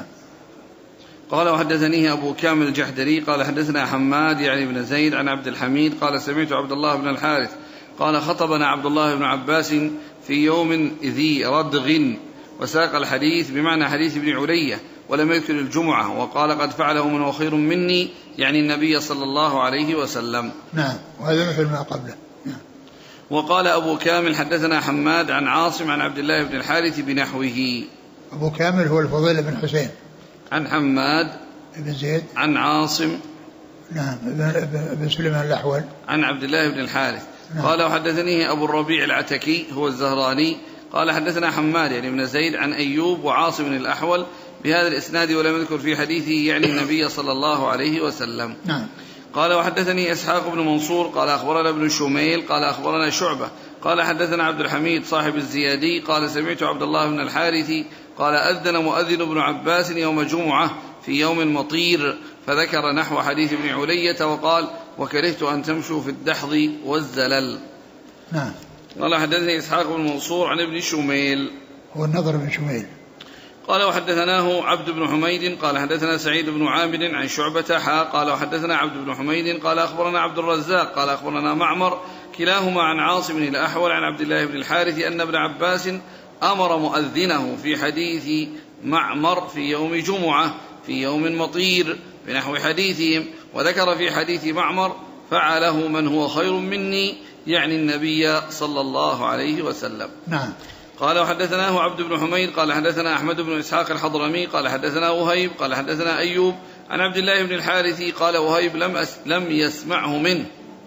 قال وحدثنيه أبو كامل الجحدري قال حدثنا حماد يعني بن زيد عن عبد الحميد قال سمعت عبد الله بن الحارث قال خطبنا عبد الله بن عباس في يوم ذي ردغ، وساق الحديث بمعنى حديث ابن علية ولم يذكر الجمعة، وقال قد فعله من هو خير مني، يعني النبي صلى الله عليه وسلم. نعم. وهذا مثل ما قبله. نعم. وقال أبو كامل حدثنا حماد عن عاصم عن عبد الله بن الحارث بنحوه. أبو كامل هو الفضيل بن حسين عن حماد بن زيد عن عاصم نعم بن سليمان الأحول عن عبد الله بن الحارث. نعم. قال وحدثنيه أبو الربيع العتكي هو الزهراني قال حدثنا حماد يعني بن زيد عن أيوب وعاصم الأحول بهذا الإسناد ولم يذكر في حديثه يعني النبي صلى الله عليه وسلم. نعم. قال وحدثني إسحاق بن منصور قال أخبرنا ابن شميل قال أخبرنا شعبة قال حدثنا عبد الحميد صاحب الزيادي قال سمعت عبد الله بن الحارث قال أذن مؤذن ابن عباس يوم جمعة في يوم مطير، فذكر نحو حديث ابن علية وقال وكرهت أن تمشوا في الدحض والزلل. نعم. قال حدثني إسحاق بن منصور عن ابن شميل هو النضر بن شميل. قال وحدثناه عبد بن حميد قال حدثنا سعيد بن عامر عن شعبة قال وحدثنا عبد بن حميد قال أخبرنا عبد الرزاق قال أخبرنا معمر كلاهما عن عاصم الأحول عن عبد الله بن الحارث أن ابن عباس أمر مؤذنه في حديث معمر في يوم جمعة في يوم مطير بنحو حديثهم، وذكر في حديث معمر فعله من هو خير مني، يعني النبي صلى الله عليه وسلم. نعم. قال وحدثناه عبد بن حميد قال حدثنا أحمد بن إسحاق الحضرمي قال حدثنا وهيب قال حدثنا أيوب عن عبد الله بن الحارث قال وهيب لم يسمعه منه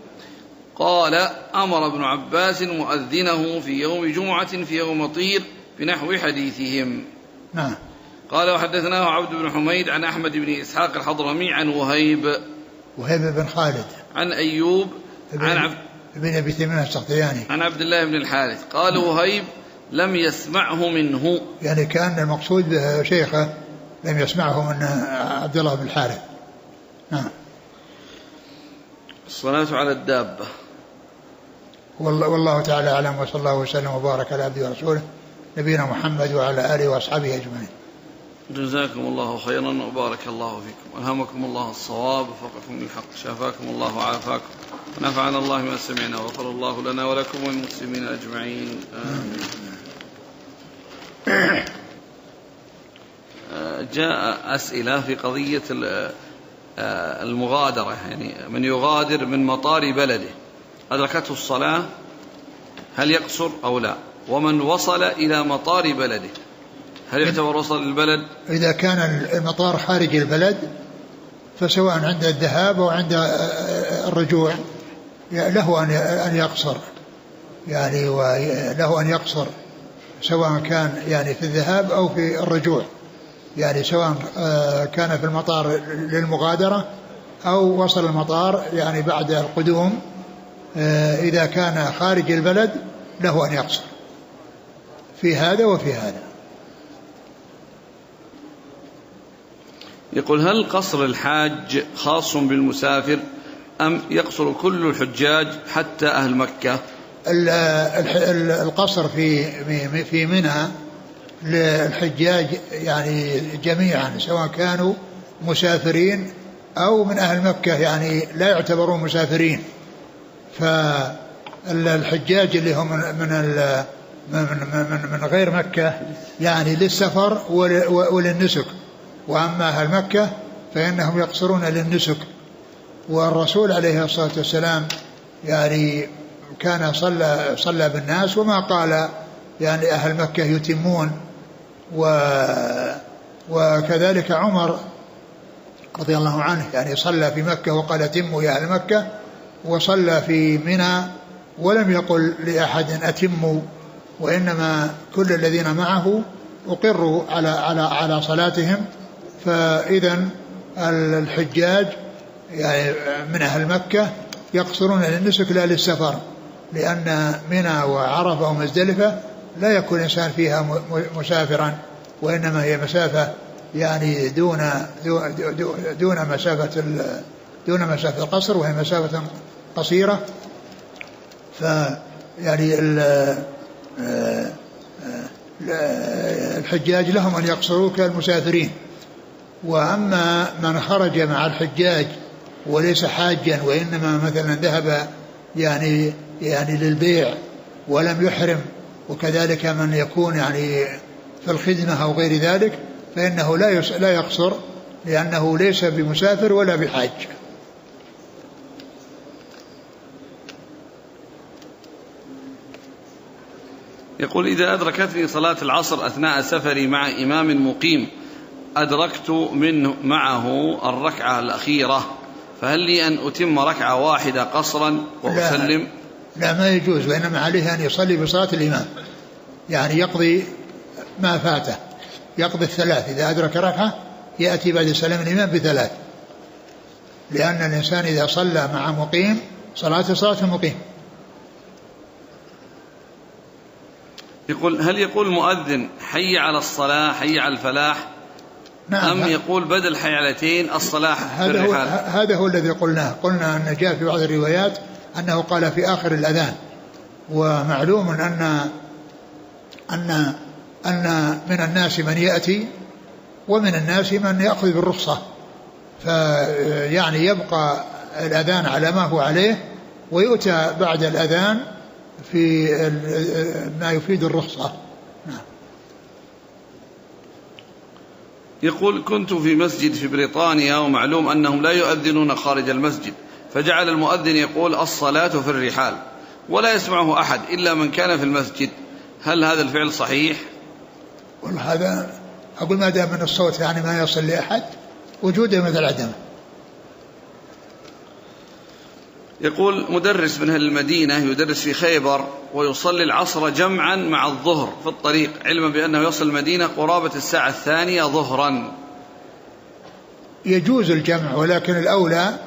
قال أمر ابن عباس مؤذنه في يوم جمعة في يوم مطير بنحو حديثهم. نعم. قال وحدثناه عبد بن حميد عن أحمد بن إسحاق الحضرمي عن وهيب بن خالد عن أيوب عن ابن أبي تميم السختياني عن عبد الله بن الحارث قال وهيب لم يسمعه منه، يعني كان المقصود به شيخه لم يسمعه من عبد الله بن الحارث. نعم. الصلاة على الدابة. والله تعالى أعلم، وصلى الله وسلم وبارك على عبده ورسوله نبينا محمد وعلى آله وأصحابه أجمعين. جزاكم الله خيرا وبارك الله فيكم، ألهمكم الله الصواب وفقكم للحق، شافاكم الله وعافاكم، ونفعنا الله ما سمعنا، وغفر الله لنا ولكم والمسلمين أجمعين آمين. جاء أسئلة في قضية المغادرة، يعني من يغادر من مطار بلده أدركته الصلاة هل يقصر أو لا؟ ومن وصل إلى مطار بلده هل يعتبر وصل البلد؟ إذا كان المطار خارج البلد فسواء عند الذهاب أو عند الرجوع له أن يقصر، يعني وله أن يقصر سواء كان يعني في الذهاب أو في الرجوع، يعني سواء كان في المطار للمغادرة أو وصل المطار يعني بعد القدوم، إذا كان خارج البلد له أن يقصر في هذا وفي هذا. يقول هل قصر الحاج خاص بالمسافر أم يقصر كل الحجاج حتى أهل مكة؟ القصر في منى للحجاج يعني جميعا سواء كانوا مسافرين أو من أهل مكة، يعني لا يعتبرون مسافرين. فالحجاج اللي هم من غير مكة يعني للسفر وللنسك، وأما أهل مكة فإنهم يقصرون للنسك. والرسول عليه الصلاة والسلام يعني كان صلى بالناس وما قال يعني أهل مكة يتمون، وكذلك عمر رضي الله عنه يعني صلى في مكة وقال أتموا يا أهل مكة، وصلى في منى ولم يقل لأحد أتموا، وإنما كل الذين معه أقروا على صلاتهم. فإذا الحجاج يعني من أهل مكة يقصرون للنسك لا للسفر، لأن منى وعرفة ومزدلفة لا يكون الإنسان فيها مسافرا، وإنما هي مسافة يعني دون مسافة القصر، وهي مسافة قصيرة. فيعني الحجاج لهم أن يقصروا كالمسافرين. وأما من خرج مع الحجاج وليس حاجا، وإنما مثلا ذهب يعني للبيع ولم يحرم، وكذلك من يكون يعني في الخدمة أو غير ذلك، فإنه لا يقصر، لأنه ليس بمسافر ولا بحاج. يقول: إذا أدركتني صلاة العصر أثناء سفري مع إمام مقيم أدركت منه معه الركعة الأخيرة، فهل لي أن أتم ركعة واحدة قصرا وأسلم؟ لا ما يجوز، وإنما عليه أن يصلي بصلاة الإمام، يعني يقضي ما فاته، يقضي الثلاث. إذا أدرك ركعة يأتي بعد سلام الإمام بثلاث، لأن الإنسان إذا صلى مع مقيم صلاة المقيم. يقول: هل يقول المؤذن حي على الصلاة حي على الفلاح؟ نعم. أم يقول بدل حيعلتين الصلاح في الرحال؟ هذا هو الذي قلنا أن جاء في بعض الروايات أنه قال في آخر الأذان. ومعلوم أن من الناس من يأتي ومن الناس من يأخذ بالرخصة، فيعني يبقى الأذان على ما هو عليه، ويؤتى بعد الأذان في ما يفيد الرخصة. نعم. يقول: كنت في مسجد في بريطانيا، ومعلوم أنهم لا يؤذنون خارج المسجد، فجعل المؤذن يقول الصلاة في الرحال، ولا يسمعه أحد إلا من كان في المسجد، هل هذا الفعل صحيح؟ والله هذا أقول ما دام من الصوت يعني ما يصل لأحد وجوده مثل عدمه. يقول: مدرس من أهل المدينة يدرس في خيبر ويصلي العصر جمعا مع الظهر في الطريق، علما بأنه يصل المدينة قرابة الساعة 2 ظهرا. يجوز الجمع، ولكن الأولى